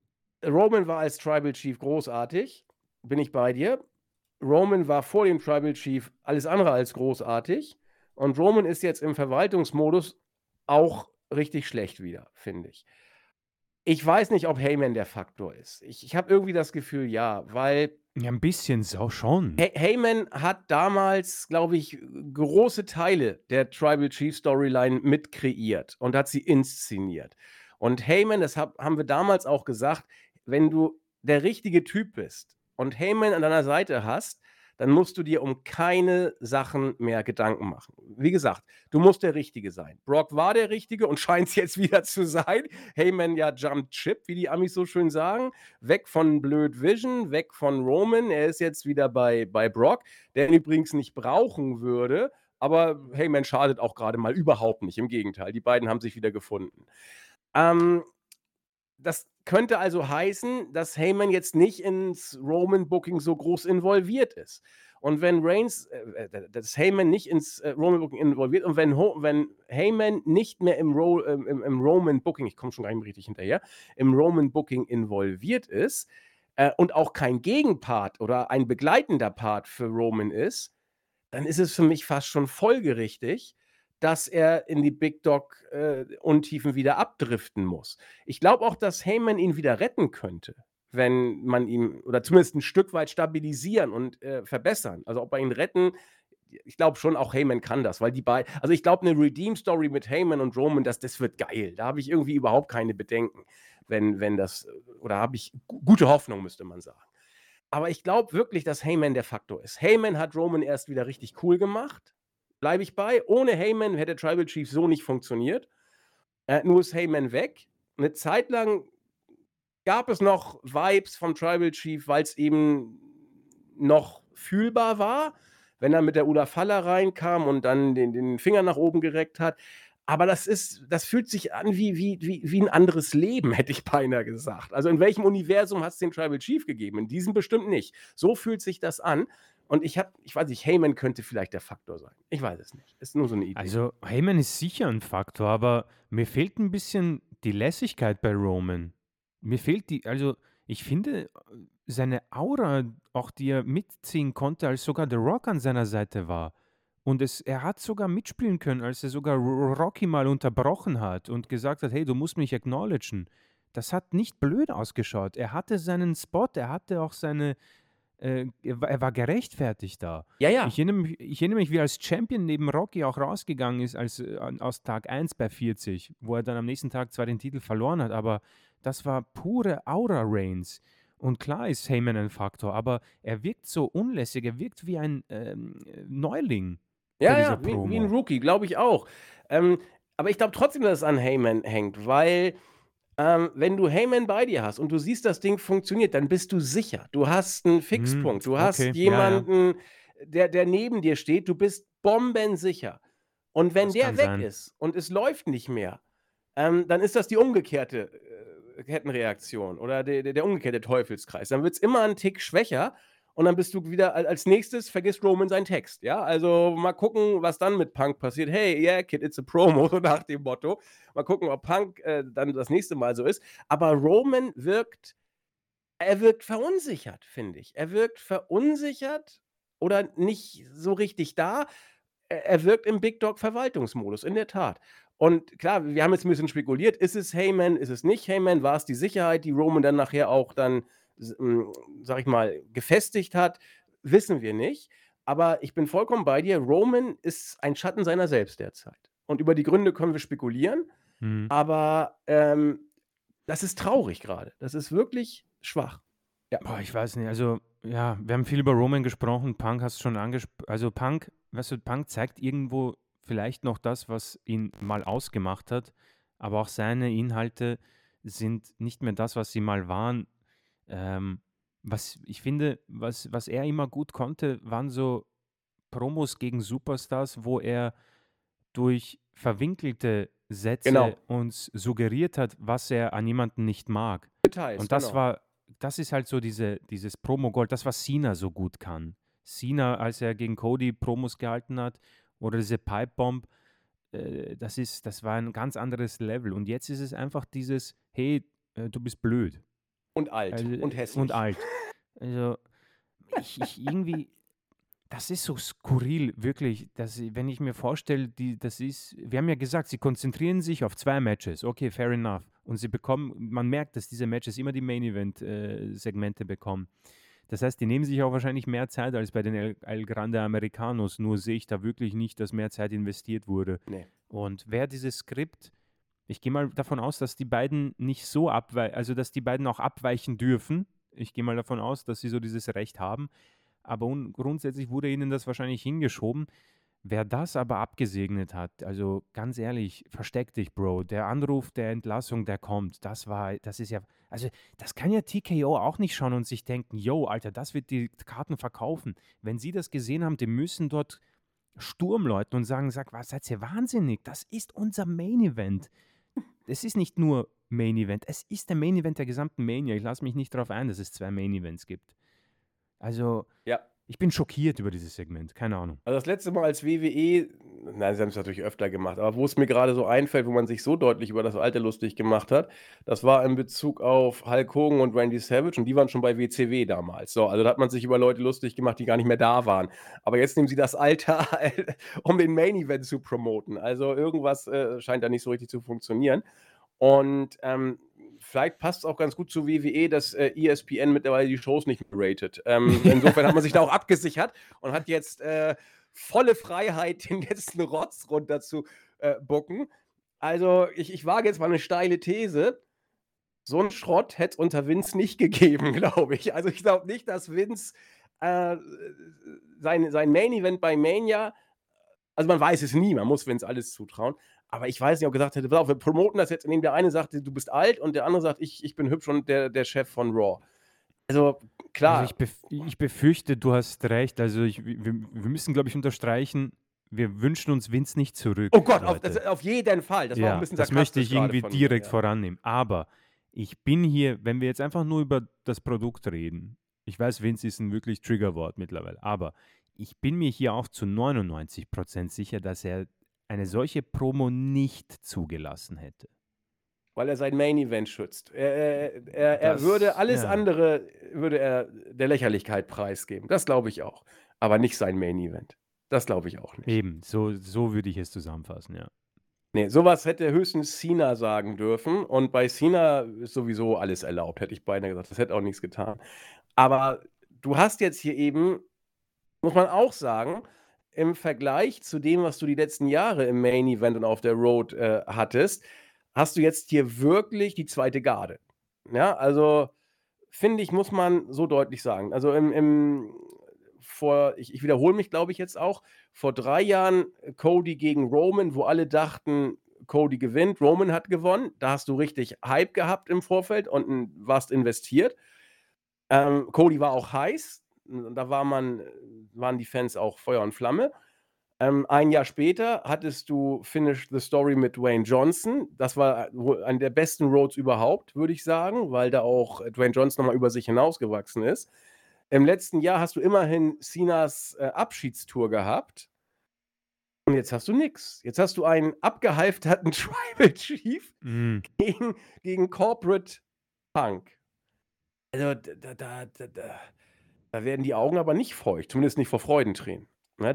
Roman war als Tribal Chief großartig, bin ich bei dir. Roman war vor dem Tribal Chief alles andere als großartig. Und Roman ist jetzt im Verwaltungsmodus auch richtig schlecht wieder, finde ich. Ich weiß nicht, ob Heyman der Faktor ist. Ich habe irgendwie das Gefühl, ja, weil Ja, ein bisschen schon. Heyman hat damals, glaube ich, große Teile der Tribal Chief Storyline mit kreiert und hat sie inszeniert. Und Heyman, haben wir damals auch gesagt, wenn du der richtige Typ bist und Heyman an deiner Seite hast, dann musst du dir um keine Sachen mehr Gedanken machen. Wie gesagt, du musst der Richtige sein. Brock war der Richtige und scheint es jetzt wieder zu sein. Heyman ja jumped ship, wie die Amis so schön sagen. Weg von Blöd Vision, weg von Roman. Er ist jetzt wieder bei Brock, der ihn übrigens nicht brauchen würde. Aber Heyman schadet auch gerade mal überhaupt nicht. Im Gegenteil, die beiden haben sich wieder gefunden. Das könnte also heißen, dass Heyman jetzt nicht ins Roman-Booking so groß involviert ist. Und wenn dass Heyman nicht ins Roman-Booking involviert und wenn Heyman nicht mehr im Roman-Booking, ich komme schon gar nicht mehr richtig hinterher, im Roman-Booking involviert ist und auch kein Gegenpart oder ein begleitender Part für Roman ist, dann ist es für mich fast schon folgerichtig, dass er in die Big Dog Untiefen wieder abdriften muss. Ich glaube auch, dass Heyman ihn wieder retten könnte, wenn man ihn oder zumindest ein Stück weit stabilisieren und verbessern. Also ob wir ihn retten, ich glaube schon, auch Heyman kann das, weil die beiden, also ich glaube, eine Redeem-Story mit Heyman und Roman, das wird geil. Da habe ich irgendwie überhaupt keine Bedenken, wenn das, oder habe ich gute Hoffnung, müsste man sagen. Aber ich glaube wirklich, dass Heyman der Faktor ist. Heyman hat Roman erst wieder richtig cool gemacht. Bleibe ich bei. Ohne Heyman hätte Tribal Chief so nicht funktioniert. Nur ist Heyman weg. Eine Zeit lang gab es noch Vibes vom Tribal Chief, weil es eben noch fühlbar war, wenn er mit der Uda Falla reinkam und dann den Finger nach oben gereckt hat. Aber das fühlt sich an wie ein anderes Leben, hätte ich beinahe gesagt. Also in welchem Universum hat es den Tribal Chief gegeben? In diesem bestimmt nicht. So fühlt sich das an. Und ich weiß nicht, Heyman könnte vielleicht der Faktor sein. Ich weiß es nicht. Ist nur so eine Idee. Also, Heyman ist sicher ein Faktor, aber mir fehlt ein bisschen die Lässigkeit bei Roman. Mir fehlt also ich finde seine Aura, auch die er mitziehen konnte, als sogar The Rock an seiner Seite war. Und er hat sogar mitspielen können, als er sogar Rocky mal unterbrochen hat und gesagt hat, hey, du musst mich acknowledgen. Das hat nicht blöd ausgeschaut. Er hatte seinen Spot, er hatte auch er war gerechtfertigt da. Ja, ja. Ich erinnere mich, wie er als Champion neben Rocky auch rausgegangen ist aus Tag 1 bei 40, wo er dann am nächsten Tag zwar den Titel verloren hat, aber das war pure Aura-Reigns. Und klar ist Heyman ein Faktor, aber er wirkt so unlässig, er wirkt wie ein Neuling bei Ja, dieser ja, wie ein Promo. Rookie, glaube ich auch. Aber ich glaube trotzdem, dass es an Heyman hängt, weil wenn du Heyman bei dir hast und du siehst, das Ding funktioniert, dann bist du sicher. Du hast einen Fixpunkt. Du hast Okay, ja, ja. jemanden, der neben dir steht. Du bist bombensicher. Und wenn Das der kann weg sein. ist und es läuft nicht mehr, dann ist das die umgekehrte Kettenreaktion oder der umgekehrte Teufelskreis. Dann wird es immer einen Tick schwächer und dann bist du wieder als nächstes, vergisst Roman seinen Text. Ja, also mal gucken, was dann mit Punk passiert. Hey, yeah, Kid, it's a promo, so nach dem Motto. Mal gucken, ob Punk dann das nächste Mal so ist. Aber Roman wirkt verunsichert, finde ich. Er wirkt verunsichert oder nicht so richtig da. Er wirkt im Big Dog Verwaltungsmodus, in der Tat. Und klar, wir haben jetzt ein bisschen spekuliert, ist es Heyman, ist es nicht Heyman? War es die Sicherheit, die Roman dann nachher auch dann, sag ich mal, gefestigt hat? Wissen wir nicht. Aber ich bin vollkommen bei dir. Roman ist ein Schatten seiner selbst derzeit. Und über die Gründe können wir spekulieren. Mhm. Aber das ist traurig gerade. Das ist wirklich schwach. Ja. Boah, ich weiß nicht. Also, ja, wir haben viel über Roman gesprochen. Punk hast du schon angesprochen. Also, Punk, weißt du, Punk zeigt irgendwo vielleicht noch das, was ihn mal ausgemacht hat. Aber auch seine Inhalte sind nicht mehr das, was sie mal waren. Was ich finde, was er immer gut konnte, waren so Promos gegen Superstars, wo er durch verwinkelte Sätze Genau. uns suggeriert hat, was er an jemanden nicht mag. Details, Und genau. das ist halt so dieses Promo-Gold, das, was Cena so gut kann. Cena, als er gegen Cody Promos gehalten hat, oder diese Pipe-Bomb, das war ein ganz anderes Level. Und jetzt ist es einfach dieses, hey, du bist blöd. Und alt Also, und und hässlich. alt. Also, ich irgendwie, das ist so skurril, wirklich, wenn ich mir vorstelle, wir haben ja gesagt, sie konzentrieren sich auf 2 Matches. Okay, fair enough. Und man merkt, dass diese Matches immer die Main-Event-Segmente bekommen. Das heißt, die nehmen sich auch wahrscheinlich mehr Zeit als bei den El Grande Americanos. Nur sehe ich da wirklich nicht, dass mehr Zeit investiert wurde. Nee. Und wer dieses Skript, ich gehe mal davon aus, dass die beiden nicht so also dass die beiden auch abweichen dürfen. Ich gehe mal davon aus, dass sie so dieses Recht haben. Aber grundsätzlich wurde ihnen das wahrscheinlich hingeschoben. Wer das aber abgesegnet hat, also ganz ehrlich, versteck dich, Bro. Der Anruf der Entlassung, der kommt, das ist ja, also das kann ja TKO auch nicht schauen und sich denken, yo, Alter, das wird die Karten verkaufen. Wenn sie das gesehen haben, die müssen dort Sturm läuten und sagen, was, seid ihr wahnsinnig? Das ist unser Main Event. Es ist nicht nur Main Event, es ist der Main Event der gesamten Mania. Ich lasse mich nicht darauf ein, dass es 2 Main Events gibt. Also, Ja. ich bin schockiert über dieses Segment, keine Ahnung. Also das letzte Mal als WWE, nein, sie haben es natürlich öfter gemacht, aber wo es mir gerade so einfällt, wo man sich so deutlich über das Alter lustig gemacht hat, das war in Bezug auf Hulk Hogan und Randy Savage und die waren schon bei WCW damals. So, also da hat man sich über Leute lustig gemacht, die gar nicht mehr da waren. Aber jetzt nehmen sie das Alter, um den Main Event zu promoten. Also irgendwas scheint da nicht so richtig zu funktionieren. Und vielleicht passt es auch ganz gut zu WWE, dass ESPN mittlerweile die Shows nicht mehr ratet. Insofern hat man sich da auch abgesichert und hat jetzt volle Freiheit, den letzten Rotz runter zu bucken. Also, ich wage jetzt mal eine steile These. So einen Schrott hätte es unter Vince nicht gegeben, glaube ich. Also, ich glaube nicht, dass Vince sein Main-Event bei Mania, also man weiß es nie, man muss Vince alles zutrauen. Aber ich weiß nicht, ob er gesagt hätte, pass auf, wir promoten das jetzt, indem der eine sagt, du bist alt und der andere sagt, ich bin hübsch und der Chef von Raw. Also Also klar, ich befürchte, du hast recht. Also wir müssen, glaube ich, unterstreichen, wir wünschen uns Vince nicht zurück, oh Gott, Leute. auf jeden Fall. Das war auch ein Ja, bisschen das möchte sarkastisch ich gerade irgendwie von mir. direkt Ja. vorannehmen. Aber ich bin hier, wenn wir jetzt einfach nur über das Produkt reden, ich weiß, Vince ist ein wirklich Triggerwort mittlerweile, aber ich bin mir hier auch zu 99% sicher, dass er eine solche Promo nicht zugelassen hätte. Weil er sein Main-Event schützt. Er würde alles Ja, andere würde er der Lächerlichkeit preisgeben. Das glaube ich auch. Aber nicht sein Main-Event. Das glaube ich auch nicht. eben, so würde ich es zusammenfassen, ja. Nee, sowas hätte höchstens Cena sagen dürfen. Und bei Cena ist sowieso alles erlaubt, hätte ich beinahe gesagt. Das hätte auch nichts getan. Aber du hast jetzt hier eben, muss man auch sagen, im Vergleich zu dem, was du die letzten Jahre im Main Event und auf der Road hattest, hast du jetzt hier wirklich die zweite Garde. Ja, also finde ich, muss man so deutlich sagen. Also ich wiederhole mich, glaube ich, jetzt auch, vor 3 Jahren Cody gegen Roman, wo alle dachten, Cody gewinnt, Roman hat gewonnen. Da hast du richtig Hype gehabt im Vorfeld und warst investiert. Cody war auch heiß. Da waren die Fans auch Feuer und Flamme. Ein Jahr später hattest du Finish the Story mit Dwayne Johnson. Das war wohl eine der besten Roads überhaupt, würde ich sagen, weil da auch Dwayne Johnson nochmal über sich hinausgewachsen ist. Im letzten Jahr hast du immerhin Cenas Abschiedstour gehabt. Und jetzt hast du nix. Jetzt hast du einen abgehalfterten Tribal Chief Mhm. gegen Corporate Punk. Also da werden die Augen aber nicht feucht, zumindest nicht vor Freudentränen. Ne,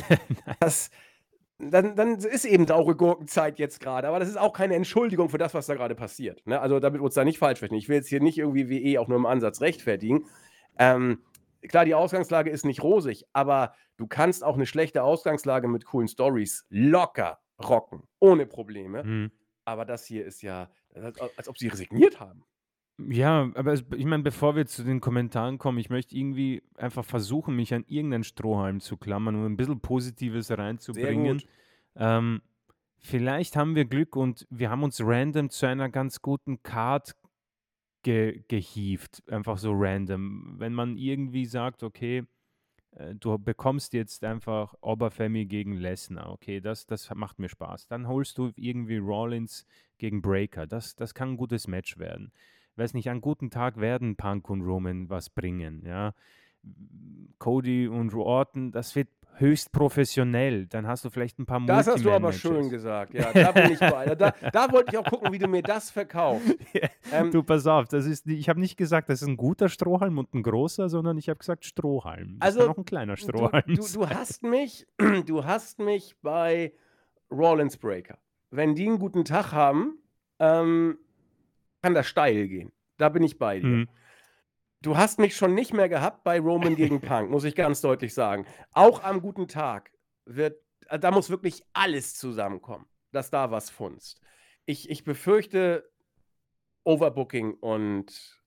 dann ist eben saure Gurkenzeit jetzt gerade, aber das ist auch keine Entschuldigung für das, was da gerade passiert. Ne? Also damit wir uns da nicht falsch verstehen. Ich will jetzt hier nicht irgendwie WE auch nur im Ansatz rechtfertigen. Klar, die Ausgangslage ist nicht rosig, aber du kannst auch eine schlechte Ausgangslage mit coolen Stories locker rocken, ohne Probleme. Mhm. Aber das hier ist ja, als ob sie resigniert haben. Ja, aber ich meine, bevor wir zu den Kommentaren kommen, ich möchte irgendwie einfach versuchen, mich an irgendeinen Strohhalm zu klammern, um ein bisschen Positives Sehr reinzubringen. gut. Vielleicht haben wir Glück und wir haben uns random zu einer ganz guten Card gehievt. Einfach so random. Wenn man irgendwie sagt, okay, du bekommst jetzt einfach Obafemi gegen Lesnar, okay, das macht mir Spaß. Dann holst du irgendwie Rollins gegen Breaker. Das kann ein gutes Match werden. Weiß nicht, an einem guten Tag werden Punk und Roman was bringen, ja. Cody und Orton, das wird höchst professionell. Dann hast du vielleicht ein paar Das hast du aber schön Multiman-Matches. gesagt. Ja, da bin ich bei. Da wollte ich auch gucken, wie du mir das verkaufst. Du, pass auf, ich habe nicht gesagt, das ist ein guter Strohhalm und ein großer, sondern ich habe gesagt Strohhalm. Das kann Also, auch ein kleiner du, Strohhalm du, sein. du hast mich, du hast mich bei Rollins Breaker. Wenn die einen guten Tag haben, kann das steil gehen. Da bin ich bei dir. Mhm. Du hast mich schon nicht mehr gehabt bei Roman gegen Punk, muss ich ganz deutlich sagen. Auch am guten Tag da muss wirklich alles zusammenkommen, dass da was funzt. Ich befürchte Overbooking und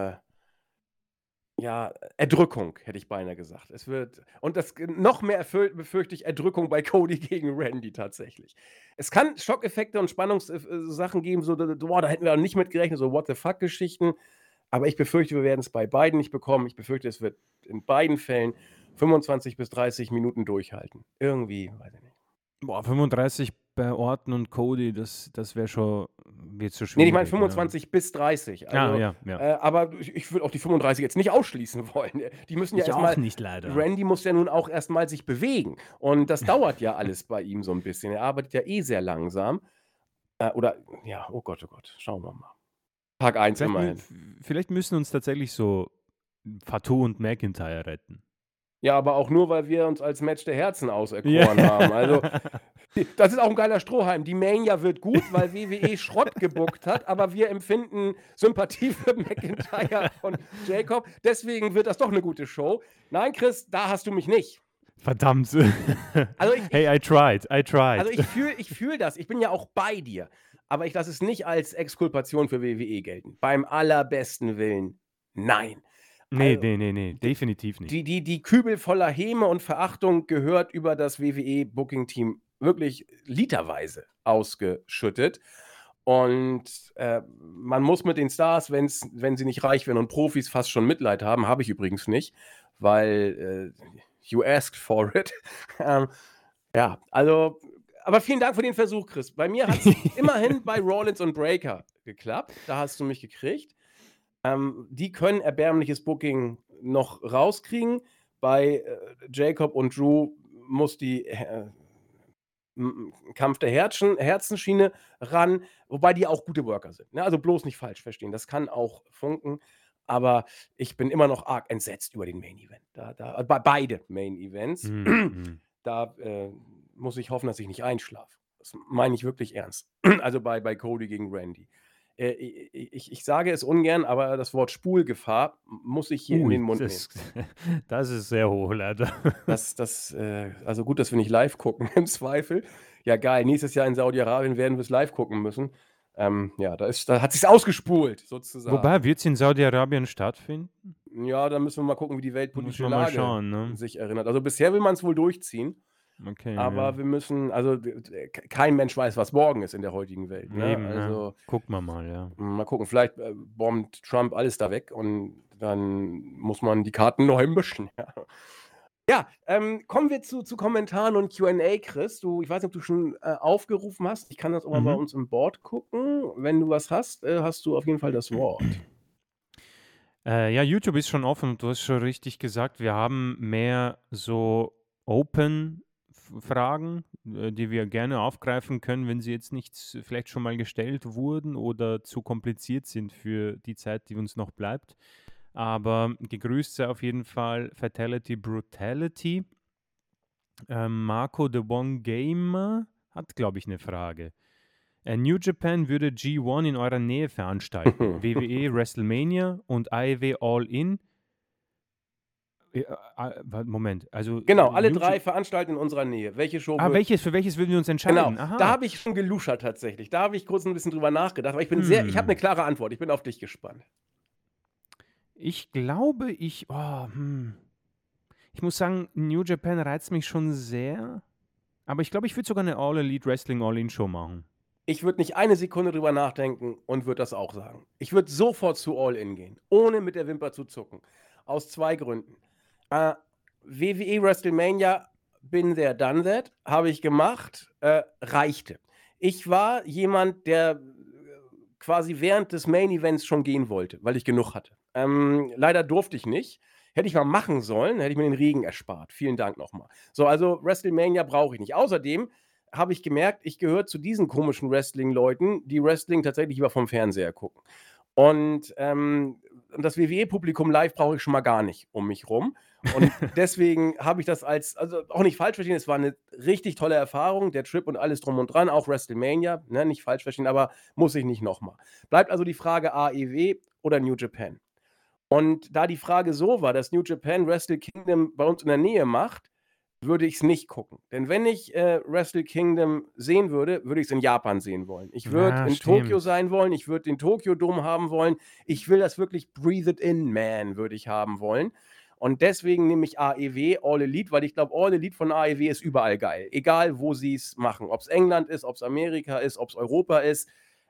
Erdrückung, hätte ich beinahe gesagt. Und das noch mehr befürchte ich Erdrückung bei Cody gegen Randy tatsächlich. Es kann Schockeffekte und Spannungssachen geben, so, da hätten wir auch nicht mit gerechnet, so What the fuck-Geschichten. Aber ich befürchte, wir werden es bei beiden nicht bekommen. Ich befürchte, es wird in beiden Fällen 25 bis 30 Minuten durchhalten. Irgendwie, weiß ich nicht. Boah, 35 bei Orton und Cody, das wird so Nee, schwierig. ich meine 25 bis 30. Also, ja. aber ich würde auch die 35 jetzt nicht ausschließen wollen. Die müssen ja Ich auch erstmal. nicht, leider. Randy muss ja nun auch erstmal sich bewegen. Und das dauert ja alles bei ihm so ein bisschen. Er arbeitet ja eh sehr langsam. Oh Gott, schauen wir mal. Tag 1 immerhin. Vielleicht müssen uns tatsächlich so Fatu und McIntyre retten. Ja, aber auch nur, weil wir uns als Match der Herzen auserkoren haben. Also, das ist auch ein geiler Strohhalm. Die Mania wird gut, weil WWE Schrott gebuckt hat, aber wir empfinden Sympathie für McIntyre und Jacob. Deswegen wird das doch eine gute Show. Nein, Chris, da hast du mich nicht. Verdammt. Also hey, I tried. Also ich fühl das. Ich bin ja auch bei dir. Aber ich lasse es nicht als Exkulpation für WWE gelten. Beim allerbesten Willen, nein. Nee, Also, definitiv nicht. Die Kübel voller Häme und Verachtung gehört über das WWE-Booking-Team wirklich literweise ausgeschüttet. Und man muss mit den Stars, wenn sie nicht reich werden und Profis, fast schon Mitleid haben. Habe ich übrigens nicht, weil you asked for it. Aber vielen Dank für den Versuch, Chris. Bei mir hat es immerhin bei Rollins und Breaker geklappt. Da hast du mich gekriegt. Die können erbärmliches Booking noch rauskriegen. Bei Jacob und Drew muss die Kampf der Herzenschiene ran, wobei die auch gute Worker sind. Ne? Also bloß nicht falsch verstehen. Das kann auch funken. Aber ich bin immer noch arg entsetzt über den Main Event. Beide Main Events. Da muss ich hoffen, dass ich nicht einschlafe. Das meine ich wirklich ernst. Also bei Cody gegen Randy. Ich sage es ungern, aber das Wort Spulgefahr muss ich hier in den Mund nehmen. Das ist sehr hoch, leider. Also gut, dass wir nicht live gucken, im Zweifel. Ja, geil. Nächstes Jahr in Saudi-Arabien werden wir es live gucken müssen. Da hat sich's ausgespult, sozusagen. Wobei, wird es in Saudi-Arabien stattfinden? Ja, da müssen wir mal gucken, wie die weltpolitische mal Lage schauen, ne? sich erinnert. Also bisher will man es wohl durchziehen. Okay, aber wir müssen, also kein Mensch weiß, was morgen ist in der heutigen Welt. Ne? Eben, also gucken wir mal, ja. Mal gucken, vielleicht bombt Trump alles da weg und dann muss man die Karten neu mischen. Ja, kommen wir zu Kommentaren und Q&A, Chris. Ich weiß nicht, ob du schon aufgerufen hast. Ich kann das auch mal bei uns im Board gucken. Wenn du was hast, hast du auf jeden Fall das Wort. Ja, YouTube ist schon offen und du hast schon richtig gesagt, wir haben mehr so Open-Fragen, die wir gerne aufgreifen können, wenn sie jetzt nicht vielleicht schon mal gestellt wurden oder zu kompliziert sind für die Zeit, die uns noch bleibt. Aber gegrüßt sei auf jeden Fall Fatality Brutality. Marco the One Gamer hat, glaube ich, eine Frage. New Japan würde G1 in eurer Nähe veranstalten. WWE WrestleMania und AEW All In. Moment, also. Genau, alle drei veranstalten in unserer Nähe. Welche Show für welches würden wir uns entscheiden? Genau, da habe ich schon geluschert tatsächlich. Da habe ich kurz ein bisschen drüber nachgedacht. Aber ich habe eine klare Antwort. Ich bin auf dich gespannt. Ich glaube, ich muss sagen, New Japan reizt mich schon sehr. Aber ich glaube, ich würde sogar eine All Elite Wrestling All In Show machen. Ich würde nicht eine Sekunde drüber nachdenken und würde das auch sagen. Ich würde sofort zu All In gehen, ohne mit der Wimper zu zucken. Aus 2 Gründen. WWE WrestleMania, been there, done that, habe ich gemacht, reichte. Ich war jemand, der quasi während des Main Events schon gehen wollte, weil ich genug hatte. Leider durfte ich nicht. Hätte ich mal machen sollen, hätte ich mir den Regen erspart. Vielen Dank nochmal. So, also WrestleMania brauche ich nicht. Außerdem habe ich gemerkt, ich gehöre zu diesen komischen Wrestling-Leuten, die Wrestling tatsächlich lieber vom Fernseher gucken. Und das WWE-Publikum live brauche ich schon mal gar nicht um mich rum. Und deswegen habe ich das also auch nicht falsch verstehen, es war eine richtig tolle Erfahrung, der Trip und alles drum und dran, auch WrestleMania, ne, nicht falsch verstehen, aber muss ich nicht nochmal. Bleibt also die Frage AEW oder New Japan. Und da die Frage so war, dass New Japan Wrestle Kingdom bei uns in der Nähe macht, würde ich es nicht gucken. Denn wenn ich Wrestle Kingdom sehen würde, würde ich es in Japan sehen wollen. Ich würde Ja, in Tokio stimmt. sein wollen, ich würde den Tokyo-Dome haben wollen. Ich will das wirklich Breathe It In, Man, würde ich haben wollen. Und deswegen nehme ich AEW, All Elite, weil ich glaube, All Elite von AEW ist überall geil. Egal, wo sie es machen. Ob es England ist, ob es Amerika ist, ob es Europa ist.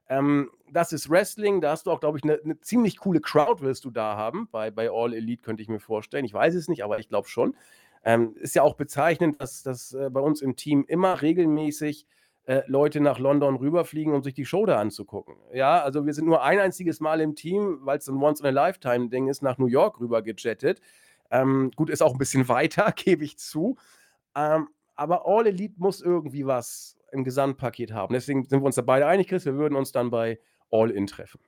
Das ist Wrestling, da hast du auch, glaube ich, eine ziemlich coole Crowd wirst du da haben. Bei All Elite könnte ich mir vorstellen. Ich weiß es nicht, aber ich glaube schon. Ist ja auch bezeichnend, dass bei uns im Team immer regelmäßig Leute nach London rüberfliegen, um sich die Show da anzugucken. Ja, also wir sind nur ein einziges Mal im Team, weil es ein Once-in-a-Lifetime-Ding ist, nach New York rüber gejettet. Gut, ist auch ein bisschen weiter, gebe ich zu. Aber All Elite muss irgendwie was im Gesamtpaket haben. Deswegen sind wir uns da beide einig, Chris. Wir würden uns dann bei All In treffen.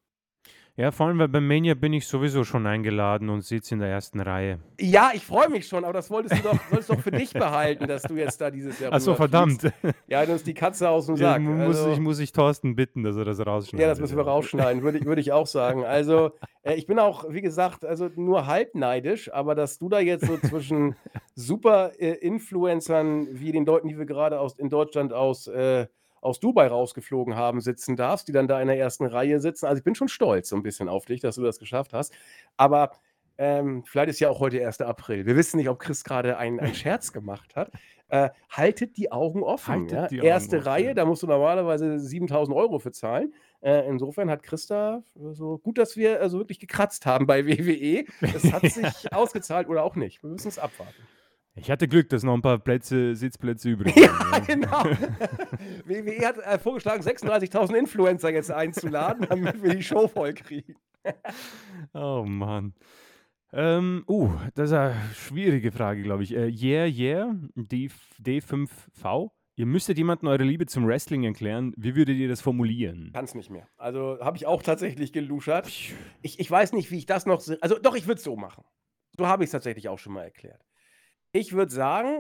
Ja, vor allem, weil bei Mania bin ich sowieso schon eingeladen und sitze in der ersten Reihe. Ja, ich freue mich schon, aber das sollst doch für dich behalten, dass du jetzt da dieses Jahr Achso, rüberfliegst. verdammt. Ja, du hast die Katze aus dem Ja, Sack. muss ich Thorsten bitten, dass er das Ja, rausschneidet. das müssen wir rausschneiden, würde ich auch sagen. Also, ich bin auch, wie gesagt, also nur halb neidisch, aber dass du da jetzt so zwischen super Influencern wie den Leuten, die wir gerade in Deutschland aus Dubai rausgeflogen haben, sitzen darfst, die dann da in der ersten Reihe sitzen. Also ich bin schon stolz so ein bisschen auf dich, dass du das geschafft hast. Aber vielleicht ist ja auch heute 1. April. Wir wissen nicht, ob Chris gerade einen Scherz gemacht hat. Haltet die Augen offen. Haltet Ja? die Augen Erste offen. Reihe, da musst du normalerweise 7.000 Euro für zahlen. Insofern hat Chris da so gut, dass wir also wirklich gekratzt haben bei WWE. Es hat sich ausgezahlt oder auch nicht. Wir müssen es abwarten. Ich hatte Glück, dass noch ein paar Sitzplätze übrig Ja, waren. genau. WWE hat vorgeschlagen, 36.000 Influencer jetzt einzuladen, damit wir die Show voll kriegen. Oh Mann. Das ist eine schwierige Frage, glaube ich. D5V. Ihr müsstet jemandem eure Liebe zum Wrestling erklären. Wie würdet ihr das formulieren? Kann's nicht mehr. Also habe ich auch tatsächlich geluschert. Ich weiß nicht, wie ich das noch. Also doch, ich würde es so machen. So habe ich es tatsächlich auch schon mal erklärt. Ich würde sagen,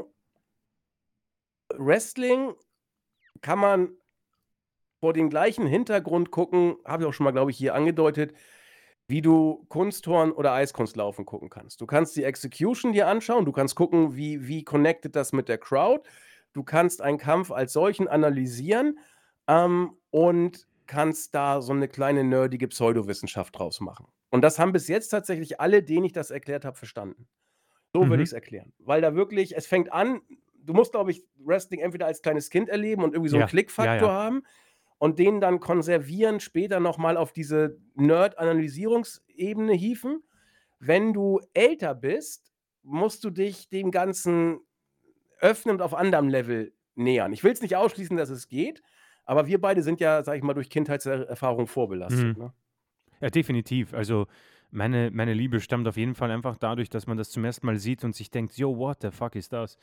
Wrestling kann man vor dem gleichen Hintergrund gucken, habe ich auch schon mal, glaube ich, hier angedeutet, wie du Kunstturnen oder Eiskunstlaufen gucken kannst. Du kannst die Execution dir anschauen, du kannst gucken, wie connected das mit der Crowd. Du kannst einen Kampf als solchen analysieren und kannst da so eine kleine nerdige Pseudowissenschaft draus machen. Und das haben bis jetzt tatsächlich alle, denen ich das erklärt habe, verstanden. So würde ich es erklären. Weil da wirklich, es fängt an, du musst, glaube ich, Wrestling entweder als kleines Kind erleben und irgendwie so einen Klickfaktor haben und den dann konservieren, später nochmal auf diese Nerd-Analysierungsebene hieven. Wenn du älter bist, musst du dich dem Ganzen öffnen und auf anderem Level nähern. Ich will es nicht ausschließen, dass es geht, aber wir beide sind ja, sag ich mal, durch Kindheitserfahrung vorbelastet. Ne? Ja, definitiv. Also meine Liebe stammt auf jeden Fall einfach dadurch, dass man das zum ersten Mal sieht und sich denkt, yo, what the fuck ist das?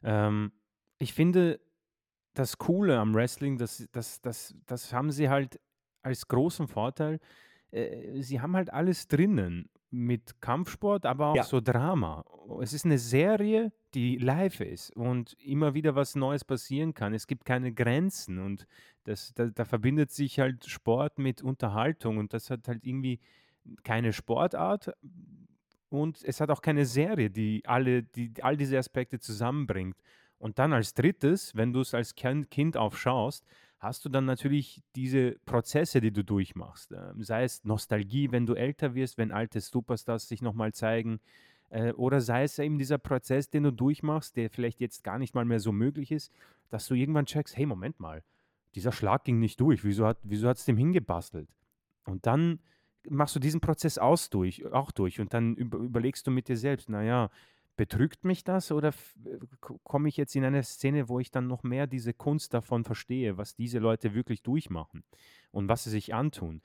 Ich finde, das Coole am Wrestling, das haben sie halt als großen Vorteil. Sie haben halt alles drinnen mit Kampfsport, aber auch so Drama. Es ist eine Serie, die live ist und immer wieder was Neues passieren kann. Es gibt keine Grenzen und da verbindet sich halt Sport mit Unterhaltung und das hat halt irgendwie keine Sportart und es hat auch keine Serie, die all diese Aspekte zusammenbringt. Und dann als drittes, wenn du es als Kind aufschaust, hast du dann natürlich diese Prozesse, die du durchmachst. Sei es Nostalgie, wenn du älter wirst, wenn alte Superstars sich nochmal zeigen, oder sei es eben dieser Prozess, den du durchmachst, der vielleicht jetzt gar nicht mal mehr so möglich ist, dass du irgendwann checkst, hey, Moment mal, dieser Schlag ging nicht durch, wieso hat es dem hingebastelt? Und dann machst du diesen Prozess auch durch und dann überlegst du mit dir selbst, naja, betrügt mich das oder komme ich jetzt in eine Szene, wo ich dann noch mehr diese Kunst davon verstehe, was diese Leute wirklich durchmachen und was sie sich antun?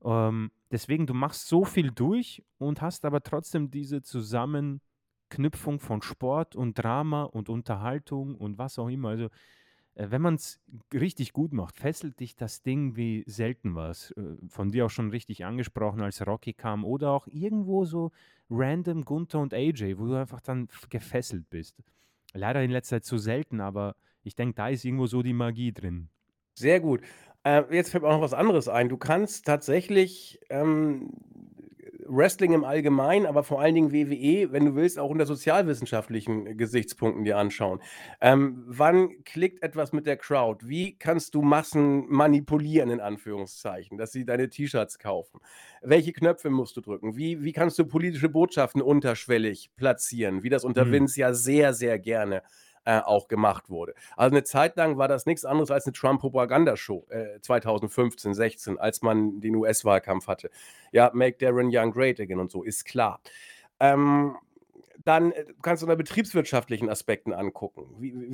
Deswegen, du machst so viel durch und hast aber trotzdem diese Zusammenknüpfung von Sport und Drama und Unterhaltung und was auch immer. Also, wenn man es richtig gut macht, fesselt dich das Ding wie selten was. Von dir auch schon richtig angesprochen, als Rocky kam. Oder auch irgendwo so random Gunther und AJ, wo du einfach dann gefesselt bist. Leider in letzter Zeit zu selten, aber ich denke, da ist irgendwo so die Magie drin. Sehr gut. Jetzt fällt mir auch noch was anderes ein. Du kannst tatsächlich Wrestling im Allgemeinen, aber vor allen Dingen WWE, wenn du willst, auch unter sozialwissenschaftlichen Gesichtspunkten dir anschauen. Wann klickt etwas mit der Crowd? Wie kannst du Massen manipulieren, in Anführungszeichen, dass sie deine T-Shirts kaufen? Welche Knöpfe musst du drücken? Wie kannst du politische Botschaften unterschwellig platzieren? Wie das unter Vince ja sehr, sehr gerne auch gemacht wurde. Also eine Zeit lang war das nichts anderes als eine Trump-Propagandashow 2015, 16, als man den US-Wahlkampf hatte. Ja, Make Darren Young Great Again und so, ist klar. Dann kannst du unter betriebswirtschaftlichen Aspekten angucken.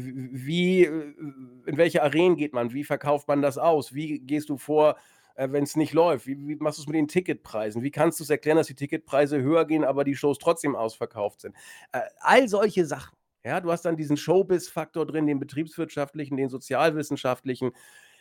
In welche Arenen geht man? Wie verkauft man das aus? Wie gehst du vor, wenn es nicht läuft? Wie machst du es mit den Ticketpreisen? Wie kannst du es erklären, dass die Ticketpreise höher gehen, aber die Shows trotzdem ausverkauft sind? All solche Sachen. Ja, du hast dann diesen Showbiz-Faktor drin, den betriebswirtschaftlichen, den sozialwissenschaftlichen.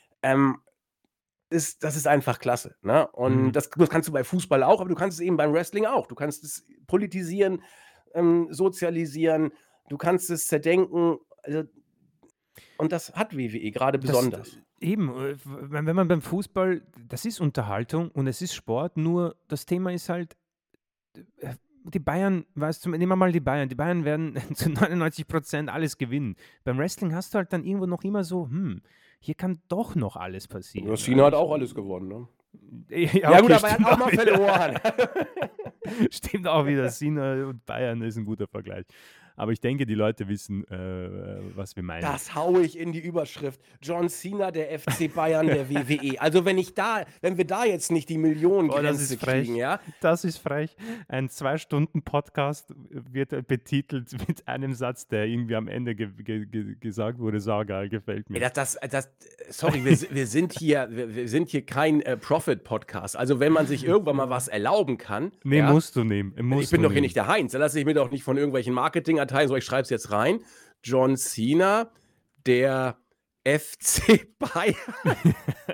Das ist einfach klasse. Ne? Und das kannst du bei Fußball auch, aber du kannst es eben beim Wrestling auch. Du kannst es politisieren, sozialisieren, du kannst es zerdenken. Also, und das hat WWE gerade besonders. Eben, wenn man beim Fußball, das ist Unterhaltung und es ist Sport, nur das Thema ist halt, die Bayern, nehmen wir mal die Bayern werden zu 99% alles gewinnen. Beim Wrestling hast du halt dann irgendwo noch immer so, hier kann doch noch alles passieren. Cena hat auch alles gewonnen, ne? Ja, gut, aber er hat auch mal verloren. Stimmt auch wieder, Cena und Bayern ist ein guter Vergleich. Aber ich denke, die Leute wissen, was wir meinen. Das haue ich in die Überschrift. John Cena, der FC Bayern, der WWE. Also wenn wir da jetzt nicht die Millionengrenze kriegen, ja? Das ist frech. Ein 2-Stunden-Podcast wird betitelt mit einem Satz, der irgendwie am Ende gesagt wurde, saugeil, gefällt mir. Sorry, wir sind hier kein Profit-Podcast. Also wenn man sich irgendwann mal was erlauben kann. Nee, ja, musst du nehmen. Ich bin doch hier nicht der Heinz. Da lasse ich mir doch nicht von irgendwelchen Marketing-Artikeln, so ich schreibe es jetzt rein. John Cena, der FC Bayern,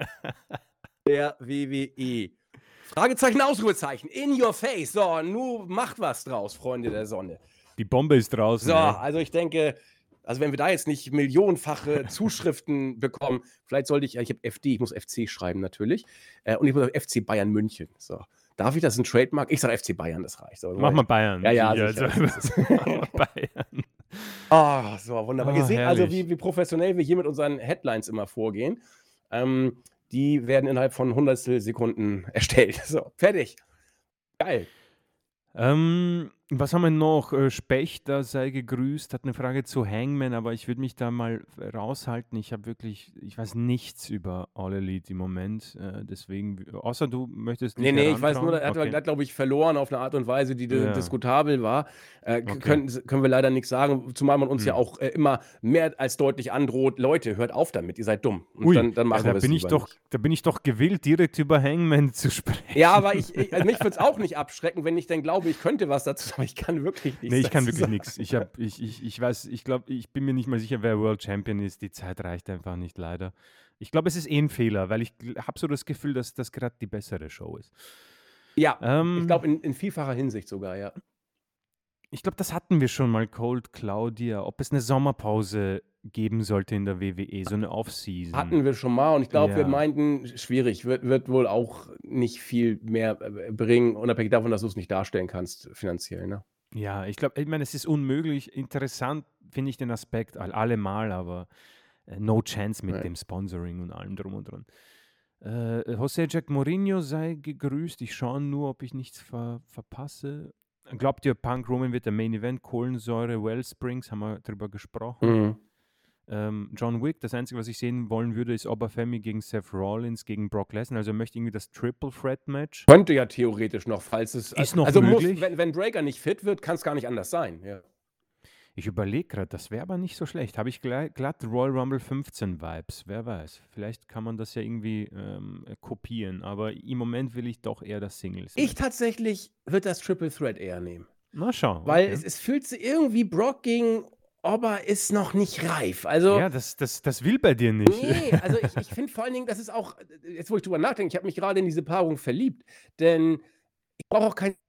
der WWE. Fragezeichen, Ausrufezeichen, in your face. So, nun macht was draus, Freunde der Sonne. Die Bombe ist draußen. So, also ich denke, wenn wir da jetzt nicht millionenfache Zuschriften bekommen, vielleicht sollte ich habe FD, ich muss FC schreiben natürlich, und ich muss FC Bayern München. So. Darf ich das ein Trademark? Ich sage FC Bayern, das reicht. So, mach mal Bayern. Ja, Bayern. Oh, so, wunderbar. Ihr seht also, wie professionell wir hier mit unseren Headlines immer vorgehen. Die werden innerhalb von Hundertstel Sekunden erstellt. So, fertig. Geil. Was haben wir noch? Spechter sei gegrüßt, hat eine Frage zu Hangman, aber ich würde mich da mal raushalten. Ich weiß nichts über All Elite im Moment, deswegen, außer du möchtest dich Nee, ich weiß nur, er hat, glaube ich, verloren auf eine Art und Weise, die diskutabel war. Können wir leider nichts sagen, zumal man uns ja auch immer mehr als deutlich androht, Leute, hört auf damit, ihr seid dumm. Und dann machen wir es lieber nicht. Da bin ich doch gewillt, direkt über Hangman zu sprechen. Ja, aber mich würde es auch nicht abschrecken, wenn ich dann glaube, ich könnte was dazu sagen. Ich kann wirklich nichts. Nee, ich kann wirklich nichts. Ich bin mir nicht mal sicher, wer World Champion ist. Die Zeit reicht einfach nicht, leider. Ich glaube, es ist ein Fehler, weil ich habe so das Gefühl, dass das gerade die bessere Show ist. Ja, ich glaube in vielfacher Hinsicht sogar, ja. Ich glaube, das hatten wir schon mal, Cold Claudia, ob es eine Sommerpause geben sollte in der WWE, so eine Off-Season. Hatten wir schon mal und ich glaube, wir meinten, schwierig, wird wohl auch nicht viel mehr bringen, unabhängig davon, dass du es nicht darstellen kannst finanziell, ne? Ja, ich meine, es ist unmöglich. Interessant finde ich den Aspekt allemal, aber no chance mit dem Sponsoring und allem drum und dran. José Jack Mourinho sei gegrüßt. Ich schaue nur, ob ich nichts verpasse. Glaubt ihr, Punk Roman wird der Main Event? Kohlensäure, Wellsprings, haben wir drüber gesprochen. John Wick, das Einzige, was ich sehen wollen würde, ist Obafemi gegen Seth Rollins gegen Brock Lesnar. Also er möchte irgendwie das Triple Threat Match. Könnte ja theoretisch noch, falls es... Ist noch möglich. Wenn Breaker nicht fit wird, kann es gar nicht anders sein. Ja. Ich überlege gerade, das wäre aber nicht so schlecht. Habe ich glatt Royal Rumble 15 Vibes, wer weiß. Vielleicht kann man das ja irgendwie kopieren, aber im Moment will ich doch eher das Ich Singles-Match. tatsächlich würde das Triple Threat eher nehmen. Na schau, Weil okay. es fühlt sich irgendwie Brock gegen Ober ist noch nicht reif. Also, Ja, das will bei dir nicht. nee, also ich finde vor allen Dingen, das ist auch, jetzt wo ich drüber nachdenke, ich habe mich gerade in diese Paarung verliebt. Denn ich brauche auch kein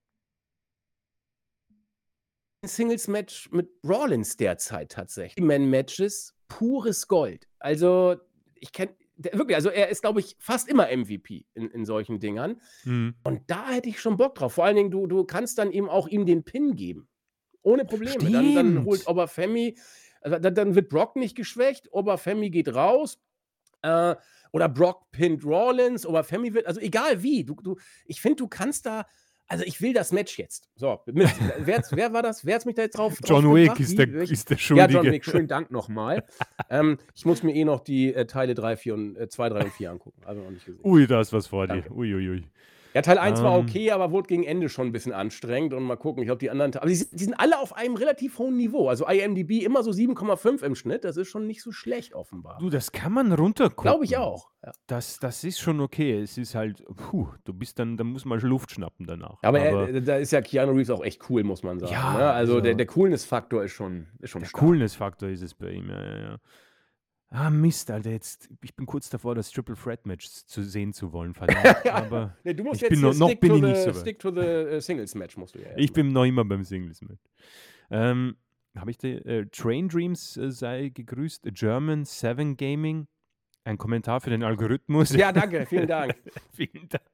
Singles-Match mit Rollins derzeit tatsächlich. Man-Matches, pures Gold. Also, ich kenne, wirklich, also er ist, glaube ich, fast immer MVP in solchen Dingern. Hm. Und da hätte ich schon Bock drauf. Vor allen Dingen, du kannst dann eben auch ihm den Pin geben. Ohne Probleme. Dann holt Stimmt. Oberfemi, also dann wird Brock nicht geschwächt, Oberfemi geht raus, oder Brock pinnt Rollins, Oberfemi wird, also egal wie. Ich finde, du kannst da, also ich will das Match jetzt. So, wer war das? Wer hat mich da jetzt drauf John Wick gebracht? ist Wie? ist der Ja, John Schuldige. Wick, schönen Dank nochmal. Ich muss mir noch die Teile 3, 4 und 2, 3 und 4 angucken. Also noch nicht gesehen. Ui, da ist was vor dir. Danke. Uiuiui. Ja, Teil 1 war okay, aber wurde gegen Ende schon ein bisschen anstrengend und mal gucken. Ich glaube, die anderen, aber die sind alle auf einem relativ hohen Niveau. Also IMDb immer so 7,5 im Schnitt. Das ist schon nicht so schlecht offenbar. Du, das kann man runtergucken. Glaube ich auch. Ja. Das ist schon okay. Es ist halt, du bist dann muss man Luft schnappen danach. Aber da ist ja Keanu Reeves auch echt cool, muss man sagen. Ja, ne? Also also der Coolness-Faktor ist schon der stark. Coolness-Faktor ist es bei ihm, ja. Ah, Mist, Alter, ich bin kurz davor, das Triple Threat Match zu sehen zu wollen, verdammt. Aber Nee, du musst ich jetzt bin noch bin ich nicht so weit. stick to the Singles-Match, musst du ja Ich bin noch immer beim Singles-Match. Habe ich Train Dreams sei gegrüßt, German 7 Gaming, ein Kommentar für den Algorithmus. Ja, danke, vielen Dank. Vielen Dank.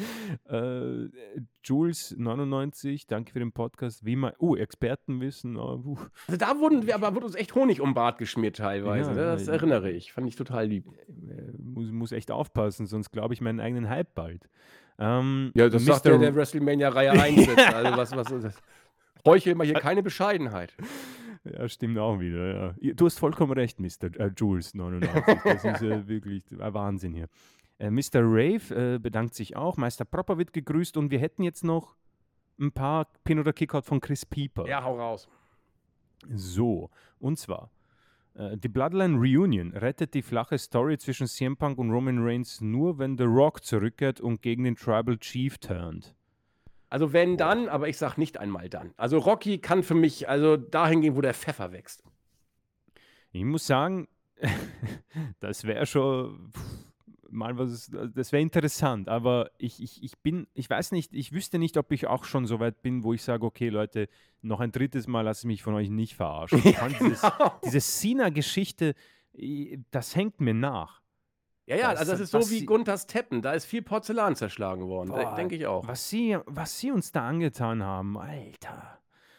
Jules99, danke für den Podcast. Wie man, Expertenwissen. Also da wurde uns echt Honig um den Bart geschmiert teilweise. Ja, ne? Das erinnere ich. Fand ich total lieb. muss echt aufpassen, sonst glaube ich meinen eigenen Hype bald. Ja, das sagt der WrestleMania-Reihe 1 jetzt. Also was ist das? Heuchel mal hier keine Bescheidenheit. Ja, stimmt auch wieder. Ja. Du hast vollkommen recht, Mr. Jules99. Das ist wirklich ein Wahnsinn hier. Mr. Rave bedankt sich auch. Meister Propper wird gegrüßt und wir hätten jetzt noch ein paar Pin- oder Kickout von Chris Pieper. Ja, hau raus. So, und zwar die Bloodline Reunion rettet die flache Story zwischen CM Punk und Roman Reigns nur, wenn The Rock zurückkehrt und gegen den Tribal Chief turnt. Also wenn dann, aber ich sag nicht einmal dann. Also Rocky kann für mich also dahin gehen, wo der Pfeffer wächst. Ich muss sagen, das wäre schon mal was, das wäre interessant, aber ich weiß nicht, ich wüsste nicht, ob ich auch schon so weit bin, wo ich sage, okay, Leute, noch ein drittes Mal lasse ich mich von euch nicht verarschen. Diese Cena-Geschichte, das hängt mir nach. Ja, also das ist so wie Gunthers Teppen, da ist viel Porzellan zerschlagen worden, denke ich auch. Was sie uns da angetan haben, Alter.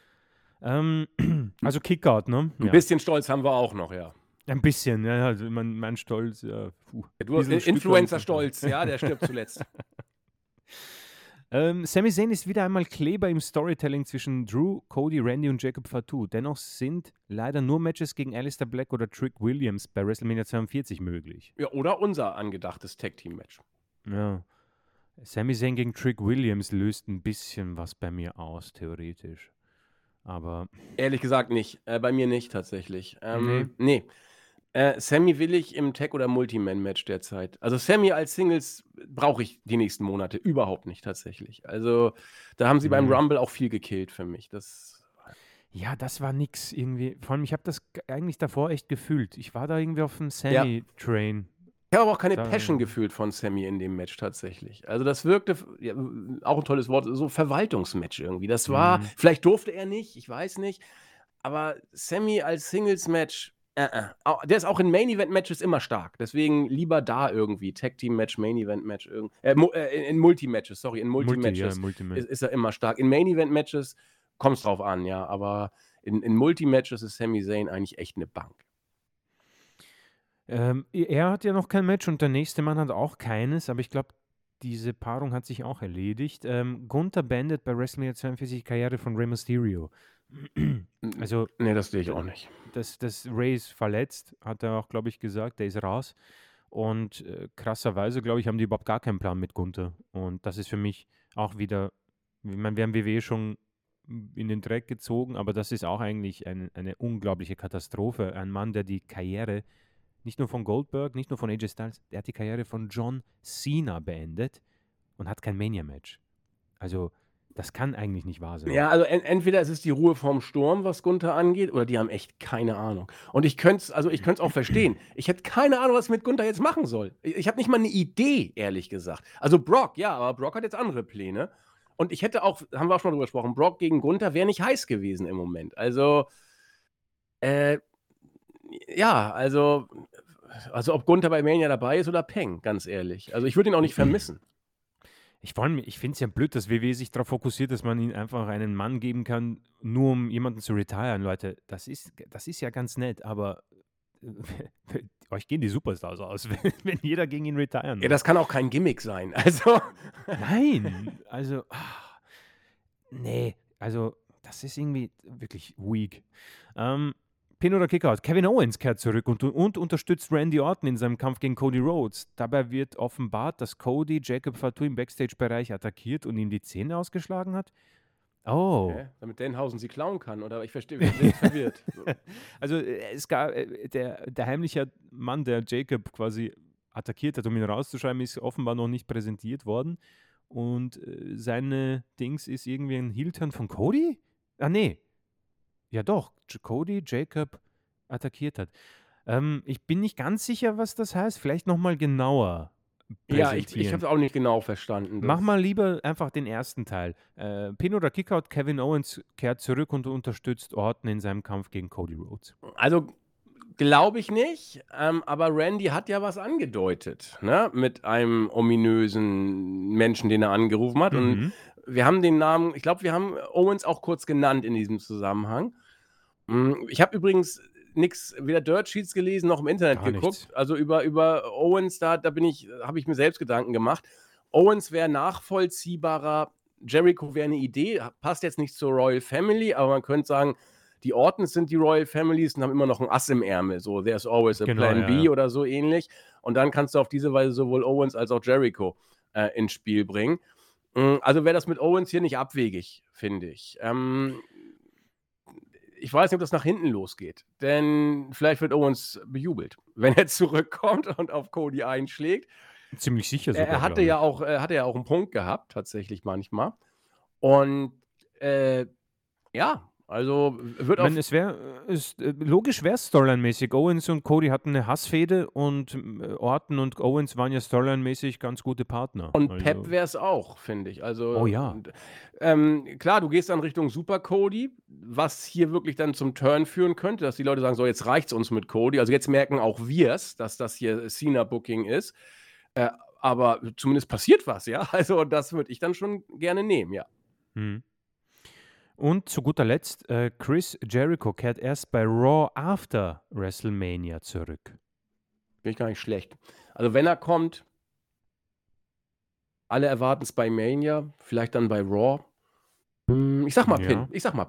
Also Kickout, ne? Ein bisschen Stolz haben wir auch noch, ja. Ein bisschen, ja, also mein Stolz, ja. Du hast Influencer-Stolz, ja, der stirbt zuletzt. Sami Zayn ist wieder einmal Kleber im Storytelling zwischen Drew, Cody, Randy und Jacob Fatu. Dennoch sind leider nur Matches gegen Aleister Black oder Trick Williams bei WrestleMania 42 möglich. Ja, oder unser angedachtes Tag-Team-Match. Ja. Sami Zayn gegen Trick Williams löst ein bisschen was bei mir aus, theoretisch. Aber ehrlich gesagt nicht. Bei mir nicht tatsächlich. Nee. Sammy will ich im Tag- oder Multi-Man-Match derzeit. Also Sammy als Singles brauche ich die nächsten Monate überhaupt nicht tatsächlich. Also da haben sie beim Rumble auch viel gekillt für mich. Ja, das war nix irgendwie. Vor allem, ich habe das eigentlich davor echt gefühlt. Ich war da irgendwie auf dem Sammy-Train. Ich habe aber auch keine Passion gefühlt von Sammy in dem Match tatsächlich. Also das wirkte, ja, auch ein tolles Wort, so Verwaltungsmatch irgendwie. Das war, vielleicht durfte er nicht, ich weiß nicht, aber Sammy als Singles-Match, der ist auch in Main-Event-Matches immer stark. Deswegen lieber da irgendwie, Tag-Team-Match, Main-Event-Match, in Multi-Matches, sorry, in Multi-Matches ist er immer stark. In Main-Event-Matches kommt es drauf an, ja, aber in Multi-Matches ist Sami Zayn eigentlich echt eine Bank. Er hat ja noch kein Match und der nächste Mann hat auch keines, aber ich glaube, diese Paarung hat sich auch erledigt. Gunther beendet bei WrestleMania 42 Karriere von Rey Mysterio. Also, nee, das sehe ich auch nicht. Das Rey ist verletzt, hat er auch, glaube ich, gesagt, der ist raus. Und krasserweise, glaube ich, haben die überhaupt gar keinen Plan mit Gunther. Und das ist für mich auch wieder, ich meine, wir haben WWE schon in den Dreck gezogen, aber das ist auch eigentlich eine unglaubliche Katastrophe. Ein Mann, der die Karriere nicht nur von Goldberg, nicht nur von AJ Styles, der hat die Karriere von John Cena beendet und hat kein Mania-Match. Also, das kann eigentlich nicht wahr sein. Ja, also entweder es ist die Ruhe vorm Sturm, was Gunther angeht, oder die haben echt keine Ahnung. Und ich könnte es auch verstehen. Ich hätte keine Ahnung, was ich mit Gunther jetzt machen soll. Ich habe nicht mal eine Idee, ehrlich gesagt. Also Brock, ja, aber Brock hat jetzt andere Pläne. Und ich hätte auch, haben wir auch schon drüber gesprochen, Brock gegen Gunther wäre nicht heiß gewesen im Moment. Also, ja, also ob Gunther bei Mania dabei ist oder Peng, ganz ehrlich. Also ich würde ihn auch nicht vermissen. Ich finde es ja blöd, dass WWE sich darauf fokussiert, dass man ihnen einfach einen Mann geben kann, nur um jemanden zu retiren, Leute. Das ist ja ganz nett, aber euch gehen die Superstars aus, wenn jeder gegen ihn retiren Ja, das kann auch kein Gimmick sein. Also, Nein, also, nee, also, das ist irgendwie wirklich weak. Pin oder Kickout. Kevin Owens kehrt zurück und unterstützt Randy Orton in seinem Kampf gegen Cody Rhodes. Dabei wird offenbart, dass Cody Jacob Fatu im Backstage-Bereich attackiert und ihm die Zähne ausgeschlagen hat. Oh. damit Danhausen sie klauen kann, oder? Ich verstehe, wir sind verwirrt. So. Also es gab der heimliche Mann, der Jacob quasi attackiert hat, um ihn rauszuschreiben, ist offenbar noch nicht präsentiert worden. Und seine Dings ist irgendwie ein Heel-Turn von Cody? Ah, nee. Ja doch, Cody Jacob attackiert hat. Ich bin nicht ganz sicher, was das heißt. Vielleicht nochmal genauer Ja, ich präsentieren. habe es auch nicht genau verstanden. Mach mal lieber einfach den ersten Teil. Pin oder Kickout, Kevin Owens kehrt zurück und unterstützt Orton in seinem Kampf gegen Cody Rhodes. Also, glaube ich nicht, aber Randy hat ja was angedeutet, ne? Mit einem ominösen Menschen, den er angerufen hat. Und wir haben den Namen, ich glaube, wir haben Owens auch kurz genannt in diesem Zusammenhang. Ich habe übrigens nichts, weder Dirt Sheets gelesen noch im Internet Gar geguckt. nichts. Also über Owens, habe ich mir selbst Gedanken gemacht. Owens wäre nachvollziehbarer, Jericho wäre eine Idee, passt jetzt nicht zur Royal Family, aber man könnte sagen, die Ortons sind die Royal Families und haben immer noch ein Ass im Ärmel, so there's always a Genau, Plan B ja. oder so ähnlich. Und dann kannst du auf diese Weise sowohl Owens als auch Jericho ins Spiel bringen. Also wäre das mit Owens hier nicht abwegig, finde ich. Ich weiß nicht, ob das nach hinten losgeht, denn vielleicht wird Owens bejubelt, wenn er zurückkommt und auf Cody einschlägt. Ziemlich sicher sogar. Er hatte ja auch einen Punkt gehabt, tatsächlich manchmal. Und ja, also wird Ich meine, logisch wäre es Storyline-mäßig. Owens und Cody hatten eine Hassfehde und Orton und Owens waren ja Storyline-mäßig ganz gute Partner. Und Pep wäre es auch, finde ich. Also, Oh ja. klar, du gehst dann Richtung Super Cody, was hier wirklich dann zum Turn führen könnte, dass die Leute sagen, so, jetzt reicht's uns mit Cody. Also jetzt merken auch wir's, dass das hier Cena-Booking ist. Aber zumindest passiert was, ja. Also das würde ich dann schon gerne nehmen, ja. Und zu guter Letzt, Chris Jericho kehrt erst bei Raw after WrestleMania zurück. Finde ich gar nicht schlecht. Also wenn er kommt, alle erwarten es bei Mania, vielleicht dann bei Raw. Ich sag mal Pin.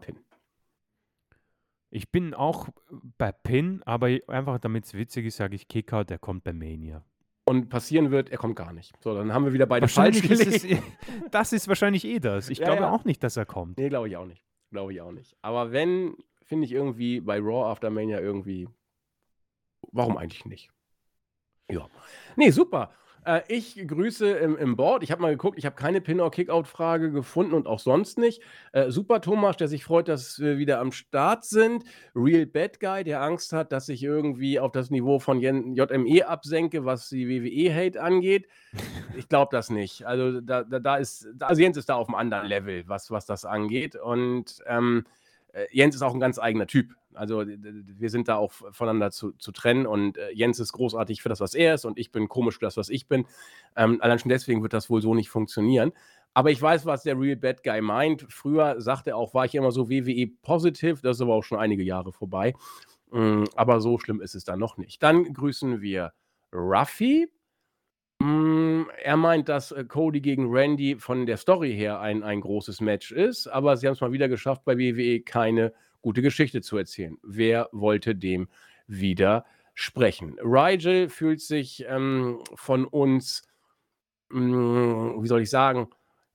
Ich bin auch bei Pin, aber einfach damit es witzig ist, sage ich Kickout, der kommt bei Mania. Und passieren wird, er kommt gar nicht. So, dann haben wir wieder beide falsch gelegt. Das ist wahrscheinlich das. Ich glaube auch nicht, dass er kommt. Nee, glaube ich auch nicht. Aber wenn, finde ich irgendwie bei Raw After Mania irgendwie, warum eigentlich nicht? Ja. Nee, super. Ich grüße im Board. Ich habe mal geguckt, ich habe keine Pin-or-Kickout-Frage gefunden und auch sonst nicht. Super Thomas, der sich freut, dass wir wieder am Start sind. Real Bad Guy, der Angst hat, dass ich irgendwie auf das Niveau von JME absenke, was die WWE-Hate angeht. Ich glaube das nicht. Also Jens ist da auf einem anderen Level, was das angeht. Und Jens ist auch ein ganz eigener Typ. Also wir sind da auch voneinander zu trennen und Jens ist großartig für das, was er ist und ich bin komisch für das, was ich bin. Allein schon deswegen wird das wohl so nicht funktionieren. Aber ich weiß, was der Real Bad Guy meint. Früher sagte er auch, war ich immer so WWE-positiv, das ist aber auch schon einige Jahre vorbei. Aber so schlimm ist es dann noch nicht. Dann grüßen wir Ruffy. Er meint, dass Cody gegen Randy von der Story her ein großes Match ist, aber sie haben es mal wieder geschafft, bei WWE keine gute Geschichte zu erzählen. Wer wollte dem widersprechen? Rigel fühlt sich von uns, wie soll ich sagen,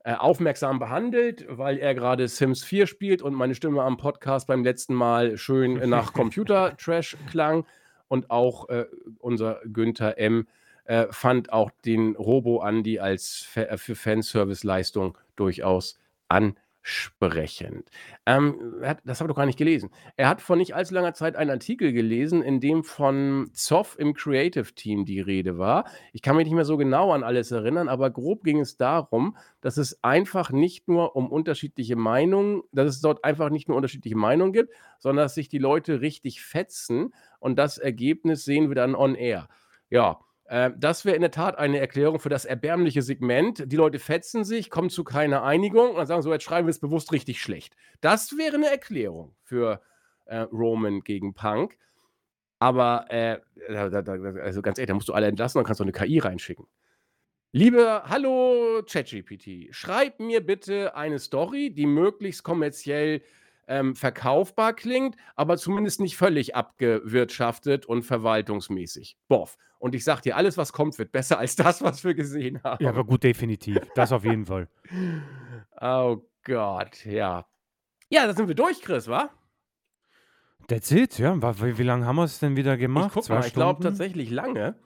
aufmerksam behandelt, weil er gerade Sims 4 spielt und meine Stimme am Podcast beim letzten Mal schön nach Computer-Trash klang. Und auch unser Günther M. Fand auch den Robo-Andi als für Fanservice-Leistung durchaus ansprechend. Das habe ich doch gar nicht gelesen. Er hat vor nicht allzu langer Zeit einen Artikel gelesen, in dem von Zoff im Creative Team die Rede war. Ich kann mich nicht mehr so genau an alles erinnern, aber grob ging es darum, dass es einfach nicht nur um unterschiedliche Meinungen, dass es dort einfach nicht nur unterschiedliche Meinungen gibt, sondern dass sich die Leute richtig fetzen und das Ergebnis sehen wir dann on air. Ja, das wäre in der Tat eine Erklärung für das erbärmliche Segment. Die Leute fetzen sich, kommen zu keiner Einigung und dann sagen so, jetzt schreiben wir es bewusst richtig schlecht. Das wäre eine Erklärung für Roman gegen Punk. Aber also ganz ehrlich, da musst du alle entlassen und kannst du eine KI reinschicken. Hallo ChatGPT, schreib mir bitte eine Story, die möglichst kommerziell verkaufbar klingt, aber zumindest nicht völlig abgewirtschaftet und verwaltungsmäßig. Boff. Und ich sag dir, alles, was kommt, wird besser als das, was wir gesehen haben. Ja, aber gut, definitiv. Das auf jeden Fall. Oh Gott, ja. Ja, da sind wir durch, Chris, wa? That's it, ja. Wie lange haben wir es denn wieder gemacht? Ich guck 2 mal, ich glaube Stunden? tatsächlich lange.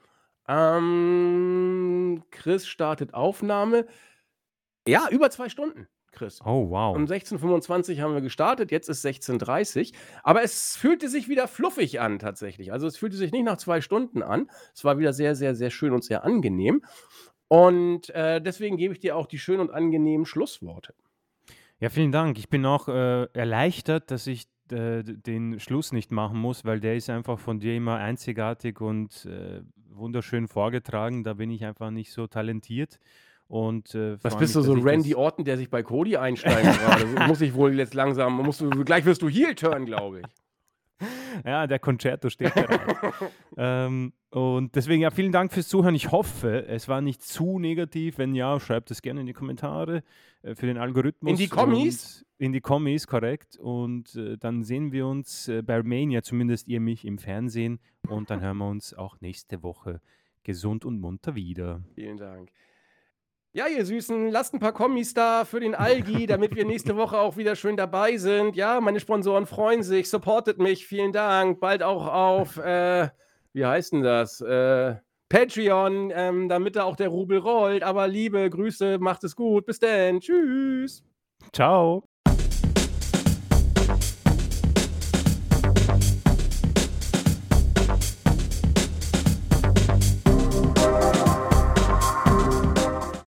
Chris startet Aufnahme. Ja, über 2 Stunden, Chris. Oh, wow. Um 16:25 haben wir gestartet, jetzt ist 16:30. Aber es fühlte sich wieder fluffig an, tatsächlich. Also es fühlte sich nicht nach 2 Stunden an. Es war wieder sehr, sehr, sehr schön und sehr angenehm. Und deswegen gebe ich dir auch die schönen und angenehmen Schlussworte. Ja, vielen Dank. Ich bin auch erleichtert, dass ich den Schluss nicht machen muss, weil der ist einfach von dir immer einzigartig und wunderschön vorgetragen. Da bin ich einfach nicht so talentiert. Und Was freue bist mich, du, so dass ein ich Randy das. Orton, der sich bei Cody einsteigt gerade? So muss ich wohl jetzt langsam, gleich wirst du Heel-Turn, glaube ich. Ja, der Concerto steht bereit. Und deswegen, ja, vielen Dank fürs Zuhören. Ich hoffe, es war nicht zu negativ. Wenn ja, schreibt es gerne in die Kommentare für den Algorithmus. In die Kommis? In die Kommis, korrekt. Und dann sehen wir uns bei Mania, zumindest ihr mich im Fernsehen. Und dann hören wir uns auch nächste Woche gesund und munter wieder. Vielen Dank. Ja, ihr Süßen, lasst ein paar Kommis da für den Algi, damit wir nächste Woche auch wieder schön dabei sind. Ja, meine Sponsoren freuen sich, supportet mich, vielen Dank. Bald auch auf, wie heißt denn das? Patreon, damit da auch der Rubel rollt. Aber liebe Grüße, macht es gut. Bis dann. Tschüss. Ciao.